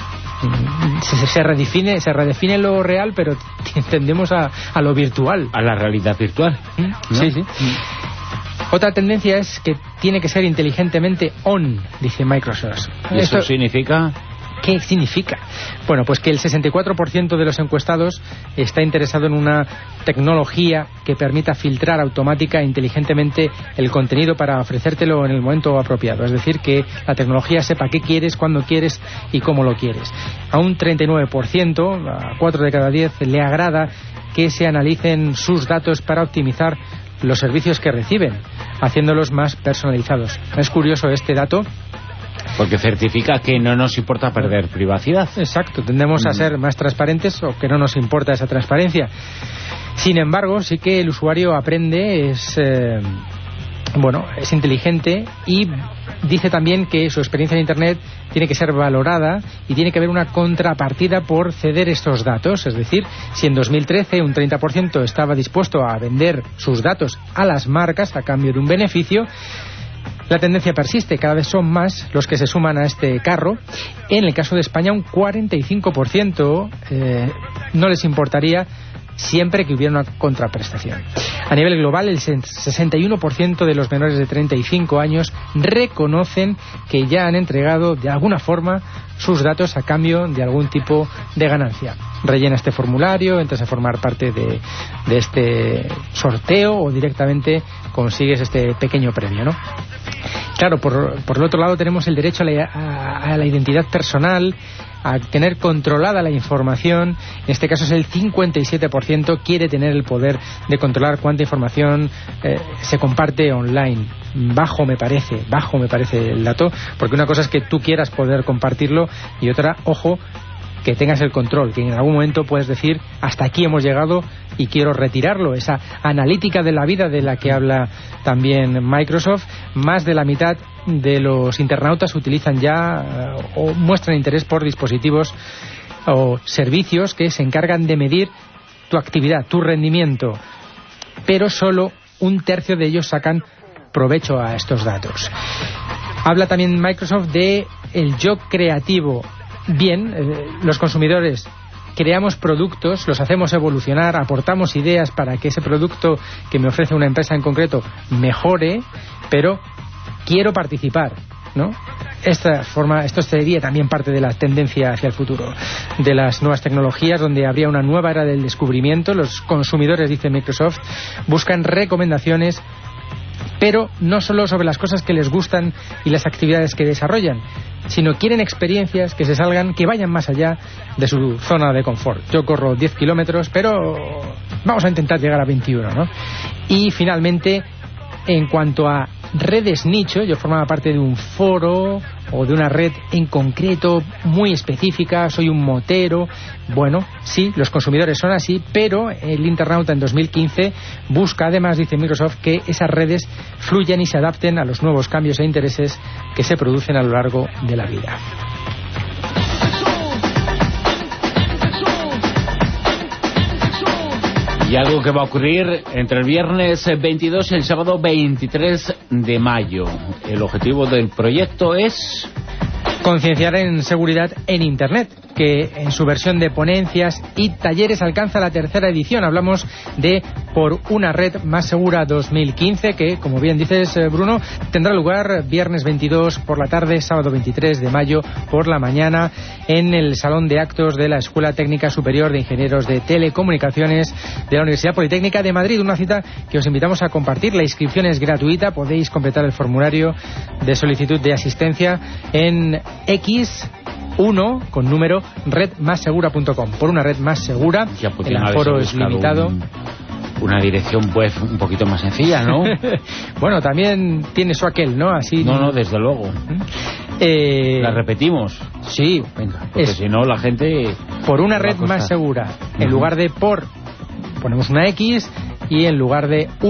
Speaker 10: Se, se redefine se redefine lo real, pero tendemos a, a lo virtual,
Speaker 2: a la realidad virtual, ¿no?
Speaker 10: Sí, sí. Otra tendencia es que tiene que ser inteligentemente on, dice Microsoft.
Speaker 2: ¿Y eso Esto significa?
Speaker 10: ¿Qué significa? Bueno, pues que el sesenta y cuatro por ciento de los encuestados está interesado en una tecnología que permita filtrar automática e inteligentemente el contenido para ofrecértelo en el momento apropiado. Es decir, que la tecnología sepa qué quieres, cuándo quieres y cómo lo quieres. A un treinta y nueve por ciento, a cuatro de cada diez, le agrada que se analicen sus datos para optimizar los servicios que reciben, haciéndolos más personalizados. Es curioso este dato,
Speaker 2: porque certifica que no nos importa perder privacidad.
Speaker 10: Exacto, tendemos a ser más transparentes, o que no nos importa esa transparencia. Sin embargo, sí que el usuario aprende, es eh, bueno, es inteligente, y dice también que su experiencia en Internet tiene que ser valorada y tiene que haber una contrapartida por ceder estos datos. Es decir, si en dos mil trece un treinta por ciento estaba dispuesto a vender sus datos a las marcas a cambio de un beneficio, la tendencia persiste, cada vez son más los que se suman a este carro. En el caso de España, un cuarenta y cinco por ciento eh, no les importaría siempre que hubiera una contraprestación. A nivel global, el sesenta y uno por ciento de los menores de treinta y cinco años reconocen que ya han entregado de alguna forma sus datos a cambio de algún tipo de ganancia. Rellena este formulario, entras a formar parte de, de este sorteo o directamente consigues este pequeño premio, ¿no? Claro, por, por el otro lado tenemos el derecho a la, a, a la identidad personal, a tener controlada la información. En este caso es el cincuenta y siete por ciento quiere tener el poder de controlar cuánta información eh, se comparte online. Bajo me parece, bajo me parece el dato, porque una cosa es que tú quieras poder compartirlo y otra, ojo, que tengas el control, que en algún momento puedes decir hasta aquí hemos llegado y quiero retirarlo. Esa analítica de la vida de la que habla también Microsoft. Más de la mitad de los internautas utilizan ya uh, o muestran interés por dispositivos o servicios que se encargan de medir tu actividad, tu rendimiento, pero solo un tercio de ellos sacan provecho a estos datos. Habla también Microsoft de el yo creativo. Bien, eh, los consumidores creamos productos, los hacemos evolucionar, aportamos ideas para que ese producto que me ofrece una empresa en concreto mejore, pero quiero participar, ¿no? Esta forma, esto sería también parte de la tendencia hacia el futuro de las nuevas tecnologías, donde habría una nueva era del descubrimiento. Los consumidores, dice Microsoft, buscan recomendaciones, pero no solo sobre las cosas que les gustan y las actividades que desarrollan, sino quieren experiencias que se salgan, que vayan más allá de su zona de confort. Yo corro diez kilómetros, pero vamos a intentar llegar a veintiuno, ¿no? Y finalmente, en cuanto a redes nicho, yo formaba parte de un foro o de una red en concreto muy específica, soy un motero. Bueno, sí, los consumidores son así, pero el internauta en dos mil quince busca, además, dice Microsoft, que esas redes fluyan y se adapten a los nuevos cambios e intereses que se producen a lo largo de la vida.
Speaker 2: Y algo que va a ocurrir entre el viernes veintidós y el sábado veintitrés de mayo. El objetivo del proyecto es
Speaker 10: concienciar en seguridad en Internet, que en su versión de ponencias y talleres alcanza la tercera edición. Hablamos de Por una red más segura dos mil quince, que, como bien dices, Bruno, tendrá lugar viernes veintidós por la tarde, sábado veintitrés de mayo por la mañana, en el Salón de Actos de la Escuela Técnica Superior de Ingenieros de Telecomunicaciones de la Universidad Politécnica de Madrid. Una cita que os invitamos a compartir. La inscripción es gratuita, podéis completar el formulario de solicitud de asistencia en X uno con número red más segura punto com. Por una red más segura,
Speaker 2: ya, pues,
Speaker 10: el aforo es limitado.
Speaker 2: Un, una dirección web un poquito más sencilla, ¿no?
Speaker 10: Bueno, también tiene su aquel, ¿no? Así.
Speaker 2: No, no, desde luego.
Speaker 10: Eh...
Speaker 2: ¿La repetimos?
Speaker 10: Sí.
Speaker 2: Venga, porque es... si no la gente...
Speaker 10: Por una red más segura. En lugar de por, ponemos una X, y en lugar de una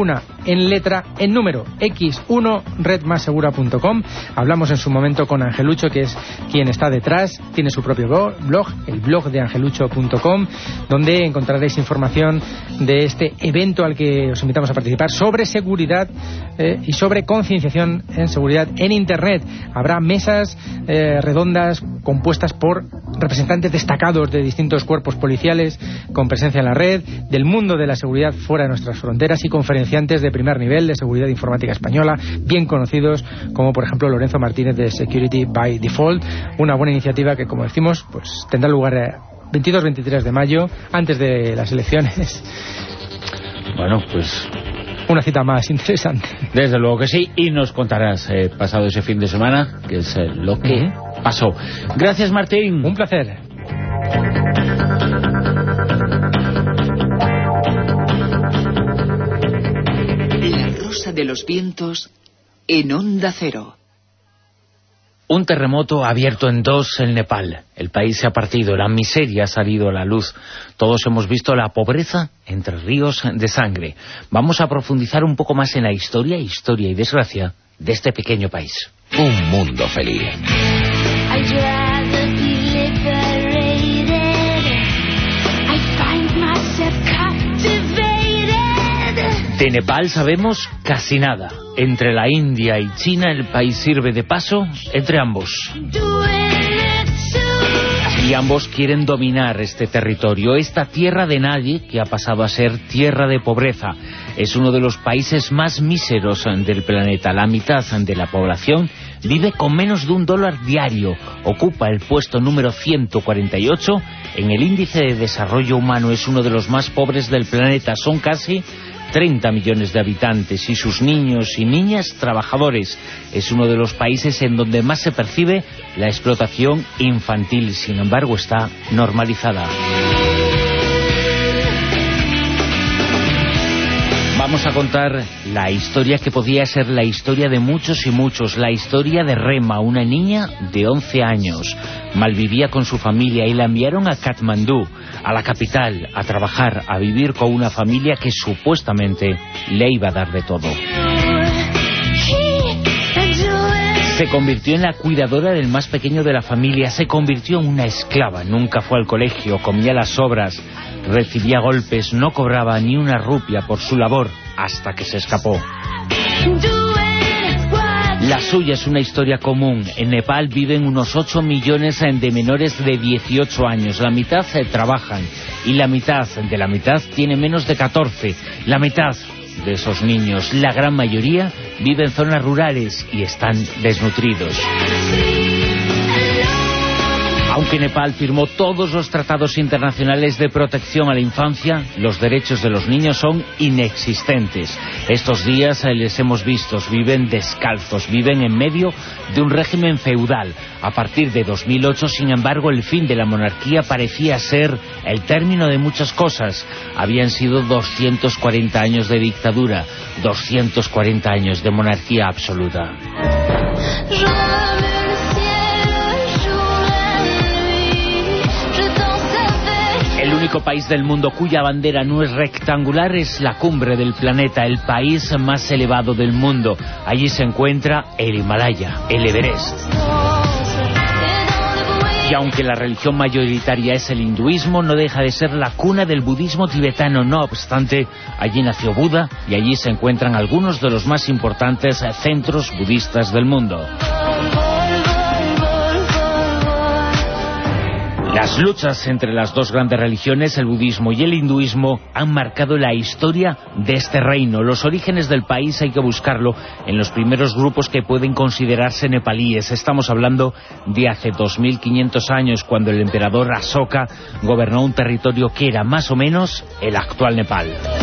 Speaker 10: en letra, en número, equis uno red más segura punto com. Hablamos en su momento con Angelucho, que es quien está detrás, tiene su propio blog, el blog de angelucho punto com, donde encontraréis información de este evento al que os invitamos a participar sobre seguridad eh, y sobre concienciación en seguridad en Internet. Habrá mesas eh, redondas compuestas por representantes destacados de distintos cuerpos policiales con presencia en la red, del mundo de la seguridad fuera de nuestras fronteras y conferenciantes de primer nivel de seguridad informática española, bien conocidos como por ejemplo Lorenzo Martínez de Security by Default, una buena iniciativa que, como decimos, pues tendrá lugar el veintidós veintitrés de mayo, antes de las elecciones.
Speaker 2: Bueno, pues
Speaker 10: una cita más interesante.
Speaker 2: Desde luego que sí, y nos contarás eh, pasado ese fin de semana, que es eh, lo que uh-huh. pasó. Gracias, Martín.
Speaker 10: Un placer.
Speaker 7: La Rosa de los Vientos en Onda Cero.
Speaker 2: Un terremoto ha abierto en dos el Nepal. El país se ha partido, la miseria ha salido a la luz. Todos hemos visto la pobreza entre ríos de sangre. Vamos a profundizar un poco más en la historia, historia y desgracia de este pequeño país.
Speaker 8: Un mundo feliz.
Speaker 2: De Nepal sabemos casi nada. Entre la India y China el país sirve de paso entre ambos. Y ambos quieren dominar este territorio, esta tierra de nadie que ha pasado a ser tierra de pobreza. Es uno de los países más míseros del planeta. La mitad de la población vive con menos de un dólar diario. Ocupa el puesto número ciento cuarenta y ocho en el índice de desarrollo humano. Es uno de los más pobres del planeta. Son casi treinta millones de habitantes y sus niños y niñas trabajadores. Es uno de los países en donde más se percibe la explotación infantil. Sin embargo, está normalizada. Vamos a contar la historia que podía ser la historia de muchos y muchos, la historia de Rema, una niña de once años. Malvivía con su familia y la enviaron a Katmandú, a la capital, a trabajar, a vivir con una familia que supuestamente le iba a dar de todo. Se convirtió en la cuidadora del más pequeño de la familia, se convirtió en una esclava, nunca fue al colegio, comía las sobras, recibía golpes, no cobraba ni una rupia por su labor, hasta que se escapó. La suya es una historia común. En Nepal viven unos ocho millones de menores de dieciocho años. La mitad trabajan y la mitad de la mitad tiene menos de catorce. La mitad de esos niños, la gran mayoría, vive en zonas rurales y están desnutridos. Aunque Nepal firmó todos los tratados internacionales de protección a la infancia, los derechos de los niños son inexistentes. Estos días les hemos visto, viven descalzos, viven en medio de un régimen feudal. A partir de dos mil ocho, sin embargo, el fin de la monarquía parecía ser el término de muchas cosas. Habían sido doscientos cuarenta años de dictadura, doscientos cuarenta años de monarquía absoluta. El único país del mundo cuya bandera no es rectangular es la cumbre del planeta, el país más elevado del mundo. Allí se encuentra el Himalaya, el Everest. Y aunque la religión mayoritaria es el hinduismo, no deja de ser la cuna del budismo tibetano. No obstante, allí nació Buda y allí se encuentran algunos de los más importantes centros budistas del mundo. Las luchas entre las dos grandes religiones, el budismo y el hinduismo, han marcado la historia de este reino. Los orígenes del país hay que buscarlo en los primeros grupos que pueden considerarse nepalíes. Estamos hablando de hace dos mil quinientos años, cuando el emperador Asoka gobernó un territorio que era más o menos el actual Nepal.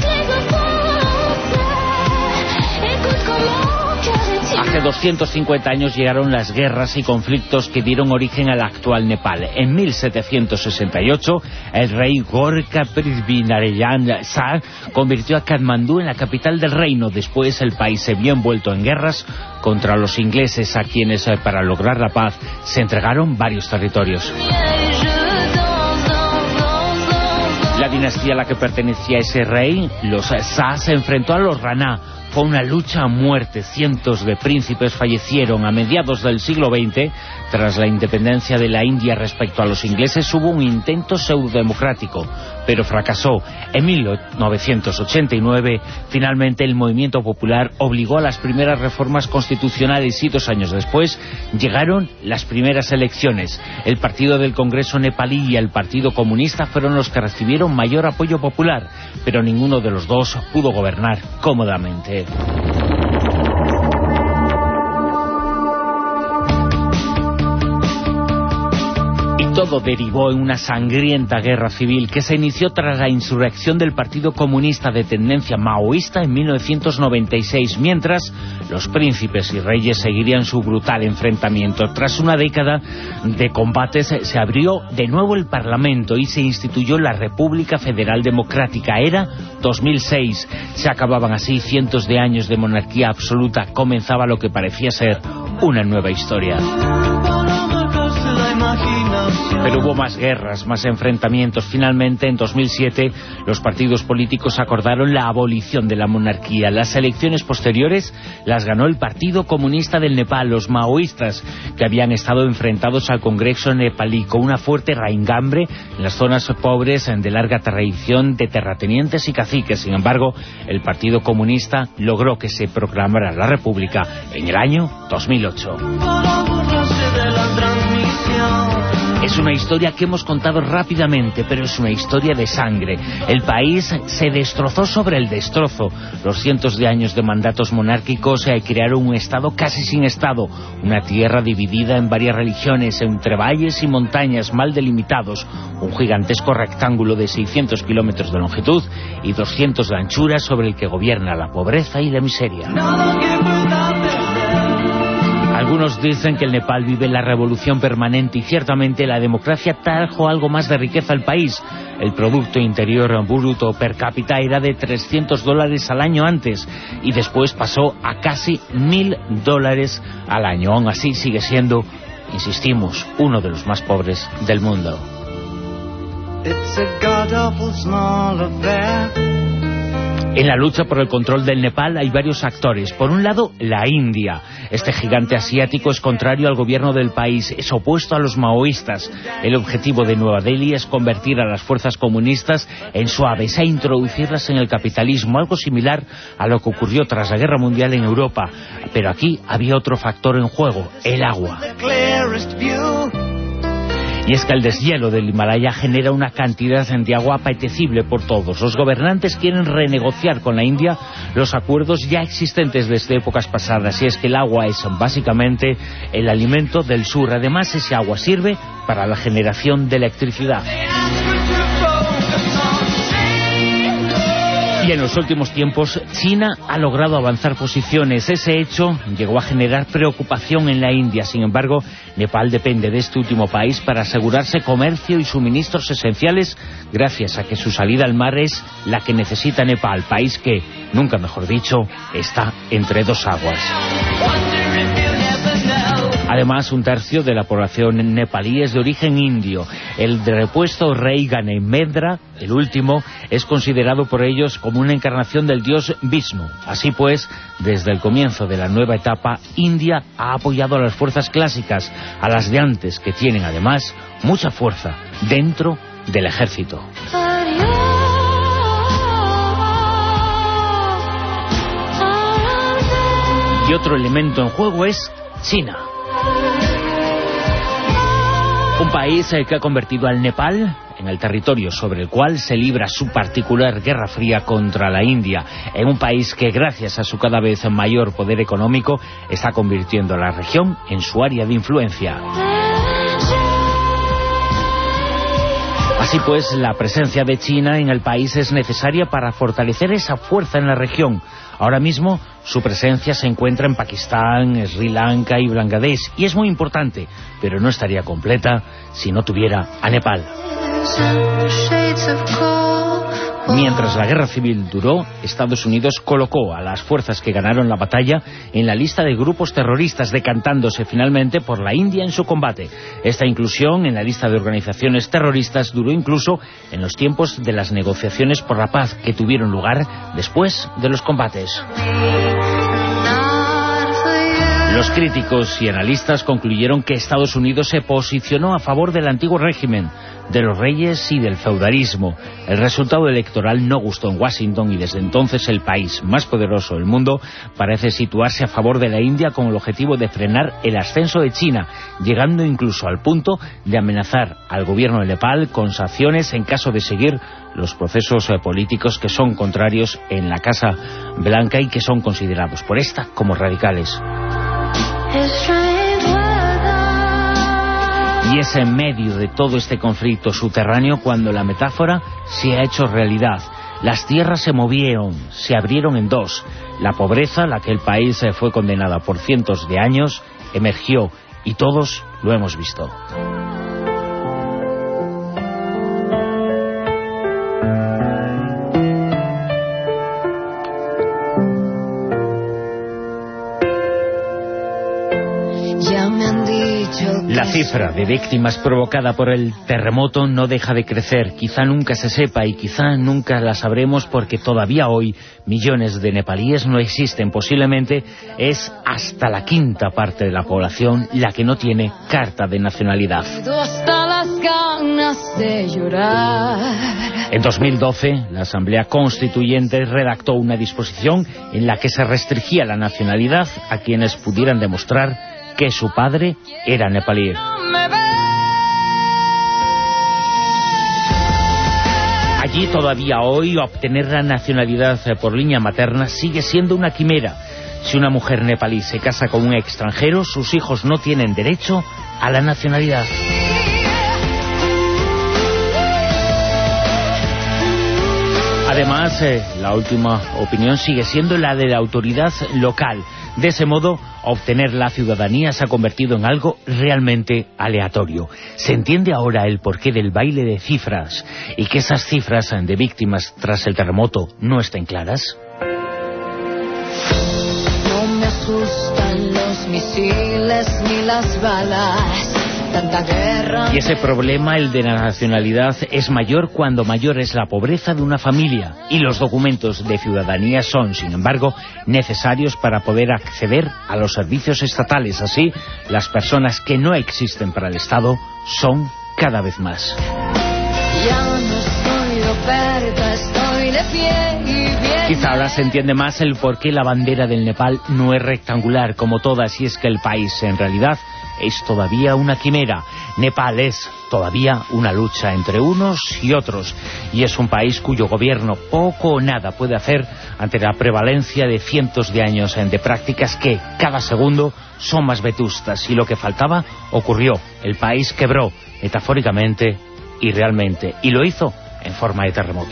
Speaker 2: Hace doscientos cincuenta años llegaron las guerras y conflictos que dieron origen al actual Nepal. En mil setecientos sesenta y ocho, el rey Gorkha Prithvinarayan Shah convirtió a Katmandú en la capital del reino. Después el país se vio envuelto en guerras contra los ingleses, a quienes, para lograr la paz, se entregaron varios territorios. La dinastía a la que pertenecía ese rey, los Shah, se enfrentó a los Rana, fue una lucha a muerte. Cientos de príncipes fallecieron. A mediados del siglo veinte, tras la independencia de la India respecto a los ingleses, hubo un intento pseudodemocrático, pero fracasó. En mil novecientos ochenta y nueve, finalmente el movimiento popular obligó a las primeras reformas constitucionales y dos años después llegaron las primeras elecciones. El Partido del Congreso nepalí y el Partido Comunista fueron los que recibieron mayor apoyo popular, pero ninguno de los dos pudo gobernar cómodamente. Todo derivó en una sangrienta guerra civil que se inició tras la insurrección del Partido Comunista de tendencia maoísta en mil novecientos noventa y seis, mientras los príncipes y reyes seguirían su brutal enfrentamiento. Tras una década de combates se abrió de nuevo el Parlamento y se instituyó la República Federal Democrática. Era dos mil seis. Se acababan así cientos de años de monarquía absoluta. Comenzaba lo que parecía ser una nueva historia. Pero hubo más guerras, más enfrentamientos. Finalmente, en dos mil siete, los partidos políticos acordaron la abolición de la monarquía. Las elecciones posteriores las ganó el Partido Comunista del Nepal, los maoístas, que habían estado enfrentados al Congreso nepalí con una fuerte raigambre en las zonas pobres de larga tradición de terratenientes y caciques. Sin embargo, el Partido Comunista logró que se proclamara la República en el año dos mil ocho. Es una historia que hemos contado rápidamente, pero es una historia de sangre. El país se destrozó sobre el destrozo. Los cientos de años de mandatos monárquicos eh, crearon un Estado casi sin Estado, una tierra dividida en varias religiones, entre valles y montañas mal delimitados, un gigantesco rectángulo de seiscientos kilómetros de longitud y doscientos de anchura sobre el que gobierna la pobreza y la miseria. Algunos dicen que el Nepal vive la revolución permanente y ciertamente la democracia trajo algo más de riqueza al país. El Producto Interior Bruto per cápita era de trescientos dólares al año antes y después pasó a casi mil dólares al año. Aún así sigue siendo, insistimos, uno de los más pobres del mundo. En la lucha por el control del Nepal hay varios actores. Por un lado, la India. Este gigante asiático es contrario al gobierno del país, es opuesto a los maoístas. El objetivo de Nueva Delhi es convertir a las fuerzas comunistas en suaves e introducirlas en el capitalismo, algo similar a lo que ocurrió tras la Guerra Mundial en Europa. Pero aquí había otro factor en juego, el agua. Y es que el deshielo del Himalaya genera una cantidad de agua apetecible por todos. Los gobernantes quieren renegociar con la India los acuerdos ya existentes desde épocas pasadas. Y es que el agua es básicamente el alimento del sur. Además, ese agua sirve para la generación de electricidad. Y en los últimos tiempos, China ha logrado avanzar posiciones. Ese hecho llegó a generar preocupación en la India. Sin embargo, Nepal depende de este último país para asegurarse comercio y suministros esenciales, gracias a que su salida al mar es la que necesita Nepal, país que, nunca mejor dicho, está entre dos aguas. Además, un tercio de la población nepalí es de origen indio. El repuesto rey Ghanemendra, el último, es considerado por ellos como una encarnación del dios Vishnu. Así pues, desde el comienzo de la nueva etapa, India ha apoyado a las fuerzas clásicas, a las de antes, que tienen además mucha fuerza dentro del ejército. Y otro elemento en juego es China. Un país que ha convertido al Nepal en el territorio sobre el cual se libra su particular guerra fría contra la India, en un país que gracias a su cada vez mayor poder económico está convirtiendo a la región en su área de influencia. Así pues, la presencia de China en el país es necesaria para fortalecer esa fuerza en la región. Ahora mismo su presencia se encuentra en Pakistán, Sri Lanka y Bangladesh, y es muy importante, pero no estaría completa si no tuviera a Nepal. Mientras la guerra civil duró, Estados Unidos colocó a las fuerzas que ganaron la batalla en la lista de grupos terroristas, decantándose finalmente por la India en su combate. Esta inclusión en la lista de organizaciones terroristas duró incluso en los tiempos de las negociaciones por la paz que tuvieron lugar después de los combates. Los críticos y analistas concluyeron que Estados Unidos se posicionó a favor del antiguo régimen, de los reyes y del feudalismo. El resultado electoral no gustó en Washington y desde entonces el país más poderoso del mundo parece situarse a favor de la India con el objetivo de frenar el ascenso de China, llegando incluso al punto de amenazar al gobierno de Nepal con sanciones en caso de seguir los procesos políticos que son contrarios en la Casa Blanca y que son considerados por esta como radicales. Y es en medio de todo este conflicto subterráneo cuando la metáfora se ha hecho realidad. Las tierras se movieron, se abrieron en dos. La pobreza, a la que el país fue condenada por cientos de años, emergió y todos lo hemos visto. La cifra de víctimas provocada por el terremoto no deja de crecer. Quizá nunca se sepa y quizá nunca la sabremos porque todavía hoy millones de nepalíes no existen. Posiblemente es hasta la quinta parte de la población la que no tiene carta de nacionalidad. En dos mil doce, la Asamblea Constituyente redactó una disposición en la que se restringía la nacionalidad a quienes pudieran demostrar que su padre era nepalí. Allí todavía hoy obtener la nacionalidad por línea materna sigue siendo una quimera. Si una mujer nepalí se casa con un extranjero, sus hijos no tienen derecho a la nacionalidad. Además, eh, la última opinión sigue siendo la de la autoridad local. De ese modo, obtener la ciudadanía se ha convertido en algo realmente aleatorio. ¿Se entiende ahora el porqué del baile de cifras y que esas cifras de víctimas tras el terremoto no estén claras?
Speaker 11: No me asustan los misiles ni las balas.
Speaker 2: Y ese problema, el de la nacionalidad, es mayor cuando mayor es la pobreza de una familia y los documentos de ciudadanía son, sin embargo, necesarios para poder acceder a los servicios estatales. Así, las personas que no existen para el Estado son cada vez más.
Speaker 11: Ya no estoy oferta, estoy de pie y bien.
Speaker 2: Quizá ahora se entiende más el por qué la bandera del Nepal no es rectangular como todas, y es que el país en realidad es todavía una quimera. Nepal es todavía una lucha entre unos y otros, y es un país cuyo gobierno poco o nada puede hacer ante la prevalencia de cientos de años de prácticas que cada segundo son más vetustas, y lo que faltaba ocurrió. El país quebró, metafóricamente y realmente, y lo hizo en forma de terremoto.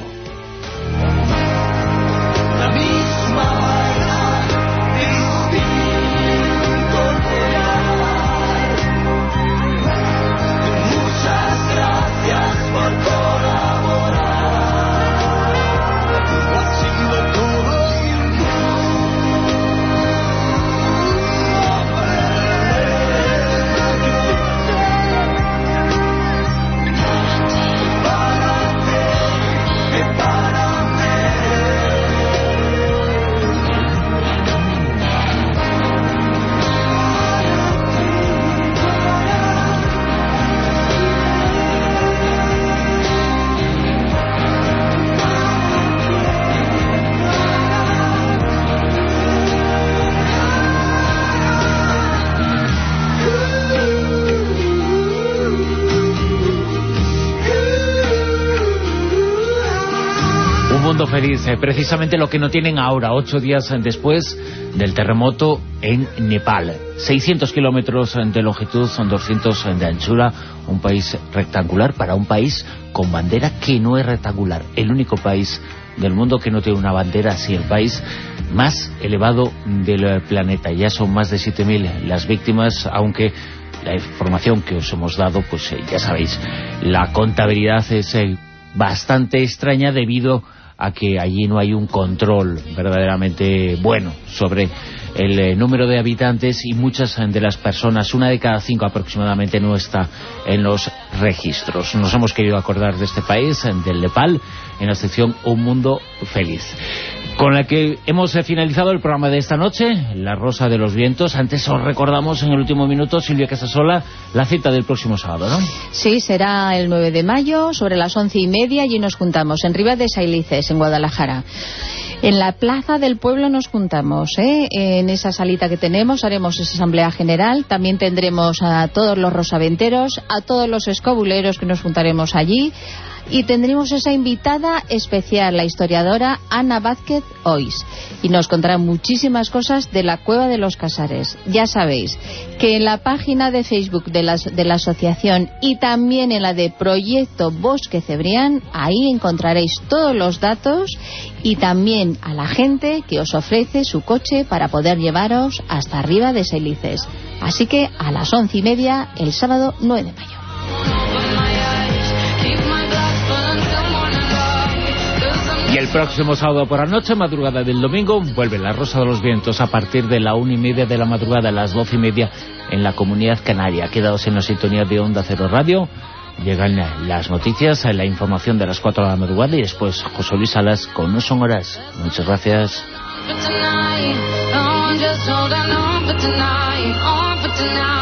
Speaker 2: Feliz, eh, precisamente lo que no tienen ahora, ocho días después del terremoto en Nepal. seiscientos kilómetros de longitud, son doscientos de anchura, un país rectangular para un país con bandera que no es rectangular. El único país del mundo que no tiene una bandera así, el país más elevado del planeta. Ya son más de siete mil las víctimas, aunque la información que os hemos dado, pues eh, ya sabéis, la contabilidad es eh, bastante extraña debido a que allí no hay un control verdaderamente bueno sobre el eh, número de habitantes, y muchas de las personas, una de cada cinco aproximadamente, no está en los registros. Nos hemos querido acordar de este país, del Nepal, en la sección Un Mundo Feliz, con la que hemos eh, finalizado el programa de esta noche, La Rosa de los Vientos. Antes os recordamos en el último minuto, Silvia Casasola, la cita del próximo sábado, ¿no?
Speaker 5: Sí, será el nueve de mayo, sobre las once y media, allí nos juntamos, en Ribas de Sailices, en Guadalajara. En la plaza del pueblo nos juntamos, ¿eh? En esa salita que tenemos haremos esa asamblea general. También tendremos a todos los rosaventeros, a todos los escobuleros que nos juntaremos allí. Y tendremos esa invitada especial, la historiadora Ana Vázquez Ois, y nos contará muchísimas cosas de la Cueva de los Casares. Ya sabéis que en la página de Facebook de la, de la asociación y también en la de Proyecto Bosque Cebrián, ahí encontraréis todos los datos, y también a la gente que os ofrece su coche para poder llevaros hasta arriba de Sailices. Así que a las once y media el sábado nueve de mayo.
Speaker 2: Y el próximo sábado por la noche, madrugada del domingo, vuelve La Rosa de los Vientos a partir de la una y media de la madrugada, a las doce y media en la Comunidad Canaria. Quedaos en la sintonía de Onda Cero Radio. Llegan las noticias, la información de las cuatro de la madrugada, y después José Luis Salas con No Son Horas. Muchas gracias.